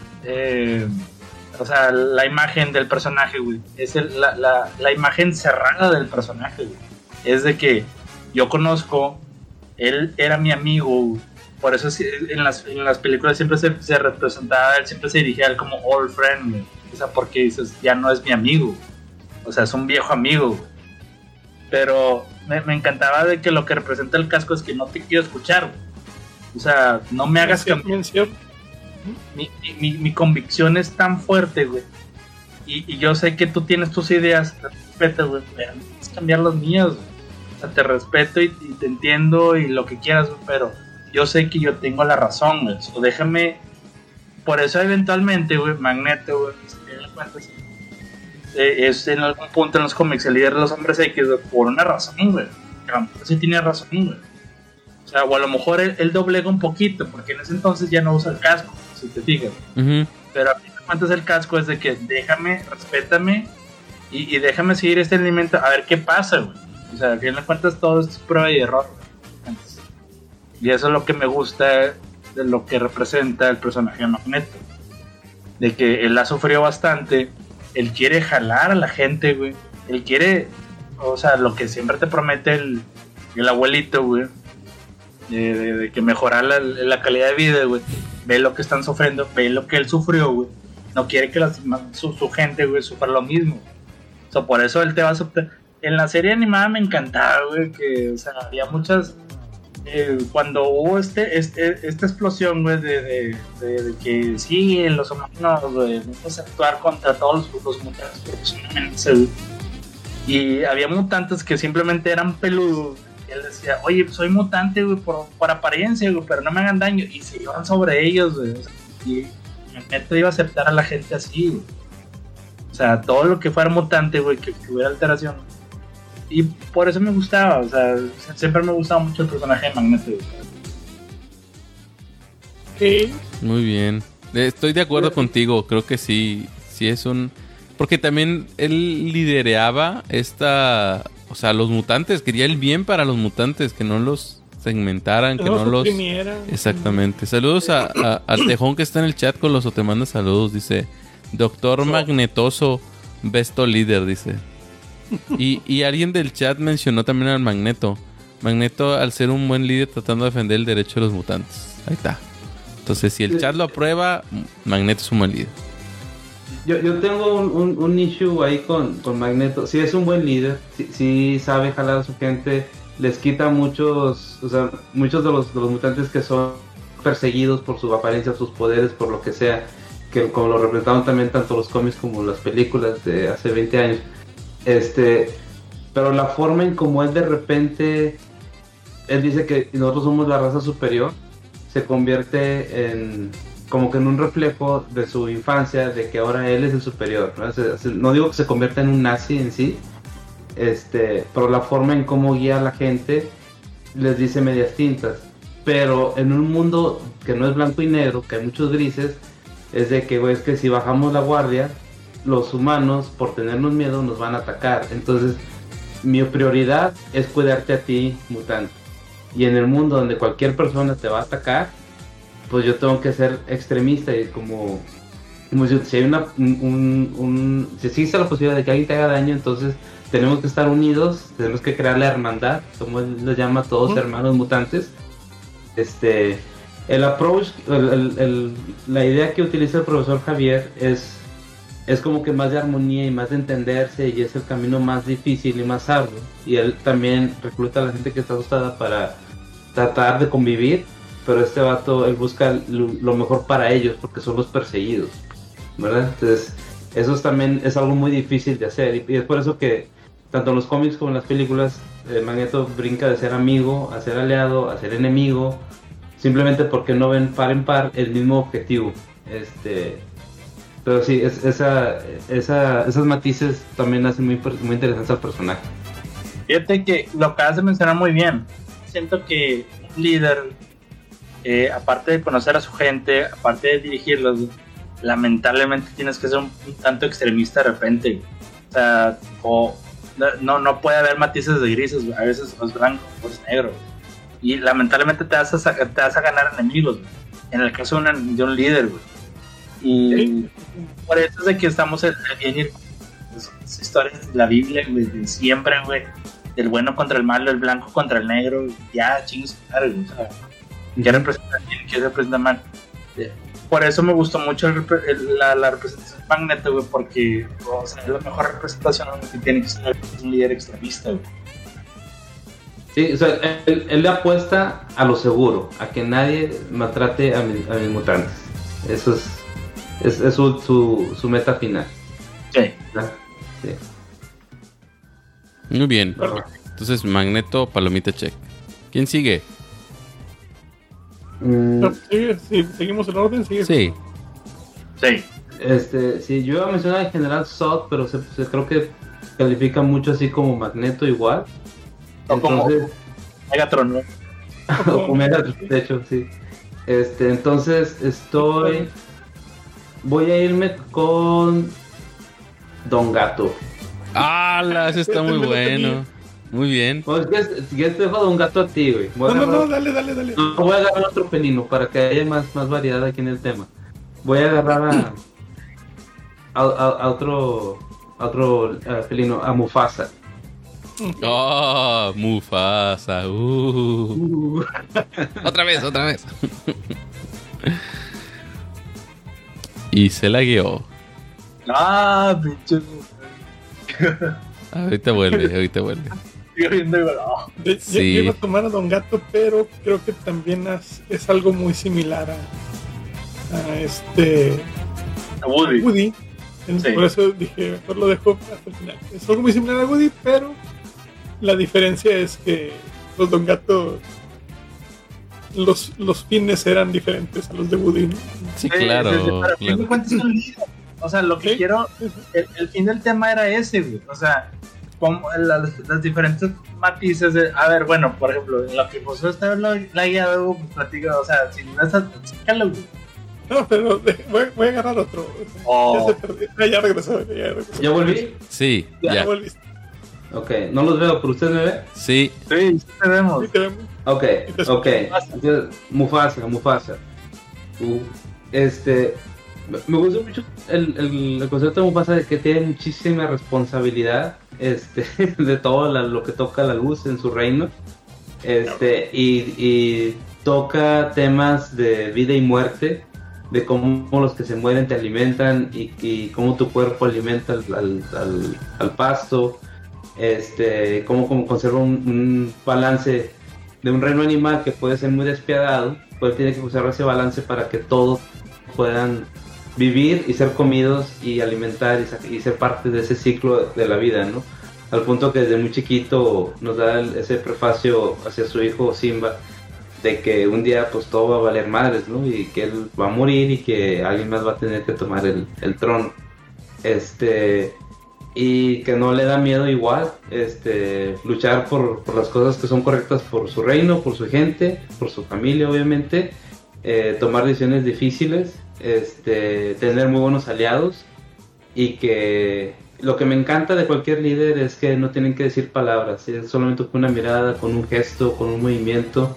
eh, o sea, la imagen del personaje, güey, es el, la, la, la imagen cerrada del personaje, güey. Es de que yo conozco, él era mi amigo, güey. Por eso en las, en las películas siempre se, se representaba, él siempre se dirigía a él como old friend, güey. O sea, porque dices, ya no es mi amigo, o sea, es un viejo amigo, güey. Pero me, me encantaba de que lo que representa el casco es que no te quiero escuchar, güey. O sea, no me hagas cambiar. Mi, mi, mi convicción es tan fuerte, güey. Y, y yo sé que tú tienes tus ideas, te respeto, güey, pero no tienes que cambiar las mías, güey. O sea, te respeto y, y te entiendo y lo que quieras, güey, pero yo sé que yo tengo la razón, güey. O déjame. Por eso, eventualmente, güey, Magneto, güey, si te das cuenta, sí, eh, es en algún punto en los cómics el líder de los hombres X, güey, por una razón, güey. A lo mejor sí tiene razón, güey. O sea, o a lo mejor él, él doblega un poquito, porque en ese entonces ya no usa el casco, si te fijas. Uh-huh. Pero a fin de cuentas el casco es de que déjame, respétame y, y déjame seguir este alimento a ver qué pasa, güey. O sea, a fin de cuentas todo esto es prueba y error, güey. Y eso es lo que me gusta de lo que representa el personaje de Magneto. De que él ha sufrido bastante, él quiere jalar a la gente, güey. Él quiere, o sea, lo que siempre te promete el, el abuelito, güey. De, de, de que mejorar la, la calidad de vida, güey. Ve lo que están sufriendo, ve lo que él sufrió, güey. No quiere que las, su, su gente, güey, sufra lo mismo. O sea, por eso él te va a aceptar. En la serie animada me encantaba, güey, que, o sea, había muchas. Eh, cuando hubo este, este esta explosión, güey, de, de, de, de que sí, los humanos, güey, vamos a actuar contra todos los, los mutantes profesionalmente, güey. Y había mutantes que simplemente eran peludos. Y él decía, oye, soy mutante, güey, por, por apariencia, güey, pero no me hagan daño. Y se iban sobre ellos, güey. O sea, y Magneto iba a aceptar a la gente así, güey. O sea, todo lo que fuera mutante, güey, que, que hubiera alteración. Y por eso me gustaba, o sea, siempre me gustaba mucho el personaje de Magneto, güey. Sí. Muy bien. Estoy de acuerdo sí. contigo, creo que sí, sí es un... Porque también él lidereaba esta... O sea, los mutantes, quería el bien para los mutantes, que no los segmentaran, que no, no los... Exactamente. Saludos a, a, al Tejón que está en el chat con los o te manda saludos, dice... Doctor no. Magnetoso, besto líder, dice. Y, y alguien del chat mencionó también al Magneto. Magneto, al ser un buen líder, tratando de defender el derecho de los mutantes. Ahí está. Entonces, si el chat lo aprueba, Magneto es un buen líder. Yo, yo tengo un, un, un issue ahí con, con Magneto. Sí es un buen líder, sí, sí sabe jalar a su gente, les quita muchos, o sea, muchos de los, de los mutantes que son perseguidos por su apariencia, sus poderes, por lo que sea, que como lo representaron también tanto los cómics como las películas de hace veinte años. Este, pero la forma en como él de repente, él dice que nosotros somos la raza superior, se convierte en... como que en un reflejo de su infancia, de que ahora él es el superior, ¿no? Se, se, no digo que se convierta en un nazi en sí, este, pero la forma en cómo guía a la gente les dice medias tintas. Pero en un mundo que no es blanco y negro, que hay muchos grises, es de que, güey, es que si bajamos la guardia, los humanos, por tenernos miedo, nos van a atacar. Entonces, mi prioridad es cuidarte a ti, mutante. Y en el mundo donde cualquier persona te va a atacar, pues yo tengo que ser extremista y como, como si, si hay una, un, un, si existe la posibilidad de que alguien te haga daño, entonces tenemos que estar unidos, tenemos que crear la hermandad, como él los llama todos uh-huh. hermanos mutantes. Este, el approach, el, el, el, la idea que utiliza el profesor Javier es es como que más de armonía y más de entenderse, y es el camino más difícil y más arduo, y él también recluta a la gente que está asustada para tratar de convivir, pero este vato, él busca lo, lo mejor para ellos porque son los perseguidos, ¿verdad? Entonces eso es también es algo muy difícil de hacer, y, y es por eso que tanto en los cómics como en las películas eh, Magneto brinca de ser amigo a ser aliado a ser enemigo, simplemente porque no ven par en par el mismo objetivo. este Pero sí, es, esa, esa, esas matices también hacen muy, muy interesante al personaje. Fíjate que lo acabas de mencionar muy bien. Siento que un líder, eh, aparte de conocer a su gente, aparte de dirigirlos, lamentablemente tienes que ser un, un tanto extremista de repente. O sea, o, no, no puede haber matices de grises, a veces es blanco o es negro. Y lamentablemente te vas a, te vas a ganar enemigos, en el caso de, una, de un líder, güey. Y ¿sí? Por eso es de que estamos en el las historias de la Biblia, güey, de siempre, güey, del bueno contra el malo, el blanco contra el negro, ya chingos, claro, o sea, ¿qué representa bien y qué representa mal? Por eso me gustó mucho el, el, la, la representación de Magneto, güey, porque, o sea, es la mejor representación que tiene que ser un líder extremista, güey. Sí, o sea, él, él le apuesta a lo seguro, a que nadie maltrate a mis, a mis mutantes. Eso es Es, es su, su, su meta final. Sí. sí. Muy bien. Entonces, Magneto, palomita check. ¿Quién sigue? Mm. No, ¿sigue? Sí, ¿seguimos el orden? ¿Sigue? Sí. Sí. Este, sí, yo iba a mencionar en general Zod, pero se, se creo que califica mucho así como Magneto igual. O entonces, como Megatron, ¿no? O como Megatron, de hecho, sí. Este, entonces estoy... Voy a irme con Don Gato. ¡Ah! Ese está muy bueno. Muy bien. Pues que si quieres te dejo Don Gato a ti, güey. No, no, no, dale, dale, dale. No, voy a agarrar otro felino para que haya más, más variedad aquí en el tema. Voy a agarrar a a, a, a otro a otro a felino, a Mufasa. Oh, Mufasa. Uh. Uh. Otra vez, otra vez. Y se la guió. Ah, pinche. Ahorita vuelve, ahorita vuelve. Sigo viendo igual. Oh. Sí. Yo iba a tomar a Don Gato, pero creo que también es, es algo muy similar a, a este. A Woody. Woody. Sí. Por eso dije, mejor lo dejo hasta el final. Es algo muy similar a Woody, pero la diferencia es que los Don Gato. Los, los fines eran diferentes a los de Woody, ¿no? Sí, claro. Sí, sí, pero claro. Me cuentas un líder. O sea, lo que ¿sí? quiero, el, el fin del tema era ese, güey. O sea, como las, las diferentes matices de, a ver, bueno, por ejemplo, en lo que José está la, la guía de Hugo, pues platica, o sea, si no estás, sácalo, güey. No, pero voy, voy a agarrar otro. Oh. Ya se perdió. Ah, ya regresó, ya regresó. ¿Ya volví? Sí, ya. ya. volviste. Ok, no los veo, pero ¿usted me ve? Sí. Sí, sí te vemos. Sí te vemos. Ok, ok. Entonces, Mufasa, Mufasa. Uh, este, me gusta mucho el, el, el concepto de Mufasa, de que tiene muchísima responsabilidad, este, de todo la, lo que toca la luz en su reino, este, y, y toca temas de vida y muerte, de cómo los que se mueren te alimentan y, y cómo tu cuerpo alimenta al, al, al, al pasto, este, cómo, cómo conserva un, un balance de un reino animal que puede ser muy despiadado, pues tiene que conservar ese balance para que todos puedan vivir y ser comidos y alimentar y, y ser parte de ese ciclo de la vida, ¿no? Al punto que desde muy chiquito nos da el, ese prefacio hacia su hijo Simba, de que un día pues todo va a valer madres, ¿no? Y que él va a morir y que alguien más va a tener que tomar el, el trono. Este... y que no le da miedo igual este luchar por, por las cosas que son correctas por su reino, por su gente, por su familia obviamente, eh, tomar decisiones difíciles, este tener muy buenos aliados, y que lo que me encanta de cualquier líder es que no tienen que decir palabras, es solamente con una mirada, con un gesto, con un movimiento,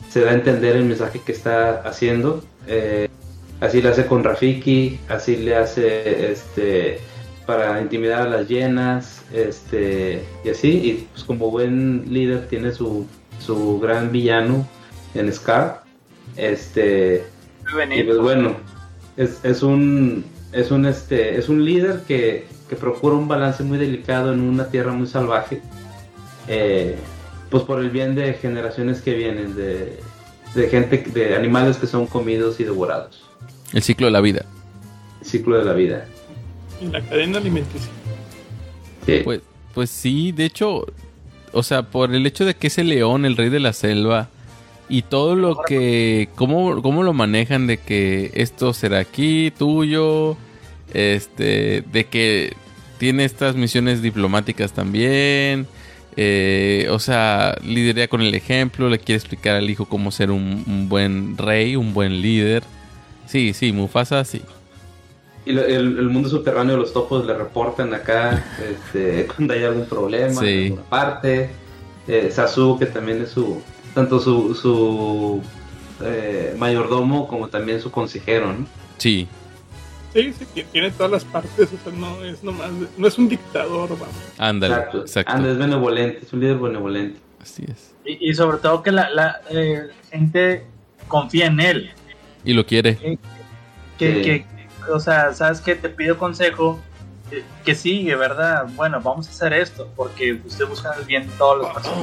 se da a entender el mensaje que está haciendo. Eh, así le hace con Rafiki, así le hace este para intimidar a las hienas, este y así, y pues como buen líder tiene su, su gran villano en Scar, este y pues bueno, es, es un es un este es un líder que, que procura un balance muy delicado en una tierra muy salvaje, eh, pues por el bien de generaciones que vienen, de, de gente, de animales que son comidos y devorados. El ciclo de la vida. El ciclo de la vida. Y la cadena alimenticia. Sí. Pues, pues sí, de hecho, o sea, por el hecho de que ese león, el rey de la selva, y todo lo que, cómo, cómo lo manejan de que esto será aquí, tuyo, este, de que tiene estas misiones diplomáticas también, eh, o sea, liderea con el ejemplo, le quiere explicar al hijo cómo ser un, un buen rey, un buen líder. Sí, sí, Mufasa, sí. Y lo, el, el mundo subterráneo de los topos le reportan acá este, cuando hay algún problema, sí, en alguna parte. Eh, Sasu, que también es su, tanto su, su eh, mayordomo como también su consejero, ¿no? Sí. Sí, sí, tiene todas las partes, o sea, no es nomás, no es un dictador, vamos. Ándale, exacto. exacto. Anda, es benevolente, es un líder benevolente. Así es. Y, y sobre todo que la, la eh, gente confía en él. Y lo quiere. Que, que, Sí. que o sea, sabes que te pido consejo, que, que sigue, ¿verdad? Bueno, vamos a hacer esto, porque usted busca el bien de todas las personas.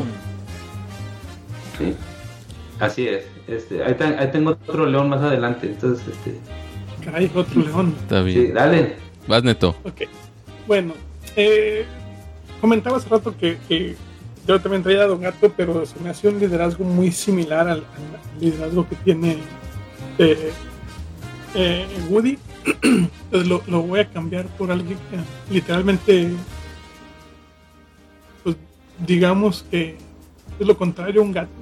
Sí. Así es. Este, ahí, ten- ahí tengo otro león más adelante, entonces, este, Caray, otro león. Está sí, bien. dale. Vas, Neto. Ok. Bueno, eh, comentaba hace rato que, que yo también traía a Don Gato, pero se me hace un liderazgo muy similar al, al liderazgo que tiene eh, eh, Woody. Entonces lo, lo voy a cambiar por alguien que literalmente, pues digamos que es lo contrario a un gato.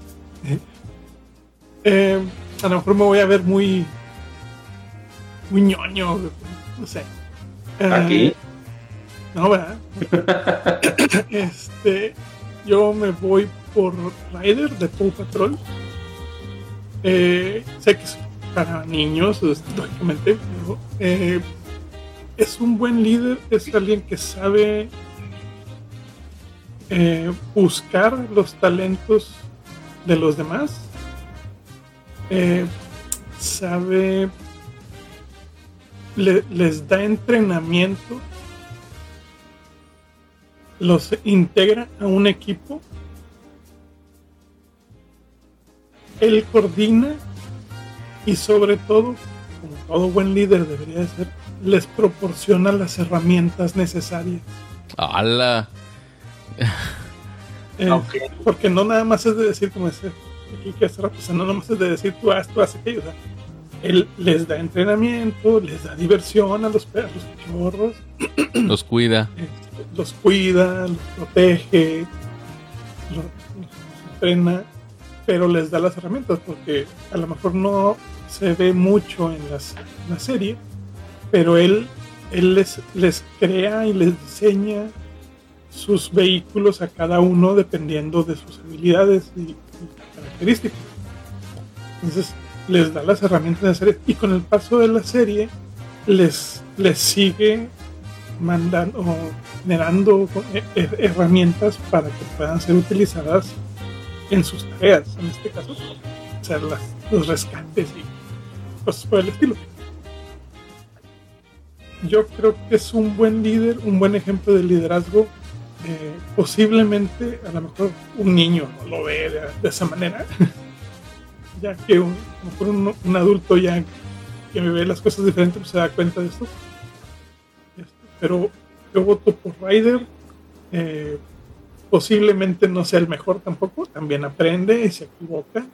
Eh, a lo mejor me voy a ver muy muy ñoño, no sé. Eh, Aquí. No, ¿verdad? este, yo me voy por Ryder de Paw Patrol. Eh, sé que es para niños, es- lógicamente, pero eh, es un buen líder, es alguien que sabe eh, buscar los talentos de los demás, eh, sabe, le- les da entrenamiento, los integra a un equipo, él coordina y sobre todo, como todo buen líder debería de ser, les proporciona las herramientas necesarias. ¡Hala! Eh, Ok. Porque no nada más es de decir, como decía aquí que hace rato, o sea, no nada más es de decir tú haz, tú haz aquello, o sea, él les da entrenamiento, les da diversión a los perros cachorros, Los cuida. eh, los cuida, los protege, los, los entrena, pero les da las herramientas, porque a lo mejor no se ve mucho en, las, en la serie, pero él, él les, les crea y les diseña sus vehículos a cada uno dependiendo de sus habilidades y, y características. Entonces les da las herramientas necesarias y con el paso de la serie les, les sigue mandando o generando eh, eh, herramientas para que puedan ser utilizadas en sus tareas, en este caso hacer las, los rescates y cosas por el estilo. Yo creo que es un buen líder, un buen ejemplo de liderazgo. Eh, posiblemente a lo mejor un niño no lo ve de, de esa manera, ya que un, a lo mejor un, un adulto ya que ve las cosas diferentes pues se da cuenta de esto. Este, pero yo voto por Ryder. Eh, posiblemente no sea el mejor tampoco, también aprende y se equivoca,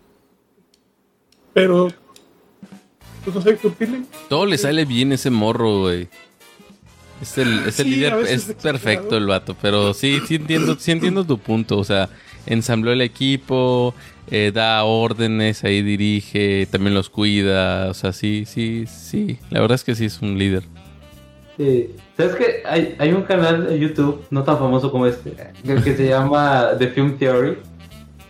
pero pues no sé qué opinen. Todo le sale bien ese morro, güey. Es el, es el Sí, a líder, veces es es exagerado. perfecto el vato, pero sí, sí entiendo, sí entiendo tu punto, o sea, ensambló el equipo, eh, da órdenes, ahí dirige, también los cuida, o sea, sí, sí, sí, la verdad es que sí es un líder. Sí. ¿Sabes qué? Hay, hay un canal de YouTube, no tan famoso como este, que, que se llama The Film Theory.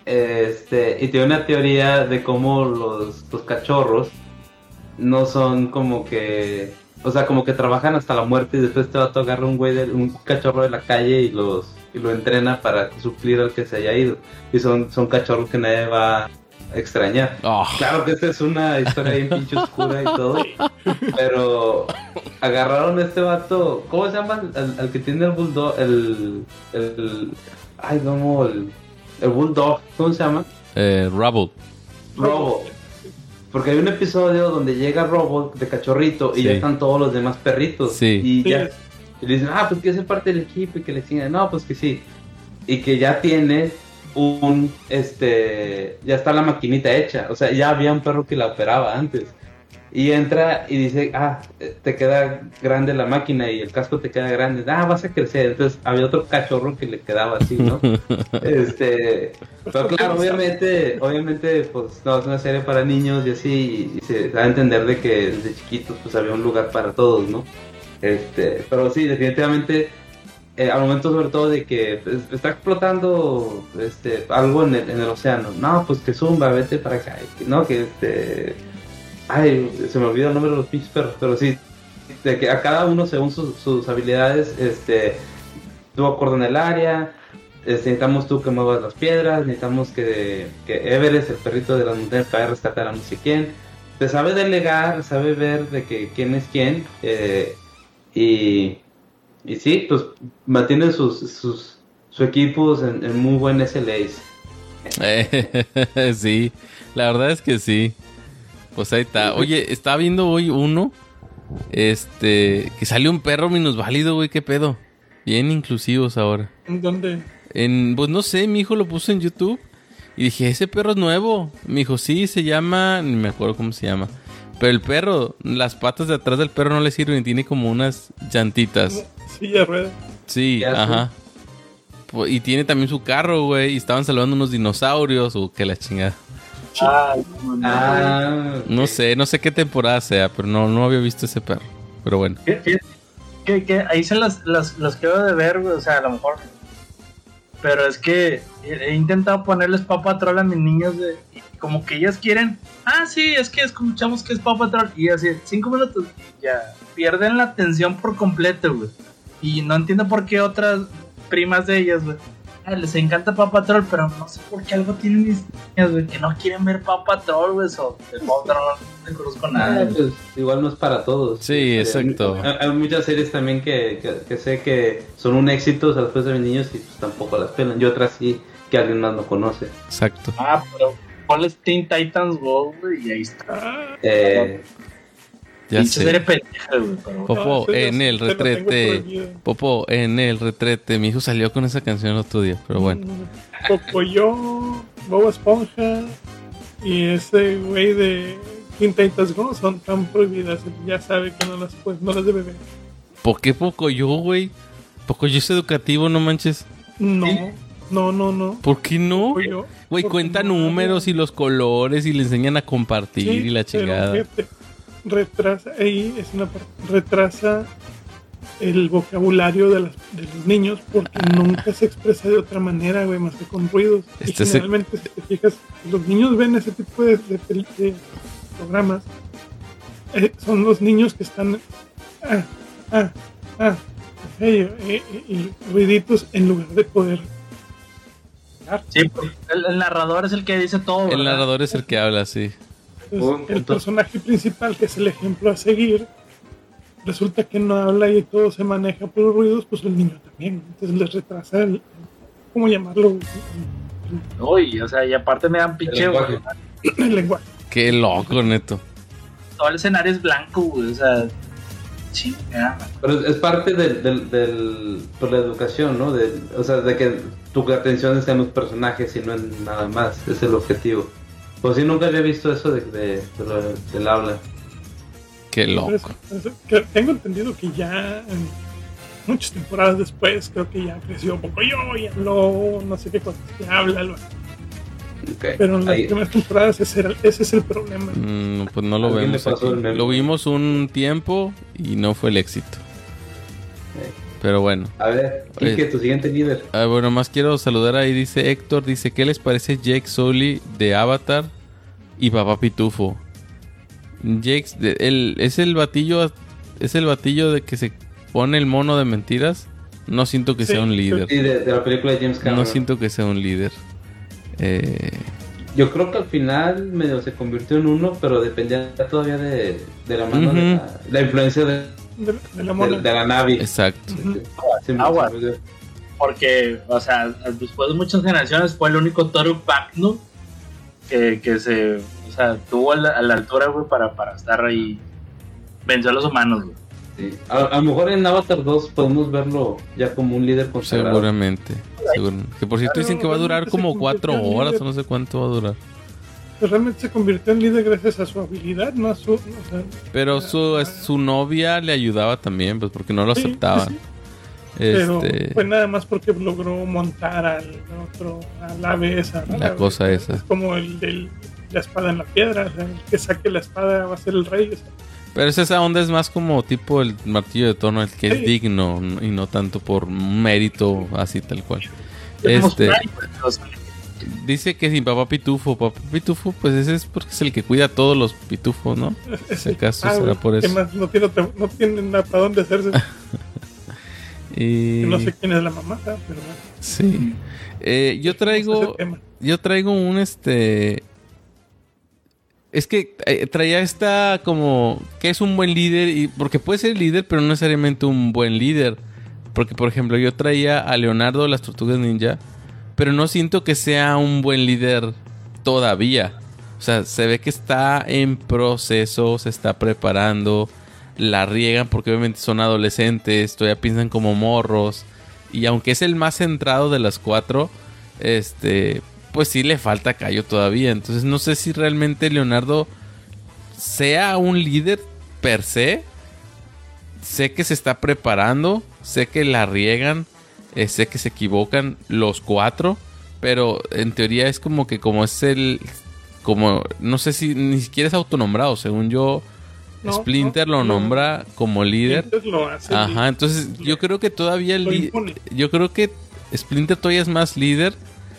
Este, y tiene una teoría de cómo los, los cachorros no son como que, o sea, como que trabajan hasta la muerte y después este vato agarra un güey, de, un cachorro de la calle y los y lo entrena para suplir al que se haya ido. Y son, son cachorros que nadie va a extrañar. Oh. Claro que esta es una historia bien pinche oscura y todo, pero agarraron a este vato, ¿cómo se llama? Al, al que tiene el bulldog, el, el, ay, ¿cómo? El, el bulldog, ¿cómo se llama? Eh, Rubble. Robo. Porque hay un episodio donde llega Robo de cachorrito y Sí. ya están todos los demás perritos. Sí. Y Sí. ya y le dicen, ah, pues quiere ser parte del equipo y que le sigan. No, pues que sí. Y que ya tiene un, este, ya está la maquinita hecha. O sea, ya había un perro que la operaba antes. Y entra y dice, ah, te queda grande la máquina y el casco te queda grande. Ah, vas a crecer. Entonces había otro cachorro que le quedaba así, ¿no? este, pero claro, obviamente, obviamente, pues no, es una serie para niños y así, y, y se da a entender de que desde chiquitos pues había un lugar para todos, ¿no? Este, pero sí, definitivamente, eh, al momento sobre todo de que pues, está explotando este algo en el, en el océano. No, pues que zumba, vete para acá. Y que, no, que este... Ay, se me olvida el nombre de los pinches perros, pero sí, de que a cada uno según sus, sus habilidades, este, tú acordan el área, este, necesitamos tú que muevas las piedras, necesitamos que, que Everest, el perrito de las montañas, vaya a rescatar a no sé quién. Te sabe delegar, sabe ver de que quién es quién, eh, y, y sí, pues mantiene sus, sus, sus equipos en, en muy buen S L As. Eh, sí, la verdad es que sí. Pues ahí está. Oye, estaba viendo hoy uno, este, que salió un perro minusválido, güey, qué pedo. Bien inclusivos ahora. ¿En dónde? En, pues no sé, mi hijo lo puso en YouTube y dije, ese perro es nuevo. Me dijo, sí, se llama, ni me acuerdo cómo se llama. Pero el perro, las patas de atrás del perro no le sirven y tiene como unas llantitas. Silla de ruedas. Sí, Ya, ajá. Pues, y tiene también su carro, güey, y estaban salvando unos dinosaurios o qué la chingada. Ay, no, Ah, No sé, no sé qué temporada sea, pero no, no había visto ese perro. Pero bueno. Que, que- que- que ahí se las, las, las quedo de ver, güey, o sea, a lo mejor. Pero es que he he intentado ponerles Paw Patrol a mis niños, de, y como que ellas quieren. Ah, sí, es que escuchamos que es Paw Patrol. Y así, cinco minutos, y ya pierden la atención por completo, güey. Y no entiendo por qué otras primas de ellas, güey, ah, les encanta Paw Patrol, pero no sé por qué algo tienen mis niñas, güey, que no quieren ver Paw Patrol, güey, o de Paw Patrol no te conozco Ah, nada. pues, igual no es para todos. Sí, Este, exacto. Hay, hay muchas series también que, que, que sé que son un éxito a después de mis niños y pues tampoco las pelan. Y otras sí que alguien más no conoce. Exacto. Ah, pero ponles Teen Titans Go, güey, y ahí está. Ah, Eh, Ya Pinche serie sé. pendeja, güey, pero- Popo, no, en el te lo tengo retrete. prohibido. Popo, en el retrete. Mi hijo salió con esa canción el otro día, pero bueno. Mm, Pocoyo, Bob Esponja y ese güey de Teen Titans Go son tan prohibidas. Ya sabe que no las, pues, no las debe ver. ¿Por qué Pocoyo, güey? Pocoyo es educativo, no manches. No, no, no, no. ¿Por qué no? Pocoyo, Güey, porque cuenta no- números y los colores y le enseñan a compartir Sí, y la pero chingada. fíjate, retrasa, ahí es una parte, retrasa el vocabulario de, las, de los niños porque nunca se expresa de otra manera, güey, más que con ruidos. Este y se- generalmente, si te fijas, los niños ven ese tipo de, de, peli- de programas, eh, son los niños que están, ah, ah, ah, hey, eh, eh, y ruiditos en lugar de poder. Sí, porque el, el narrador es el que dice todo, El ¿verdad? narrador es el que habla, sí. Entonces, Buen el punto. personaje principal, que es el ejemplo a seguir, resulta que no habla y todo se maneja por los ruidos, pues el niño también. Entonces les retrasa el, ¿cómo llamarlo? Uy, o sea, y aparte me dan el pinche, lenguaje. güey. El lenguaje. Qué loco, neto. Todo el escenario es blanco, güey, o sea, chingada. Pero es, es parte del, del, del, por la educación, ¿no? De, o sea, de que tu atención esté en los personajes y no en nada más. Es el objetivo. Pues sí, nunca había visto eso de, de, de lo- del habla. Qué loco. Entonces, entonces, que- tengo entendido que ya en muchas temporadas después, creo que ya creció un poco yo y habló, no sé qué cosas, que habla, lo- Okay. pero en las Ahí- primeras temporadas ese, era- ese es el problema. Mm, pues no lo Alguien vemos le pasó aquí. el meme. Lo vimos un tiempo y no fue el éxito. eh, Pero bueno. A ver, Kike, tu siguiente líder. Ah, bueno, más quiero saludar ahí, dice Héctor, dice, ¿qué les parece Jake Sully de Avatar y Papá Pitufo? Jake, de, el, es el batillo, es el batillo de que se pone el mono de mentiras. No siento que sí. sea un líder. Sí, de, de la película de James Cameron. No siento que sea un líder. Eh... Yo creo que al final medio se convirtió en uno, pero dependía todavía de, de la mano, uh-huh. de la, la influencia de... De, de, la de, de la Navi. Exacto. Uh-huh. Sí, Agua. Porque, o sea, después de muchas generaciones fue el único Toru Bagnu que, que se, o sea, tuvo a la, a la altura, güey, para, para estar ahí. Venció a los humanos, güey. Sí. A, a lo mejor en Avatar dos podemos verlo ya como un líder consagrado. Seguramente. Seguramente. Que por cierto dicen que va a durar como cuatro horas o no sé cuánto va a durar. Pues realmente se convirtió en líder gracias a su habilidad, no a su... O sea, pero su, su novia le ayudaba también, pues porque no lo sí, aceptaban. Sí. Pero Este... fue nada más porque logró montar al otro, al ave esa, ¿no? La, la cosa ave, esa. Es como el de la espada en la piedra, o sea, el que saque la espada va a ser el rey. O sea. Pero esa onda es más como tipo el martillo de Thor, el que sí. es digno y no tanto por mérito así tal cual. Este... Dice que sin Papá Pitufo. Papá Pitufo, pues ese es porque es el que cuida a todos los pitufos, ¿no? Si acaso ah, será por eso. Más no tiene, no tiene nada para dónde hacerse. y... No sé quién es la mamá, pero bueno. Sí. Eh, yo traigo. Yo traigo un este. Es que eh, traía esta como. Que es un buen líder. Y porque puede ser líder, pero no necesariamente un buen líder. Porque, por ejemplo, yo traía a Leonardo de las Tortugas Ninja. Pero no siento que sea un buen líder todavía. O sea, se ve que está en proceso, se está preparando, la riegan porque obviamente son adolescentes, todavía piensan como morros. Y aunque es el más centrado de las cuatro, este, pues sí le falta callo todavía. Entonces no sé si realmente Leonardo sea un líder per se. Sé que se está preparando, sé que la riegan. Eh, sé que se equivocan los cuatro, pero en teoría es como que como es el... como no sé si ni siquiera es autonombrado, según yo no, Splinter no, lo nombra no. como líder. Lo hace Ajá, líder. Entonces yo creo que todavía el li- yo creo que Splinter todavía es más líder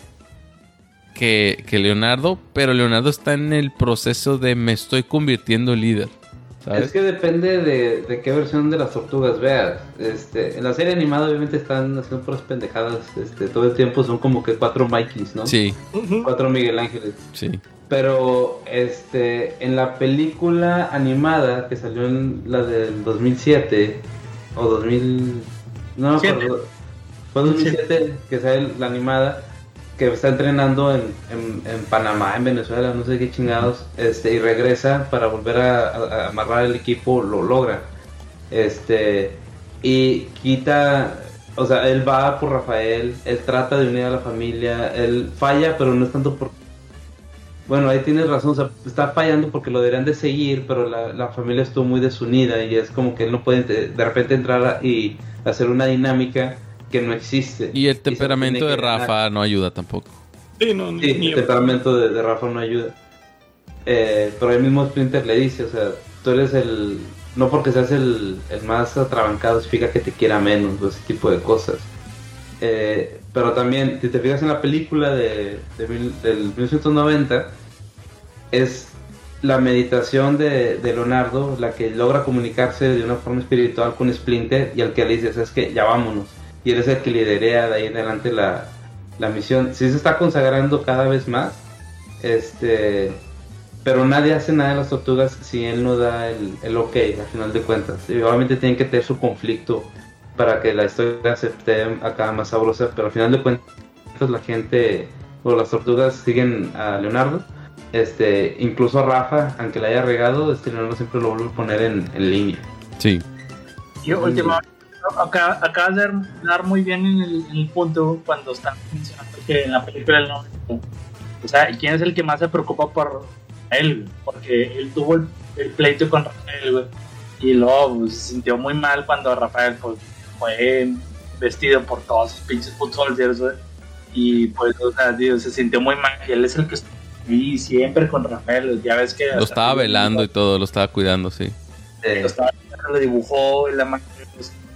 que, que Leonardo, pero Leonardo está en el proceso de me estoy convirtiendo en líder. ¿Sabes? Es que depende de, de qué versión de las tortugas veas. Este, en la serie animada obviamente están haciendo puras pendejadas. Este, todo el tiempo son como que cuatro Mikeys, ¿no? Sí. Cuatro Miguel Ángeles. Sí. Pero este, en la película animada que salió en la del dos mil siete o dos mil, no me acuerdo. Fue dos mil siete que sale la animada. Que está entrenando en, en, en Panamá, en Venezuela, no sé qué chingados, este, y regresa para volver a, a, a amarrar el equipo, lo logra, este, y quita, o sea, él va por Rafael, él trata de unir a la familia, él falla, pero no es tanto por, bueno, ahí tienes razón, o sea, está fallando porque lo deberían de seguir, pero la, la familia estuvo muy desunida y es como que él no puede de, de repente entrar a, y hacer una dinámica que no existe. Y el temperamento y de Rafa ganar. No ayuda tampoco. Sí, no, sí el temperamento de, de Rafa no ayuda. Eh, pero el mismo Splinter le dice, o sea, tú eres el... No porque seas el, el más atrabancado significa que te quiera menos, ese tipo de cosas. Eh, pero también, si te fijas en la película de, de mil, del mil novecientos noventa, es la meditación de, de Leonardo la que logra comunicarse de una forma espiritual con Splinter y al que le dice, es que ya vámonos. Y él es el que liderea de ahí en adelante la, la misión. Sí se está consagrando cada vez más, este, pero nadie hace nada de las tortugas si él no da el, el ok, al final de cuentas. Y obviamente tienen que tener su conflicto para que la historia se esté acá más sabrosa, pero al final de cuentas la gente, o las tortugas siguen a Leonardo, este, incluso a Rafa, aunque la haya regado, este Leonardo siempre lo vuelve a poner en, en línea. Sí. Yo últimamente Acá, acabas de dar muy bien en el, en el punto cuando están mencionando que en la película no, o sea, ¿quién es el que más se preocupa por él? Porque él tuvo el, el pleito con Rafael, güey, y luego pues, se sintió muy mal cuando Rafael pues, fue vestido por todos sus pinches foot soldiers, güey, y pues, o sea, tío, se sintió muy mal y él es el que estuvo ahí siempre con Rafael, ya ves que lo estaba velando y todo, lo estaba cuidando, sí. Lo estaba, le dibujó la mano.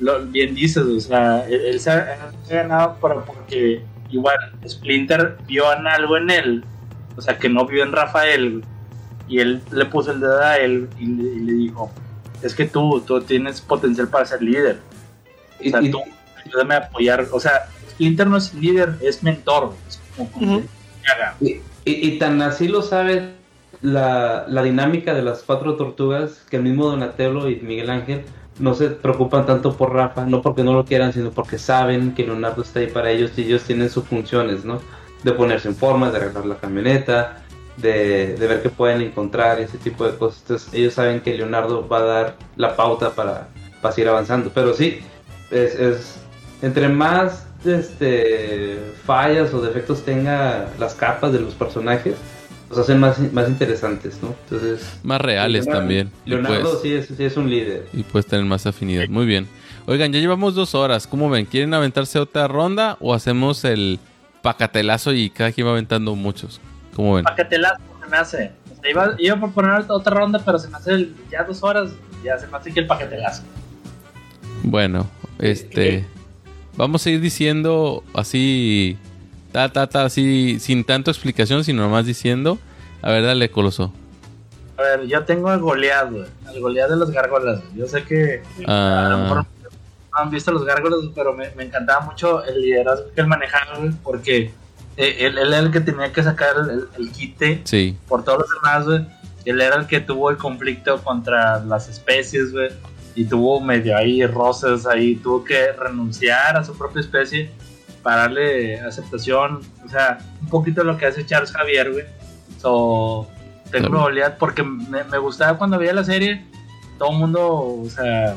lo, bien dices, o sea, él, él se ha ganado por, porque igual Splinter vio en algo en él, o sea, que no vio en Rafael, y él le puso el dedo a él y le, y le dijo, es que tú, tú tienes potencial para ser líder, o sea, y, tú ayúdame a apoyar, o sea, Splinter no es líder, es mentor, es como, como uh-huh. que haga. Y, y, y tan así lo sabe la, la dinámica de las cuatro tortugas, que el mismo Donatello y Miguel Ángel no se preocupan tanto por Rafa, no porque no lo quieran, sino porque saben que Leonardo está ahí para ellos y ellos tienen sus funciones, ¿no? De ponerse en forma, de arreglar la camioneta, de, de ver qué pueden encontrar, ese tipo de cosas. Entonces ellos saben que Leonardo va a dar la pauta para, para seguir avanzando. Pero sí, es, es entre más este, fallas o defectos tenga las capas de los personajes, los hacen más, más interesantes, ¿no? Entonces, más reales Leonardo, también. Leonardo pues, sí, es, sí es un líder. Y puedes tener más afinidad. Muy bien. Oigan, ya llevamos dos horas. ¿Cómo ven? ¿Quieren aventarse otra ronda o hacemos el pacatelazo y cada quien va aventando muchos? ¿Cómo ven? Pacatelazo se me hace. O sea, iba, iba por poner otra ronda, pero se me hace el, ya dos horas, ya se me hace que el pacatelazo. Bueno, este... vamos a ir diciendo así... Ta, ta, ta, así, sin tanto explicación, sino nomás diciendo. A ver, dale, Coloso. A ver, yo tengo al Goliath, güey. Al Goliath de los gárgolas. Yo sé que ah. a lo mejor no han visto los gárgolas, pero me, me encantaba mucho el liderazgo que él manejaba, güey, porque eh, él, él era el que tenía que sacar el, el, el quite sí. por todos los demás, güey. Él era el que tuvo el conflicto contra las especies, güey. Y tuvo medio ahí roces, ahí tuvo que renunciar a su propia especie para darle aceptación, o sea, un poquito lo que hace Charles Xavier, güey. So, tengo claro. Goliath porque me, me gustaba cuando veía la serie, todo el mundo, o sea,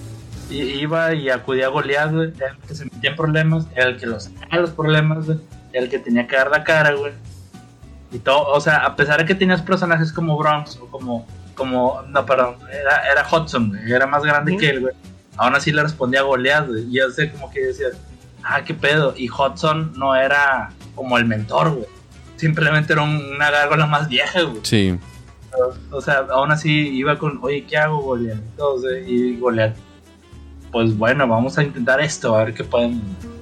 iba y acudía a Goliath, güey, era el que se metía en problemas, era el que los sacaba los problemas, güey, era el que tenía que dar la cara, güey. Y todo, o sea, a pesar de que tenías personajes como Bronx o como, como, no, perdón, era, era Hudson, güey, era más grande ¿sí? que él, güey. Aún así le respondía a Goliath, güey, y yo sé como que decía, ah, qué pedo. Y Hudson no era como el mentor, güey. Simplemente era un, una gárgola más vieja, güey. Sí. O, o sea, aún así iba con, oye, ¿qué hago, Goliath? Entonces, y Goliath, pues bueno, vamos a intentar esto, a ver qué pueden.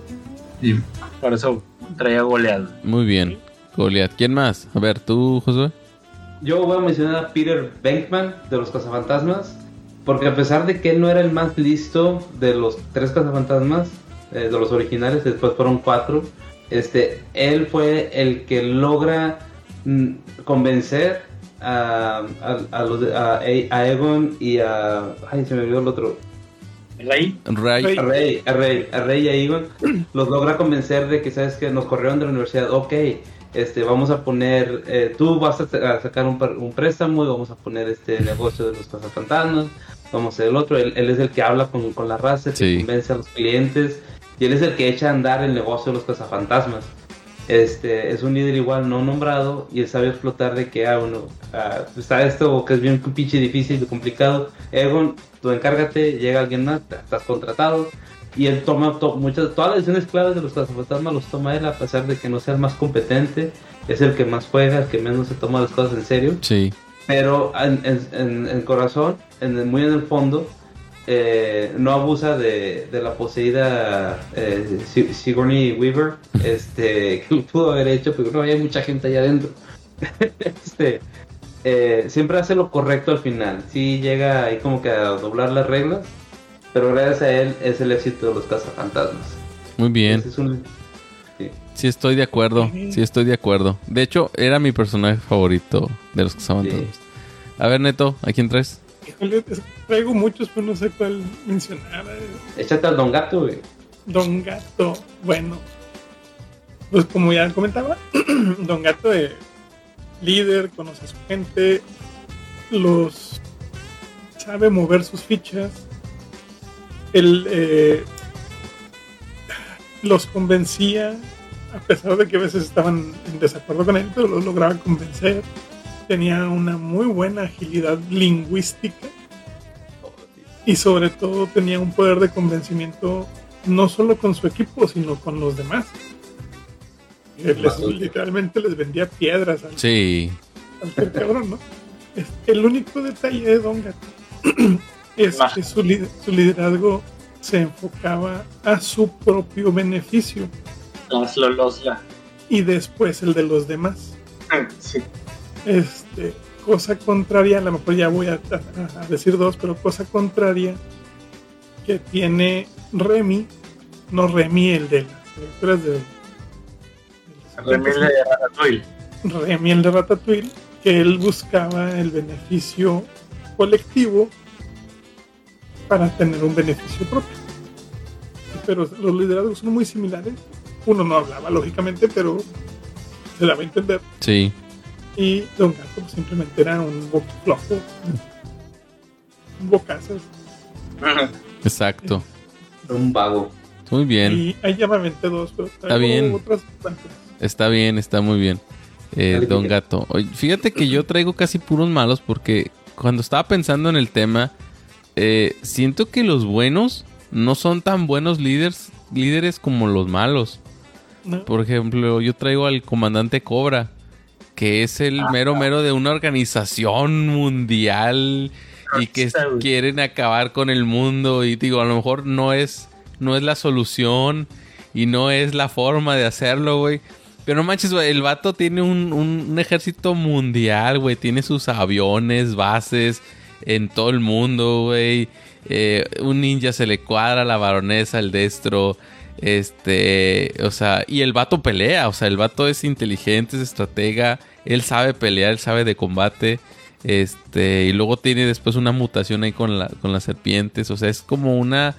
Y por eso traía Goliath. Muy bien, Goliath. ¿Quién más? A ver, tú, Josué. Yo voy a mencionar a Peter Venkman de los Cazafantasmas, porque a pesar de que él no era el más listo de los tres Cazafantasmas, de los originales, después fueron cuatro, este, él fue el que logra mm, convencer a, a, a, los, a, a Egon y a... ay, se me olvidó el otro. ¿Rey? Rey. A Rey, a Rey, a Rey y a Egon, los logra convencer de que, ¿sabes qué? Nos corrieron de la universidad, ok, este, vamos a poner, eh, tú vas a, a sacar un, un préstamo y vamos a poner este negocio de los cazafantasmas, vamos a hacer el otro, él, él es el que habla con, con la raza, sí. que convence a los clientes, y él es el que echa a andar el negocio de los cazafantasmas. Este, es un líder igual no nombrado y él sabe explotar de que, ah, bueno, ah, está esto que es bien pinche difícil y complicado. Egon, tú encárgate, llega alguien más, estás contratado. Y él toma to- muchas, todas las decisiones claves de los cazafantasmas los toma él, a pesar de que no sea el más competente. Es el que más juega, el que menos se toma las cosas en serio. Sí. Pero en, en, en, en corazón, en, muy en el fondo, Eh, no abusa de, de la poseída eh, Sigourney Weaver, este, que lo pudo haber hecho, pero no había mucha gente allá adentro. este, eh, siempre hace lo correcto al final. Sí llega ahí como que a doblar las reglas, pero gracias a él es el éxito de los cazafantasmas. Muy bien. Es un, sí. sí estoy de acuerdo, sí estoy de acuerdo. De hecho, era mi personaje favorito de los cazafantasmas. Sí. A ver, Neto, ¿a quién traes? Híjole, traigo muchos, pero no sé cuál mencionar. Échate al Don Gato, güey. Don Gato, bueno. Pues como ya comentaba, Don Gato es líder, conoce a su gente, los sabe mover sus fichas. Él eh, los convencía, a pesar de que a veces estaban en desacuerdo con él, pero los lograba convencer. Tenía una muy buena agilidad lingüística y sobre todo tenía un poder de convencimiento no solo con su equipo, sino con los demás. Les, literalmente les vendía piedras al, sí. al cabrón, ¿no? El único detalle de Don Gato es que su, su liderazgo se enfocaba a su propio beneficio. Los Lolosla. Y después el de los demás. Sí. Este, cosa contraria, a lo mejor ya voy a, a, a decir dos, pero cosa contraria que tiene Remy, no Remy el de las películas de, de Remy el de Ratatouille. Remy el de Ratatouille, que él buscaba el beneficio colectivo para tener un beneficio propio. Pero los liderazgos son muy similares. Uno no hablaba, lógicamente, pero se daba a entender. Sí. Y Don Gato pues, simplemente era un boca flojo, un bocazo. Exacto. Un vago. Muy bien. Y ahí ya me aventé dos, pero está bien. Otras cuantas. Está bien, está muy bien. Eh, Don Gato. Oye, fíjate que yo traigo casi puros malos porque cuando estaba pensando en el tema, eh, siento que los buenos no son tan buenos líderes, líderes como los malos. ¿No? Por ejemplo, yo traigo al comandante Cobra, que es el mero mero de una organización mundial y que quieren acabar con el mundo. Y digo, a lo mejor no es, no es la solución y no es la forma de hacerlo, güey. Pero no manches, güey, el vato tiene un, un, un ejército mundial, güey. Tiene sus aviones, bases en todo el mundo, güey. Eh, un ninja se le cuadra a la baronesa, el destro. Este, o sea, y el vato pelea. O sea, el vato es inteligente, es estratega. Él sabe pelear, él sabe de combate. Este, y luego tiene después una mutación ahí con, la, con las serpientes. O sea, es como una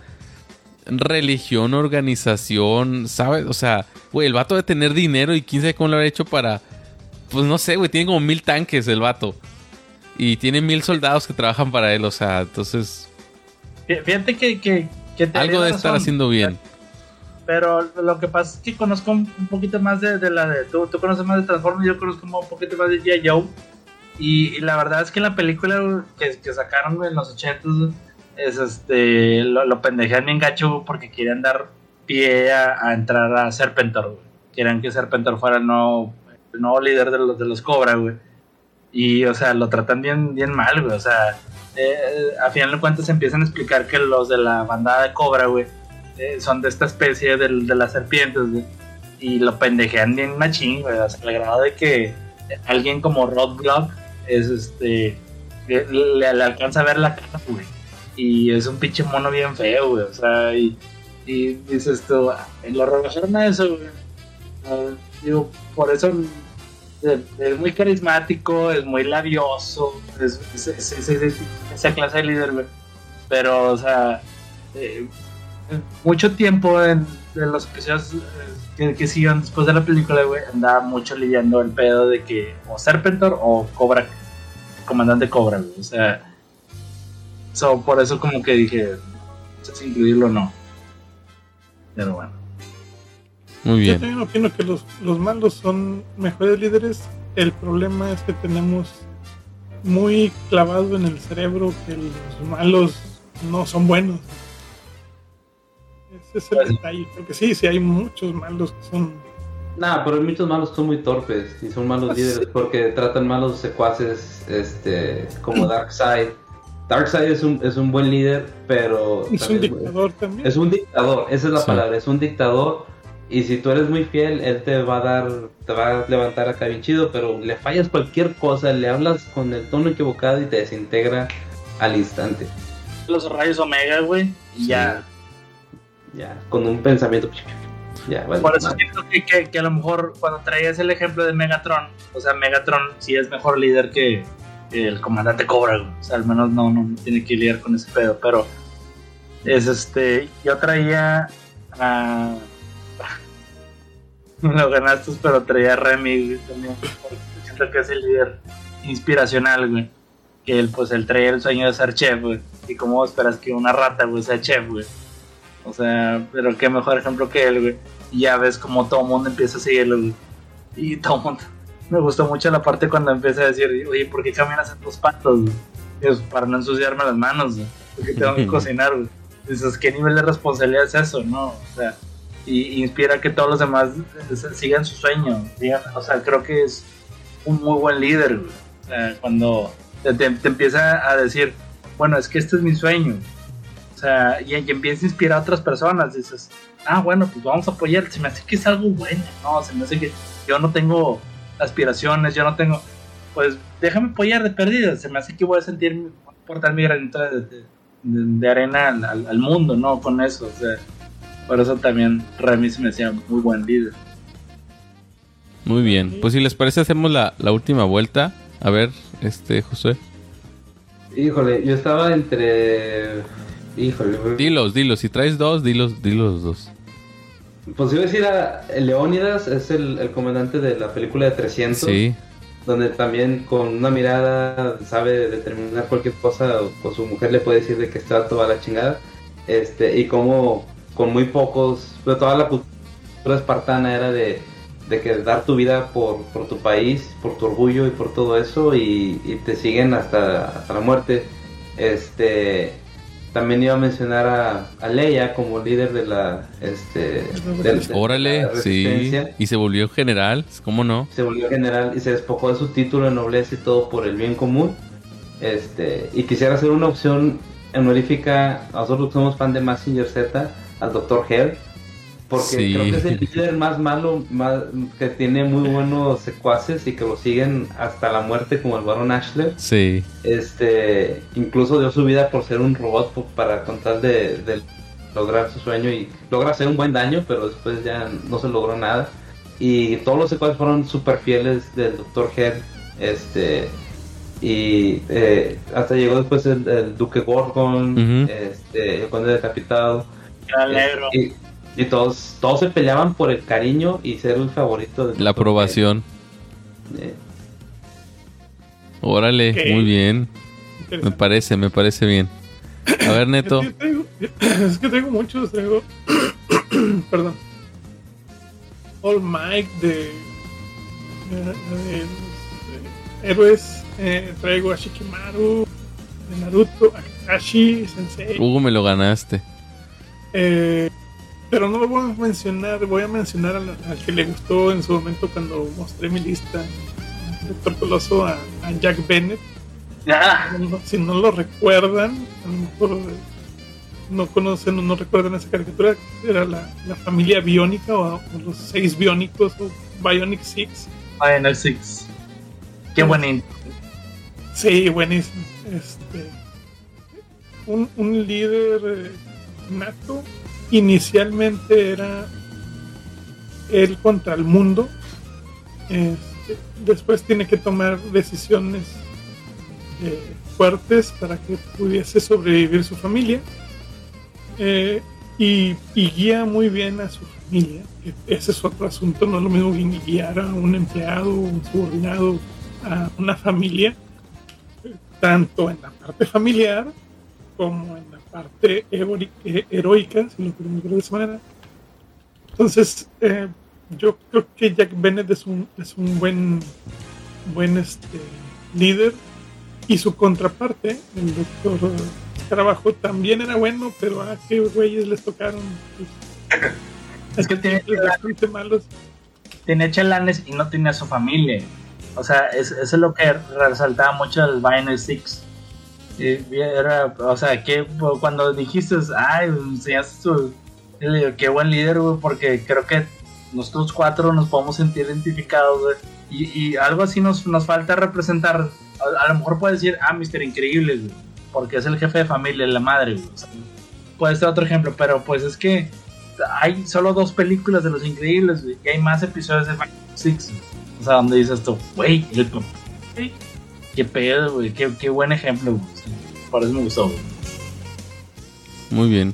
religión, organización, ¿sabes? O sea, güey, el vato debe tener dinero y quién sabe cómo lo habrá hecho para... Pues no sé, güey, tiene como mil tanques el vato. Y tiene mil soldados que trabajan para él, o sea, entonces... Fíjate que... que, que te algo debe estar haciendo bien. Pero lo que pasa es que conozco un poquito más de, de la de... Tú, tú conoces más de Transformers, yo conozco un poquito más de G I. Joe. Y, y la verdad es que la película que, que sacaron en los ochentas... es este lo, lo pendejean bien gacho porque querían dar pie a, a entrar a Serpentor, güey. Querían que Serpentor fuera el nuevo, el nuevo líder de los, de los Cobra, güey. Y, o sea, lo tratan bien, bien mal, güey. O sea, eh, a final de cuentas empiezan a explicar que los de la bandada de Cobra, güey, eh, son de esta especie de, de las serpientes, güey. Y lo pendejean bien machín, güey. O sea, al grado de que alguien como Roadblock es este le, le, le alcanza a ver la cara, güey. Y es un pinche mono bien feo, güey. O sea, y, y dices tú, lo rebajaron a eso, güey. Uh, digo, por eso es, es muy carismático, es muy labioso, es, es, es, es, es, es esa clase de líder, güey. Pero, o sea, eh, mucho tiempo en, en los episodios que, que siguieron después de la película, güey, andaba mucho lidiando el pedo de que o Serpentor o Cobra, comandante Cobra, güey. O sea, so, por eso como que dije, no sé si incluirlo o no. Pero bueno. Muy bien. Yo también opino que los, los malos son mejores líderes. El problema es que tenemos muy clavado en el cerebro que los malos no son buenos. Ese es el pues, detalle. Porque sí, sí hay muchos malos que son... Nah, pero muchos malos son muy torpes y son malos líderes porque tratan malos secuaces, este, como Darkseid. Darkseid es un, es un buen líder, pero... Es un dictador también. Es un dictador, esa es la sí. palabra, es un dictador. Y si tú eres muy fiel, él te va a dar, te va a levantar acá bien chido, pero le fallas cualquier cosa, le hablas con el tono equivocado y te desintegra al instante. Los rayos Omega, güey, y sí. ya... Ya, con un pensamiento... Ya, vale, por eso siento que, que, que a lo mejor cuando traías el ejemplo de Megatron, o sea, Megatron sí es mejor líder que el comandante Cobra, güey. O sea, al menos no, no tiene que lidiar con ese pedo, pero es este, yo traía a... lo ganaste, pero traía a Remy, güey, también, porque siento que es el líder inspiracional, güey, que él, pues, él traía el sueño de ser chef, güey, y cómo esperas que una rata, güey, sea chef, güey. O sea, pero qué mejor ejemplo que él, güey. Y ya ves como todo el mundo empieza a seguirlo, güey. Y todo el mundo... Me gustó mucho la parte cuando empieza a decir, oye, ¿por qué caminas en tus patos, güey? Es para no ensuciarme las manos, güey. Porque tengo que cocinar, güey. Dices, ¿qué nivel de responsabilidad es eso, no? O sea, y inspira que todos los demás sigan su sueño. Sigan, o sea, creo que es un muy buen líder, güey. O sea, cuando te, te, te empieza a decir, bueno, es que este es mi sueño. O sea, y, y empieza a inspirar a otras personas. Dices, ah, bueno, pues vamos a apoyar. Se me hace que es algo bueno, ¿no? Se me hace que yo no tengo aspiraciones, yo no tengo, pues déjame apoyar de perdida. Se me hace que voy a sentir, portar mi granito de, de, de arena al, al, al mundo, ¿no? Con eso, o sea, por eso también Remy se me hacía muy buen líder. Muy bien, pues si les parece hacemos la, la última vuelta. A ver, este, José. Híjole, yo estaba entre... Híjole. Dilos, dilos, si traes dos, dilos, dilos los dos. Pues iba a decir a Leónidas, es el, el comandante de la película de trescientos. Sí. Donde también con una mirada sabe determinar cualquier cosa, o con su mujer le puede decir de que está toda la chingada. Este, y como con muy pocos, pero toda la cultura espartana era de, de que dar tu vida por, por tu país, por tu orgullo y por todo eso, y, y te siguen hasta, hasta la muerte. Este, también iba a mencionar a, a Leia como líder de la, este, de, de Órale, la sí, y se volvió general, ¿cómo no? Se volvió general y se despojó de su título de nobleza y todo por el bien común. Este, y quisiera hacer una opción honorífica, nosotros que somos fan de Mazinger Z, al doctor Hell, porque sí. creo que es el líder más malo, más, que tiene muy buenos secuaces y que lo siguen hasta la muerte, como el Barón Ashler. Sí. Este, incluso dio su vida por ser un robot por, para con tal de, de lograr su sueño, y logra hacer un buen daño, pero después ya no se logró nada. Y todos los secuaces fueron súper fieles del doctor Hell. Este, y eh, hasta llegó después el, el Duque Gorgon, uh-huh. este, el Conde Decapitado. El negro. Y, y todos todos se peleaban por el cariño y ser el favorito de la aprobación. Eh. Órale, okay. Muy bien. Me parece, me parece bien. A ver, Neto. Es que traigo, es que traigo muchos, traigo perdón. All Might de, de, de, de héroes, eh, traigo a Shikimaru de Naruto, a Kakashi Sensei. Hugo, me lo ganaste. Eh, pero no lo voy a mencionar, voy a mencionar al, al que le gustó en su momento cuando mostré mi lista, Doctor Coloso, a, a Jack Bennett. Ah. No, si no lo recuerdan, a lo mejor no conocen o no recuerdan esa caricatura, era la, la familia biónica o, o los seis biónicos o Bionic Six. Bionic Six. Qué buen. Sí, buenísimo. Este, un, un líder eh, nato. Inicialmente era él contra el mundo. Este, después tiene que tomar decisiones eh, fuertes para que pudiese sobrevivir su familia. Eh, y, y guía muy bien a su familia. Ese es otro asunto. No es lo mismo guiar a un empleado, un subordinado, a una familia, tanto en la parte familiar como en la parte heroica, si lo queremos ver de esa manera. Entonces, eh, yo creo que Jack Bennett es un, es un buen, buen este, líder, y su contraparte, el doctor Trabajo, también era bueno, pero a qué güeyes les tocaron. Pues, es que tiene bastante malos. Tenía chalanes y no tenía su familia. O sea, es, eso es lo que resaltaba mucho el Bionic Six. Era, o sea, que cuando dijiste, ay, enseñaste tu, qué buen líder, güey, porque creo que nosotros cuatro nos podemos sentir identificados, güey. Y, y algo así nos, nos falta representar. A, a lo mejor puedes decir, ah, mister Increíble, güey, porque es el jefe de familia, la madre, güey. O sea, puede ser otro ejemplo, pero pues es que hay solo dos películas de Los Increíbles, güey, y hay más episodios de Bionic Six, güey. O sea, donde dices tú, güey, el papá, qué pedo, güey, qué, qué buen ejemplo, güey. Por eso me gustó, güey. Muy bien.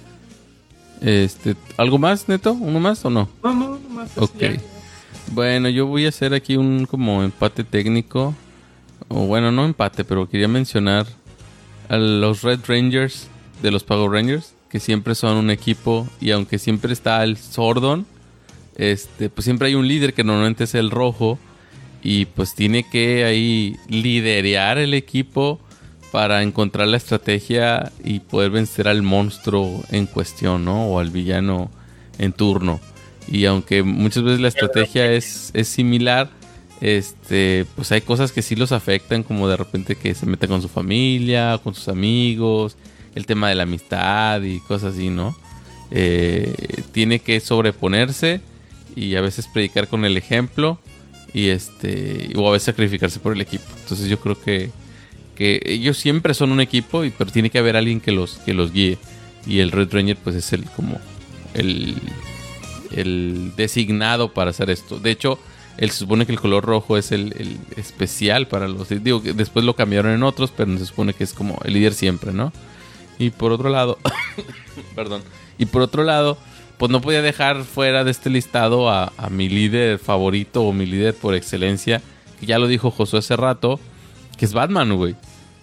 Este, ¿algo más, Neto? ¿Uno más o no? No, no, no más. Ok. Ya. Bueno, yo voy a hacer aquí un como empate técnico. O bueno, no empate, pero quería mencionar a los Red Rangers de los Power Rangers, que siempre son un equipo, y aunque siempre está el Zordon, este, pues siempre hay un líder que normalmente es el rojo, y pues tiene que ahí liderear el equipo para encontrar la estrategia y poder vencer al monstruo en cuestión, ¿no? O al villano en turno. Y aunque muchas veces la estrategia es, es similar, este, pues hay cosas que sí los afectan, como de repente que se meten con su familia, con sus amigos, el tema de la amistad y cosas así, ¿no? Eh, tiene que sobreponerse y a veces predicar con el ejemplo y este o a veces sacrificarse por el equipo. Entonces yo creo que, que ellos siempre son un equipo, y, pero tiene que haber alguien que los, que los guíe. Y el Red Ranger pues es el como el, el designado para hacer esto. De hecho, él se supone que el color rojo es el, el especial para los... Digo, que después lo cambiaron en otros, pero se supone que es como el líder siempre, ¿no? Y por otro lado... perdón. Y por otro lado, pues no podía dejar fuera de este listado a, a mi líder favorito o mi líder por excelencia, que ya lo dijo Josué hace rato, que es Batman, güey.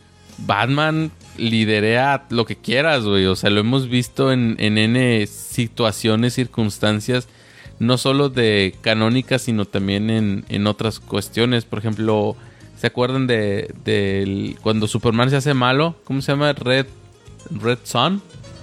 Batman liderea lo que quieras, güey. O sea, lo hemos visto en, en N situaciones, circunstancias, no solo de canónicas, sino también en, en otras cuestiones. Por ejemplo, ¿se acuerdan de, de cuando Superman se hace malo? ¿Cómo se llama? Red, Red Son.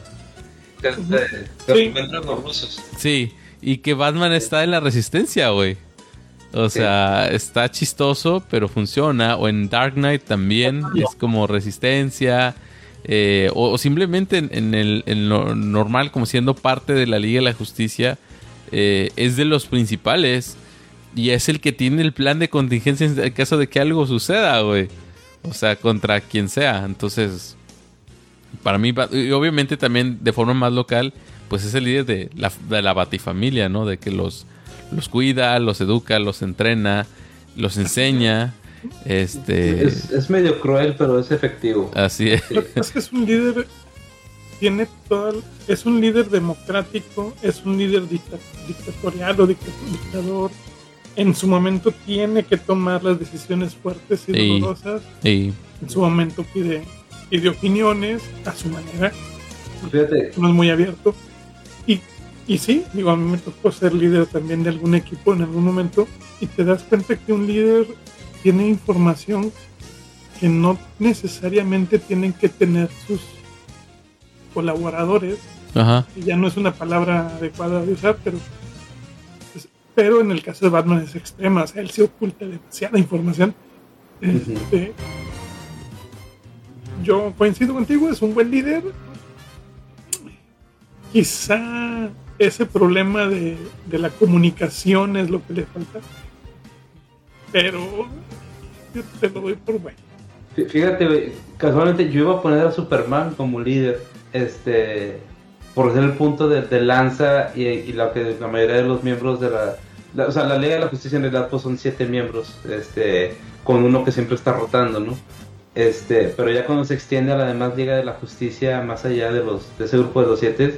De, de, de sí. Los rusos. Sí, y que Batman está en la Resistencia, güey. O sí. sea, está chistoso, pero funciona. O en Dark Knight también es como Resistencia. Eh, o, o simplemente en, en, el, en lo normal, como siendo parte de la Liga de la Justicia. Eh, es de los principales y es el que tiene el plan de contingencia en caso de que algo suceda, güey. O sea, contra quien sea. Entonces, para mí, y obviamente también de forma más local, pues es el líder de la, de la Batifamilia, ¿no? De que los, los cuida, los educa, los entrena, los enseña. Este... Es, es medio cruel, pero es efectivo. Así es. Es que es un líder... Tiene todo, es un líder democrático, es un líder dicta, dictatorial o dictador. En su momento tiene que tomar las decisiones fuertes y sí, dolorosas. Sí. En su momento pide, pide opiniones a su manera. Fíjate. No es muy abierto. Y, y sí, digo, a mí me tocó ser líder también de algún equipo en algún momento. Y te das cuenta que un líder tiene información que no necesariamente tienen que tener sus colaboradores. Ajá. Y ya no es una palabra adecuada de usar, pero pero en el caso de Batman es extrema, o sea, él se oculta demasiada información. Uh-huh. Este, yo coincido contigo, es un buen líder. Quizá ese problema de, de la comunicación es lo que le falta, pero yo te lo doy por bueno. Fíjate, casualmente yo iba a poner a Superman como líder, este, por ser el punto de, de lanza y, y la que la mayoría de los miembros de la, la, o sea, la Liga de la Justicia en realidad pues son siete miembros, este, con uno que siempre está rotando, ¿no? Este, pero ya cuando se extiende a la demás Liga de la Justicia, más allá de los, de ese grupo de los siete,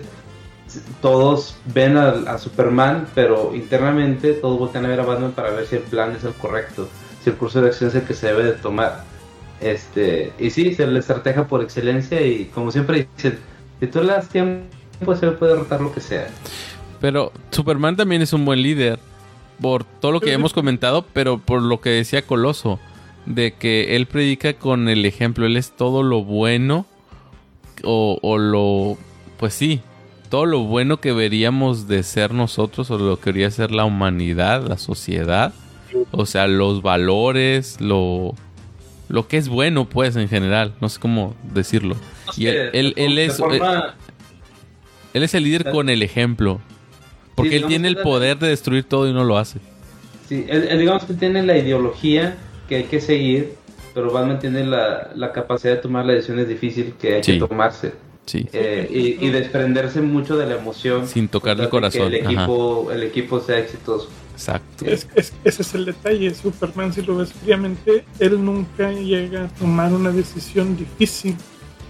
todos ven a, a Superman, pero internamente todos voltean a ver a Batman para ver si el plan es el correcto, si el curso de acción es el que se debe de tomar. Este, y sí, se le estrategia por excelencia y como siempre dicen, si tú le das tiempo se le puede derrotar lo que sea. Pero Superman también es un buen líder por todo lo que hemos comentado, pero por lo que decía Coloso, de que él predica con el ejemplo, él es todo lo bueno o, o lo, pues sí, todo lo bueno que veríamos de ser nosotros o lo que debería ser la humanidad, la sociedad, o sea, los valores, lo... lo que es bueno, pues, en general. No sé cómo decirlo. No sé, y él, él, él es forma... él, él es el líder con el ejemplo. Porque sí, él tiene el poder de destruir todo y no lo hace. Sí, él, él digamos que tiene la ideología que hay que seguir, pero Batman tiene la, la capacidad de tomar las decisiones difíciles que hay sí. que tomarse. Sí. Eh, y, y desprenderse mucho de la emoción. Sin tocarle el corazón. Que el equipo, el equipo sea exitoso. Exacto. Es, es, ese es el detalle. Superman, si lo ves fríamente, él nunca llega a tomar una decisión difícil.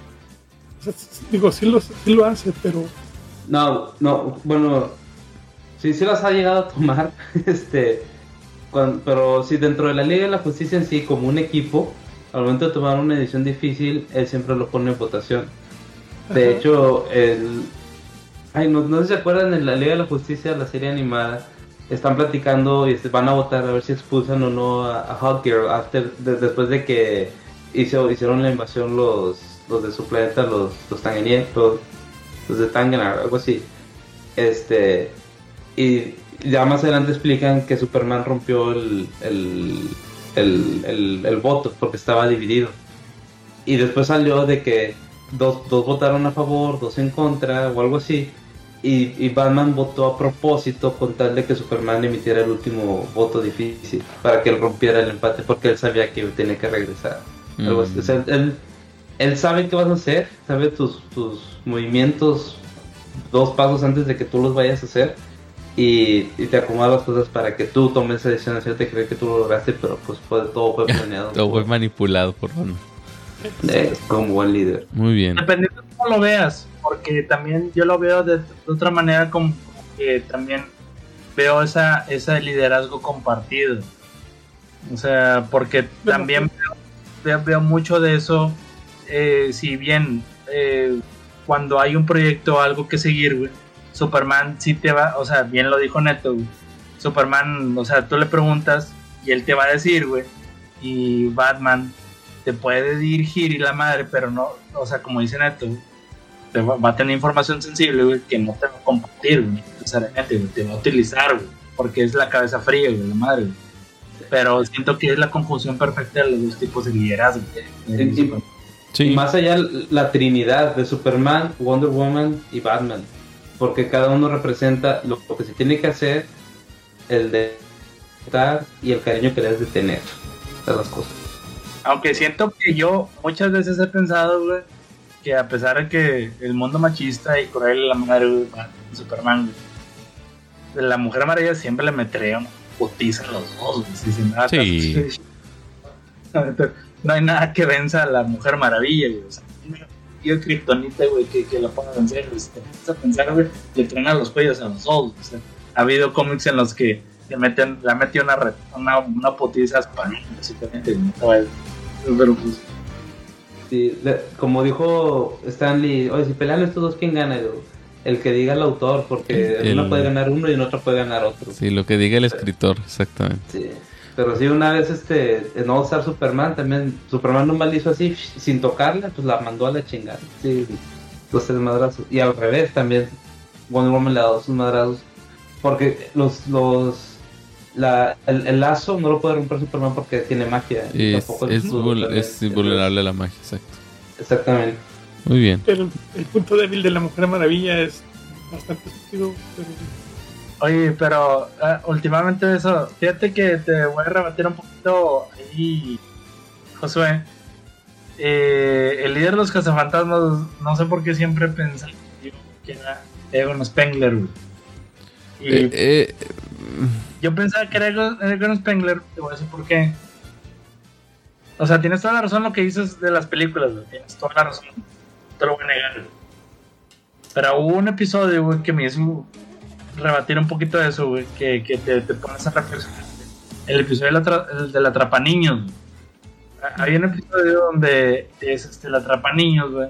O sea, digo, sí lo, sí lo hace, pero... No, no, bueno, sí, sí las ha llegado a tomar, este, cuando, pero sí, dentro de la Liga de la Justicia en sí, como un equipo, al momento de tomar una decisión difícil, él siempre lo pone en votación. De Ajá. hecho, el... Ay, no, no sé si se acuerdan, en la Liga de la Justicia, la serie animada, están platicando y van a votar a ver si expulsan o no a, a Hawkgirl after, de, después de que hizo, hicieron la invasión los, los de su planeta, los, los Tanganier, los, los de Tanganar, algo así. Este, y ya más adelante explican que Superman rompió el, el, el, el, el voto porque estaba dividido. Y después salió de que dos, dos votaron a favor, dos en contra o algo así. Y, y Batman votó a propósito con tal de que Superman emitiera el último voto difícil para que él rompiera el empate, porque él sabía que tenía que regresar. Mm. Algo así. O sea, él, él sabe qué vas a hacer, sabe tus, tus movimientos dos pasos antes de que tú los vayas a hacer, y, y te acomoda las cosas para que tú tomes esa decisión, hacerte creer que tú lo lograste, pero pues fue, todo fue planeado. Todo fue manipulado por Batman. Eh, como buen líder. Muy bien. Dependiendo de cómo lo veas, porque también yo lo veo de, de otra manera, como que también veo esa ese liderazgo compartido. O sea, porque también veo, veo, veo mucho de eso. Eh, si bien eh, cuando hay un proyecto, algo que seguir, güey, Superman sí te va, o sea, bien lo dijo Neto, güey. Superman, o sea, tú le preguntas y él te va a decir, güey, y Batman te puede dirigir y la madre, pero no, o sea, como dice Neto, te va, va a tener información sensible, güey, que no te va a compartir, güey, necesariamente, güey, te va a utilizar, güey, porque es la cabeza fría, güey, la madre, güey. Pero siento que es la conjunción perfecta de los dos tipos de liderazgo. De, de y, sí. Y más allá, la trinidad de Superman, Wonder Woman y Batman, porque cada uno representa lo, lo que se tiene que hacer, el de estar y el cariño que debes de tener, todas las cosas. Aunque siento que yo muchas veces he pensado, güey, que a pesar de que el mundo machista y cruel de la madre, güey, Superman, güey, la Mujer Maravilla siempre le metería una putiza a los dos, güey, si sin nada. Sí. No hay nada que venza a la Mujer Maravilla, güey. O sea, yo Kryptonita, güey, que, que la pueda vencer, güey. Si te empiezas a pensar, güey, le truena los cuellos a los dos. O sea, ha habido cómics en los que le meten, le ha metido una, una, una putiza a Spider-Man, básicamente, no te pero pues sí, le, como dijo Stanley, oye, si pelean estos dos, ¿quién gana? El que diga el autor, porque en uno puede ganar uno y en otro puede ganar otro. Sí, lo que diga el escritor, exactamente. Sí, pero sí, una vez este en All Star Superman también, Superman nomás le hizo así, sin tocarla, pues la mandó a la chingada. Sí, los tres madrazos. Y al revés también, Wonder Woman le ha dado sus madrazos, porque los los La, el, el lazo no lo puede romper Superman porque tiene magia. Es, es, es, vul- es vulnerable a la magia, exacto. Exactamente. Muy bien. Pero el punto débil de la Mujer Maravilla es bastante estúpido. Pero... Oye, pero uh, últimamente eso, fíjate que te voy a rebatir un poquito ahí, Josué. Eh, el líder de los cazafantasmas, no sé por qué siempre pensé que era Egon Spengler, güey. Y eh, eh, yo pensaba que era Egon Spengler, te voy a decir por qué. O sea, tienes toda la razón lo que dices de las películas, güey. Tienes toda la razón, no te lo voy a negar, güey. Pero hubo un episodio, güey, que me hizo rebatir un poquito de eso, güey, que, que te, te pones a reflexionar. El episodio del atra- el del Atrapaniños, güey. Había un episodio donde es este, el Atrapaniños, güey,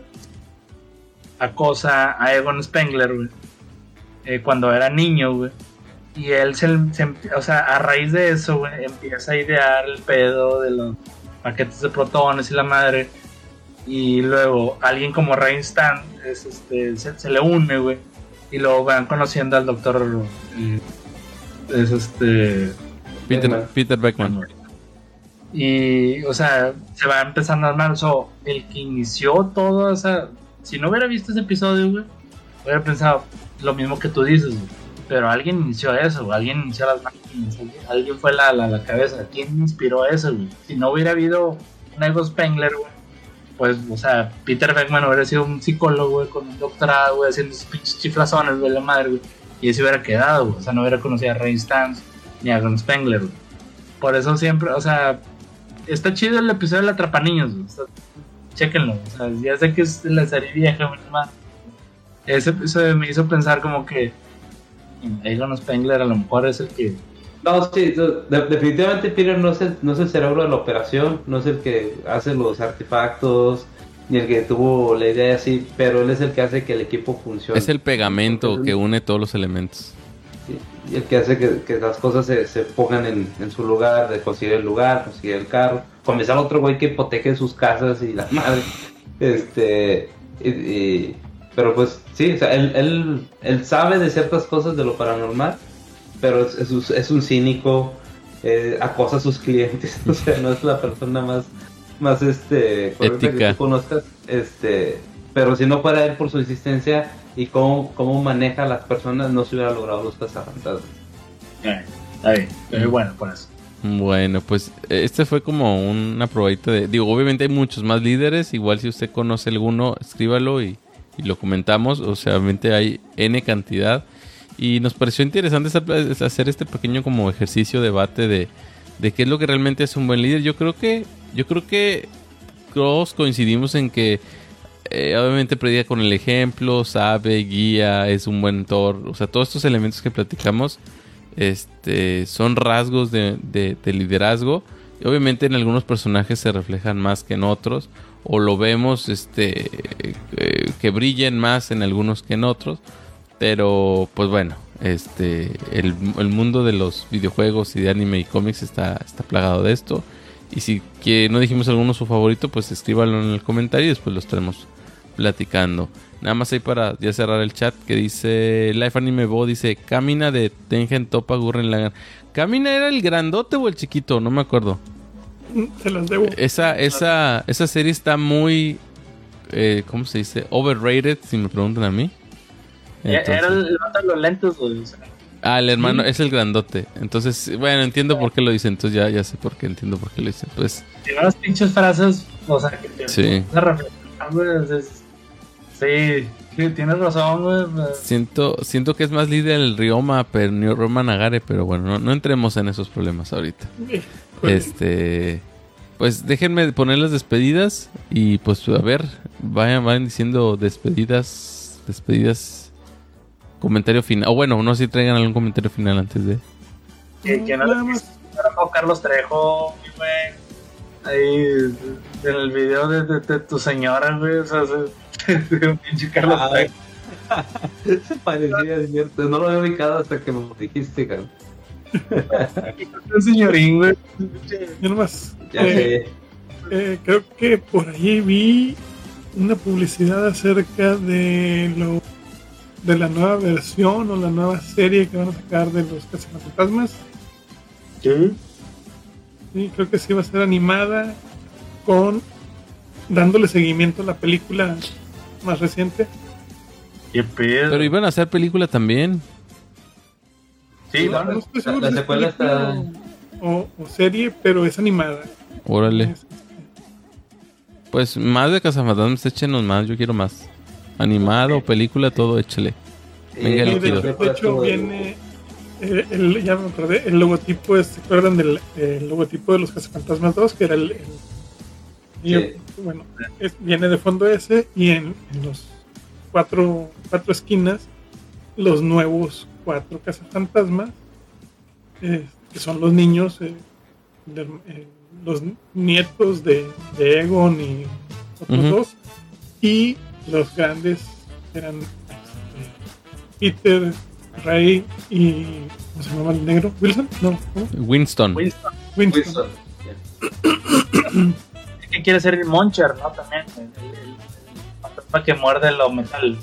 acosa a Egon Spengler, güey, eh, cuando era niño, güey. Y él, se, se, o sea, a raíz de eso, güey, empieza a idear el pedo de los paquetes de protones y la madre. Y luego alguien como Rain Stan es, este, se, se le une, güey. Y luego van conociendo al doctor. Eh, es este. Peter, Beckman. Peter Beckman. Y, o sea, se va empezando a armar. O sea, el que inició todo, o sea, si no hubiera visto ese episodio, güey, hubiera pensado lo mismo que tú dices, güey. Pero alguien inició eso, güey. Alguien inició las máquinas. Alguien, alguien fue la, la, la cabeza. ¿Quién inspiró eso, güey? Si no hubiera habido un Egon Spengler, güey, pues, o sea, Peter Beckman hubiera sido un psicólogo, güey, con un doctorado, güey, haciendo sus pinches chiflazones, güey, la madre, güey. Y ese hubiera quedado, güey. O sea, no hubiera conocido a Ray Stantz ni a Egon Spengler, güey. Por eso siempre, o sea, está chido el episodio del Atrapaniños, güey. O sea, chéquenlo. O sea, ya sé que es la serie vieja, güey, más. Ese episodio me hizo pensar como que Egon Spengler a lo mejor es el que... No, sí, de, definitivamente Peter no es, el, no es el cerebro de la operación, no es el que hace los artefactos, ni el que tuvo la idea así, pero él es el que hace que el equipo funcione. Es el pegamento Entonces, que une todos los elementos. Sí, y el que hace que, que las cosas se, se pongan en, en su lugar, de conseguir el lugar, conseguir el carro, comenzar otro güey que hipoteque sus casas y la madre. Este... Y, y, pero pues sí, o sea, él, él, él sabe de ciertas cosas de lo paranormal, pero es, es, es un cínico, eh, acosa a sus clientes, o sea, no es la persona más, más este, ética que tú conozcas, este, pero si no fuera él por su existencia y cómo, cómo maneja a las personas, no se hubiera logrado los cazafantasmas. Eh, está bien, muy bueno por eso. Bueno, pues este fue como una probadita de... Digo, obviamente hay muchos más líderes. Igual si usted conoce alguno, escríbalo y, y lo comentamos. O sea, obviamente hay N cantidad. Y nos pareció interesante hacer este pequeño como ejercicio, debate de, de qué es lo que realmente es un buen líder. Yo creo que yo creo que todos coincidimos en que eh, obviamente predica con el ejemplo, sabe, guía, es un buen mentor. O sea, todos estos elementos que platicamos este, son rasgos de, de, de liderazgo. Y obviamente en algunos personajes se reflejan más que en otros. O lo vemos este, eh, que brillen más en algunos que en otros. Pero, pues bueno, este el, el mundo de los videojuegos y de anime y cómics está, está plagado de esto. Y si que no dijimos alguno su favorito, pues escríbanlo en el comentario y después lo estaremos platicando. Nada más ahí para ya cerrar el chat que dice Life Anime Bo, dice Kamina de Tengen Toppa Gurren Lagann. ¿Kamina era el grandote o el chiquito? No me acuerdo. Se los debo. Esa, esa, esa serie está muy, eh, ¿cómo se dice? Overrated, si me preguntan a mí. Entonces, era el hermano de los lentes, güey. Ah, el hermano Sí. es el grandote. Entonces, bueno, entiendo por qué lo dice. Entonces ya, ya sé por qué, entiendo por qué lo dice. Pues, Tiene unas pinches frases, o sea, que te Sí. vas a reflexionar, güey. es- Sí, sí, tienes razón, güey. pues, siento, siento que es más líder el Ryoma, pero ni Ryoma Nagare, pero bueno, no, no entremos en esos problemas ahorita. Este, pues déjenme poner las despedidas y pues a ver, vayan, vayan diciendo despedidas, despedidas. Comentario final. O bueno, no sé si traigan algún comentario final antes de. que, que no Nada le más. a Carlos Trejo, güey. Ahí en el video de, de, de tu señora, güey. O sea, se- de un pinche Carlos Ah, Trejo. Se parecía, es cierto. No lo había ubicado hasta que me lo dijiste, cabrón. Un señorín, güey. Yo nomás, Ya eh, sé. eh, creo que por ahí vi una publicidad acerca de lo de la nueva versión o la nueva serie que van a sacar de los Cazafantasmas. ¿Qué? Sí, creo que sí va a ser animada con dándole seguimiento a la película más reciente. ¿Qué pedo? Pero iban a hacer película también. Sí, No, no, no estoy la- seguro la si es secuela película está- o, o serie, pero es animada. Órale. Es- Pues más de Cazafantasmas, échenos más, yo quiero más. Animado, película, todo, échele. Venga, Eh, Sí, líquido. de, de hecho viene el, el- ya me acordé, el logotipo es, ¿se acuerdan del el logotipo de los Cazafantasmas dos? Que era el, el- y, Sí. bueno, es- viene de fondo ese y en, en los cuatro, cuatro esquinas los nuevos cuatro Cazafantasmas, eh, que son los niños, eh, de- eh, los nietos de, de Egon y otros Ujú. dos, y los grandes eran este, Peter, Ray y ¿cómo se llama el negro? ¿Wilson? No, ¿cómo? Winston. Winston. Winston. Wilson. Es que quiere ser el Moncher, ¿no? También. El, el, el fantasma que muerde lo metal.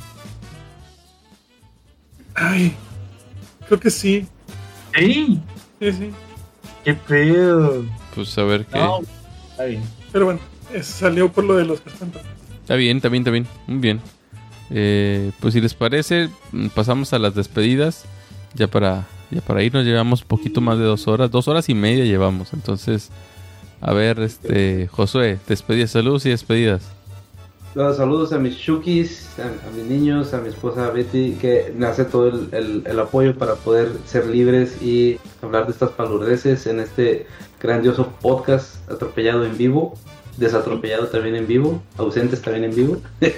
Ay, creo que sí. Sí. Sí, sí. ¿Qué pedo? Pues a ver qué. No, está bien. Pero bueno, eso salió por lo de los Cazafantasmas. Está bien, está bien, está bien. Muy bien. Eh, pues si les parece, mm, pasamos a las despedidas. Ya para, ya para irnos llevamos poquito más de dos horas. Dos horas y media llevamos. Entonces, a ver, este, Josué, despedidas, saludos y despedidas. Los saludos a mis chukis, a, a mis niños, a mi esposa Betty, que me hace todo el, el- el apoyo para poder ser libres y hablar de estas palurdeces en este grandioso podcast atropellado en vivo, desatropellado también en vivo, ausentes también en vivo.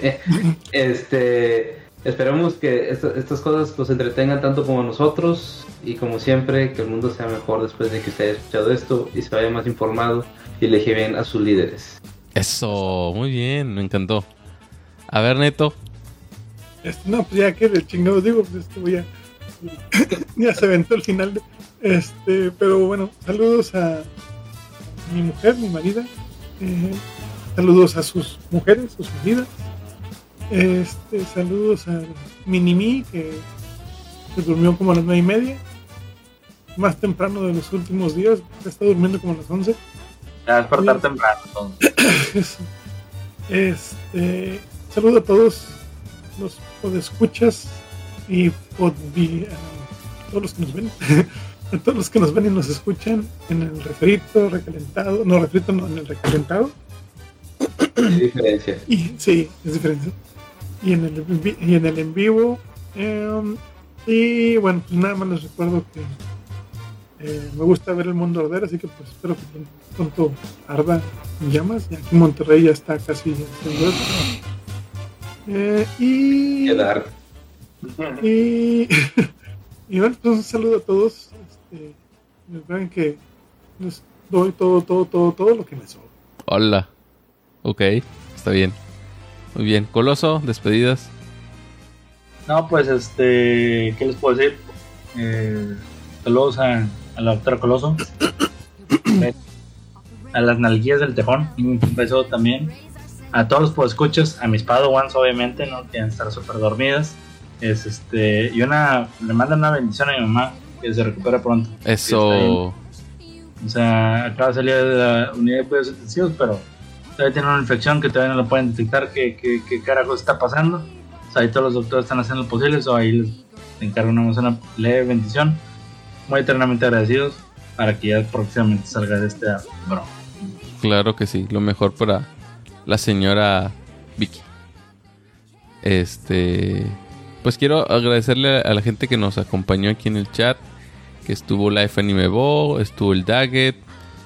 este, esperamos que esta- estas cosas los entretengan tanto como nosotros y como siempre que el mundo sea mejor después de que usted haya escuchado esto y se vaya más informado y elige bien a sus líderes. Eso, muy bien, me encantó. A ver, Neto. Este, no, pues ya que de chingados digo, pues esto ya, ya se aventó el final. de- este, pero bueno, saludos a mi mujer, mi marida. eh, saludos a sus mujeres, sus maridas. Este, saludos a Minimi, que se durmió como a las nueve y media. Más temprano de los últimos días, está durmiendo como a las once. Ya despertar temprano. Entonces. Este, saludo a todos los podescuchas y podvi, a todos los que nos ven, a todos los que nos ven y nos escuchan en el refrito, recalentado, no refrito, no, en el recalentado. Hay diferencia. Y, sí, es diferencia. Y en el, y en el en vivo. Eh, y bueno, pues nada más les recuerdo que eh, me gusta ver el mundo arder, así que pues espero que pronto arda en llamas. Y aquí en Monterrey ya está casi haciendo eso. Eh, y. Quedar. Y. Y bueno, pues un saludo a todos. Este, ven que les doy todo, todo, todo, todo lo que me sobra. Hola. Ok, está bien. Muy bien. Coloso, despedidas. No, pues este, ¿qué les puedo decir? Eh, saludos a, a la doctora Coloso. A las nalguillas del tejón. Un beso también. A todos los podescuchas, a mis padawans obviamente, no quieren estar súper dormidas. Es este, y una, le mandan una bendición a mi mamá, que se recupera pronto. Eso. O sea, acaba de salir de la unidad de cuidados intensivos, pero todavía tiene una infección que todavía no lo pueden detectar. ¿Qué, qué, qué carajo está pasando? O sea, ahí todos los doctores están haciendo lo posible. O ahí les encargamos una leve bendición. Muy eternamente agradecidos para que ya próximamente salga de este bro. Claro que sí, lo mejor para la señora Vicky. Este, pues quiero agradecerle a la gente que nos acompañó aquí en el chat, que estuvo Life Anime Bo, estuvo el Daggett,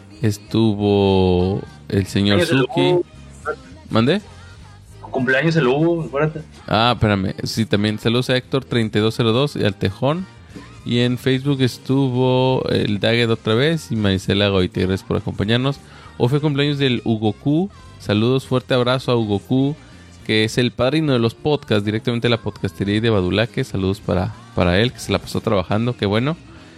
estuvo el señor Suki. ¿Mandé? Cumpleaños el Hugo, acuérdate. Ah, espérame, sí, también saludos a Héctor treinta y dos cero dos y al Tejón. Y en Facebook estuvo el Daggett otra vez y Marisela Goitigres por acompañarnos. Hoy fue cumpleaños del Hugoku. Saludos, fuerte abrazo a Hugoku, que es el padrino de los podcasts, directamente de la podcastería de Badulaque. Saludos para, para él, que se la pasó trabajando, qué bueno.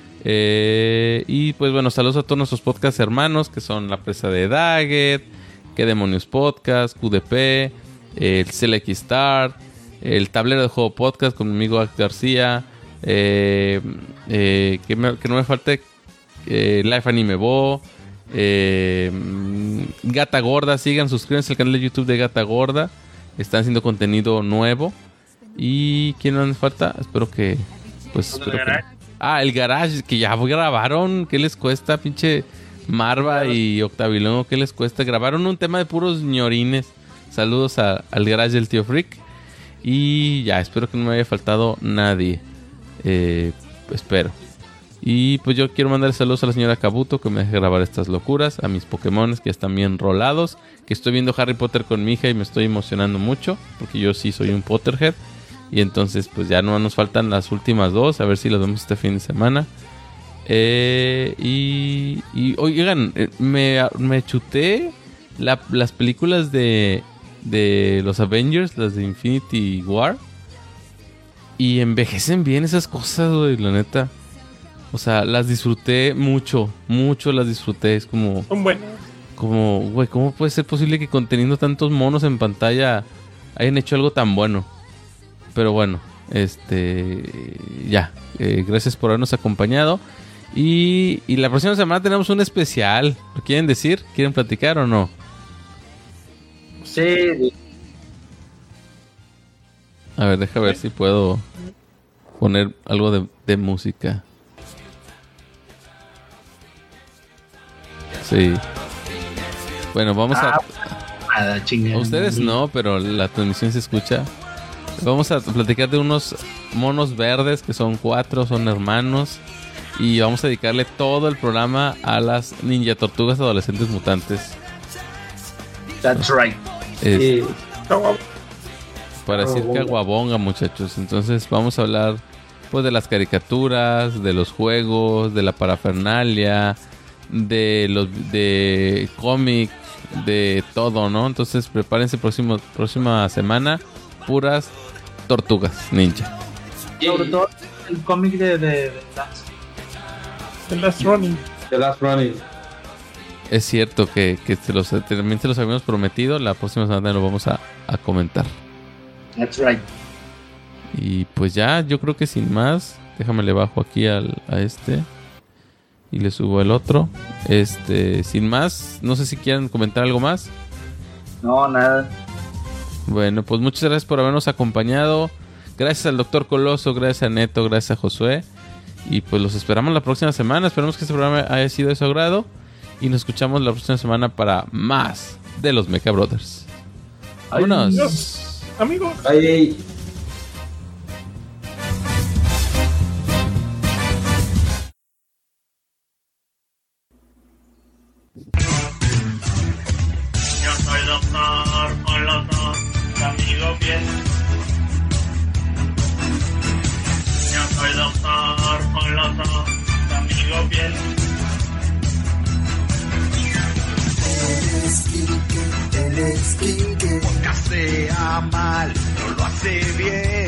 Eh, y pues bueno, saludos a todos nuestros podcast hermanos, que son La Presa de Daggett, Qué Demonios Podcast, Q D P, el Select Star, el Tablero de Juego Podcast con mi amigo Ax García, eh, eh, que, me, que no me falte eh, Life Anime Bo, eh, Gata Gorda. Sigan, suscríbanse al canal de YouTube de Gata Gorda, están haciendo contenido nuevo. Y ¿quién nos falta? Espero que pues espero que... Ah, el Garage, que ya grabaron. ¿Qué les cuesta, pinche Marva y Octavilongo? ¿Qué les cuesta? Grabaron un tema de puros ñorines. Saludos a, al Garage del Tío Freak. Y ya, espero que no me haya faltado nadie. Eh, espero. Y pues yo quiero mandar saludos a la señora Kabuto, que me deje grabar estas locuras. A mis Pokémones que ya están bien rolados. Que estoy viendo Harry Potter con mi hija y me estoy emocionando mucho, porque yo sí soy un Potterhead. Y entonces pues ya no nos faltan las últimas dos. A ver si las vemos este fin de semana. Eh, y, y oigan, me, me chuté la, las películas de, de los Avengers, las de Infinity War. Y envejecen bien esas cosas, güey, la neta. O sea, las disfruté mucho, mucho las disfruté. Es como... Son buenas. Como, güey, ¿cómo puede ser posible que conteniendo tantos monos en pantalla hayan hecho algo tan bueno? Pero bueno, este... Ya, eh, gracias por habernos acompañado. Y, y la próxima semana tenemos un especial. ¿Lo quieren decir? ¿Quieren platicar o no? Sí. A ver, deja ver si puedo poner algo de, de música. Sí. Bueno, vamos a... Ah, a ustedes no, pero la transmisión se escucha. Vamos a platicar de unos monos verdes que son cuatro, son hermanos. Y vamos a dedicarle todo el programa a las ninja tortugas adolescentes mutantes. That's right. Es, Sí. para decir caguabonga, muchachos. Entonces vamos a hablar pues de las caricaturas, de los juegos, de la parafernalia, de los de cómic, de todo, ¿no? Entonces prepárense próximo próxima semana puras tortugas ninja. Sobre todo el cómic de, de, de Lance. The Last Running. The Last Running. Es cierto que, que se los, también se los habíamos prometido. La próxima semana lo vamos a, a comentar. That's right. Y pues ya, yo creo que sin más, déjame le bajo aquí al, a este y le subo el otro. Este, sin más, no sé si quieren comentar algo más. No, nada. Bueno, pues muchas gracias por habernos acompañado. Gracias al doctor Coloso, gracias a Neto, gracias a Josué. Y pues los esperamos la próxima semana. Esperamos que este programa haya sido de su agrado. Y nos escuchamos la próxima semana para más de los Mecha Brothers. Vámonos. Adiós, amigos. Bye. Yo soy doctor Coloso, tu amigo fiel. Yo soy doctor Coloso, tu amigo fiel. El esquinque, el esquinque. Porque sea mal, no lo hace bien.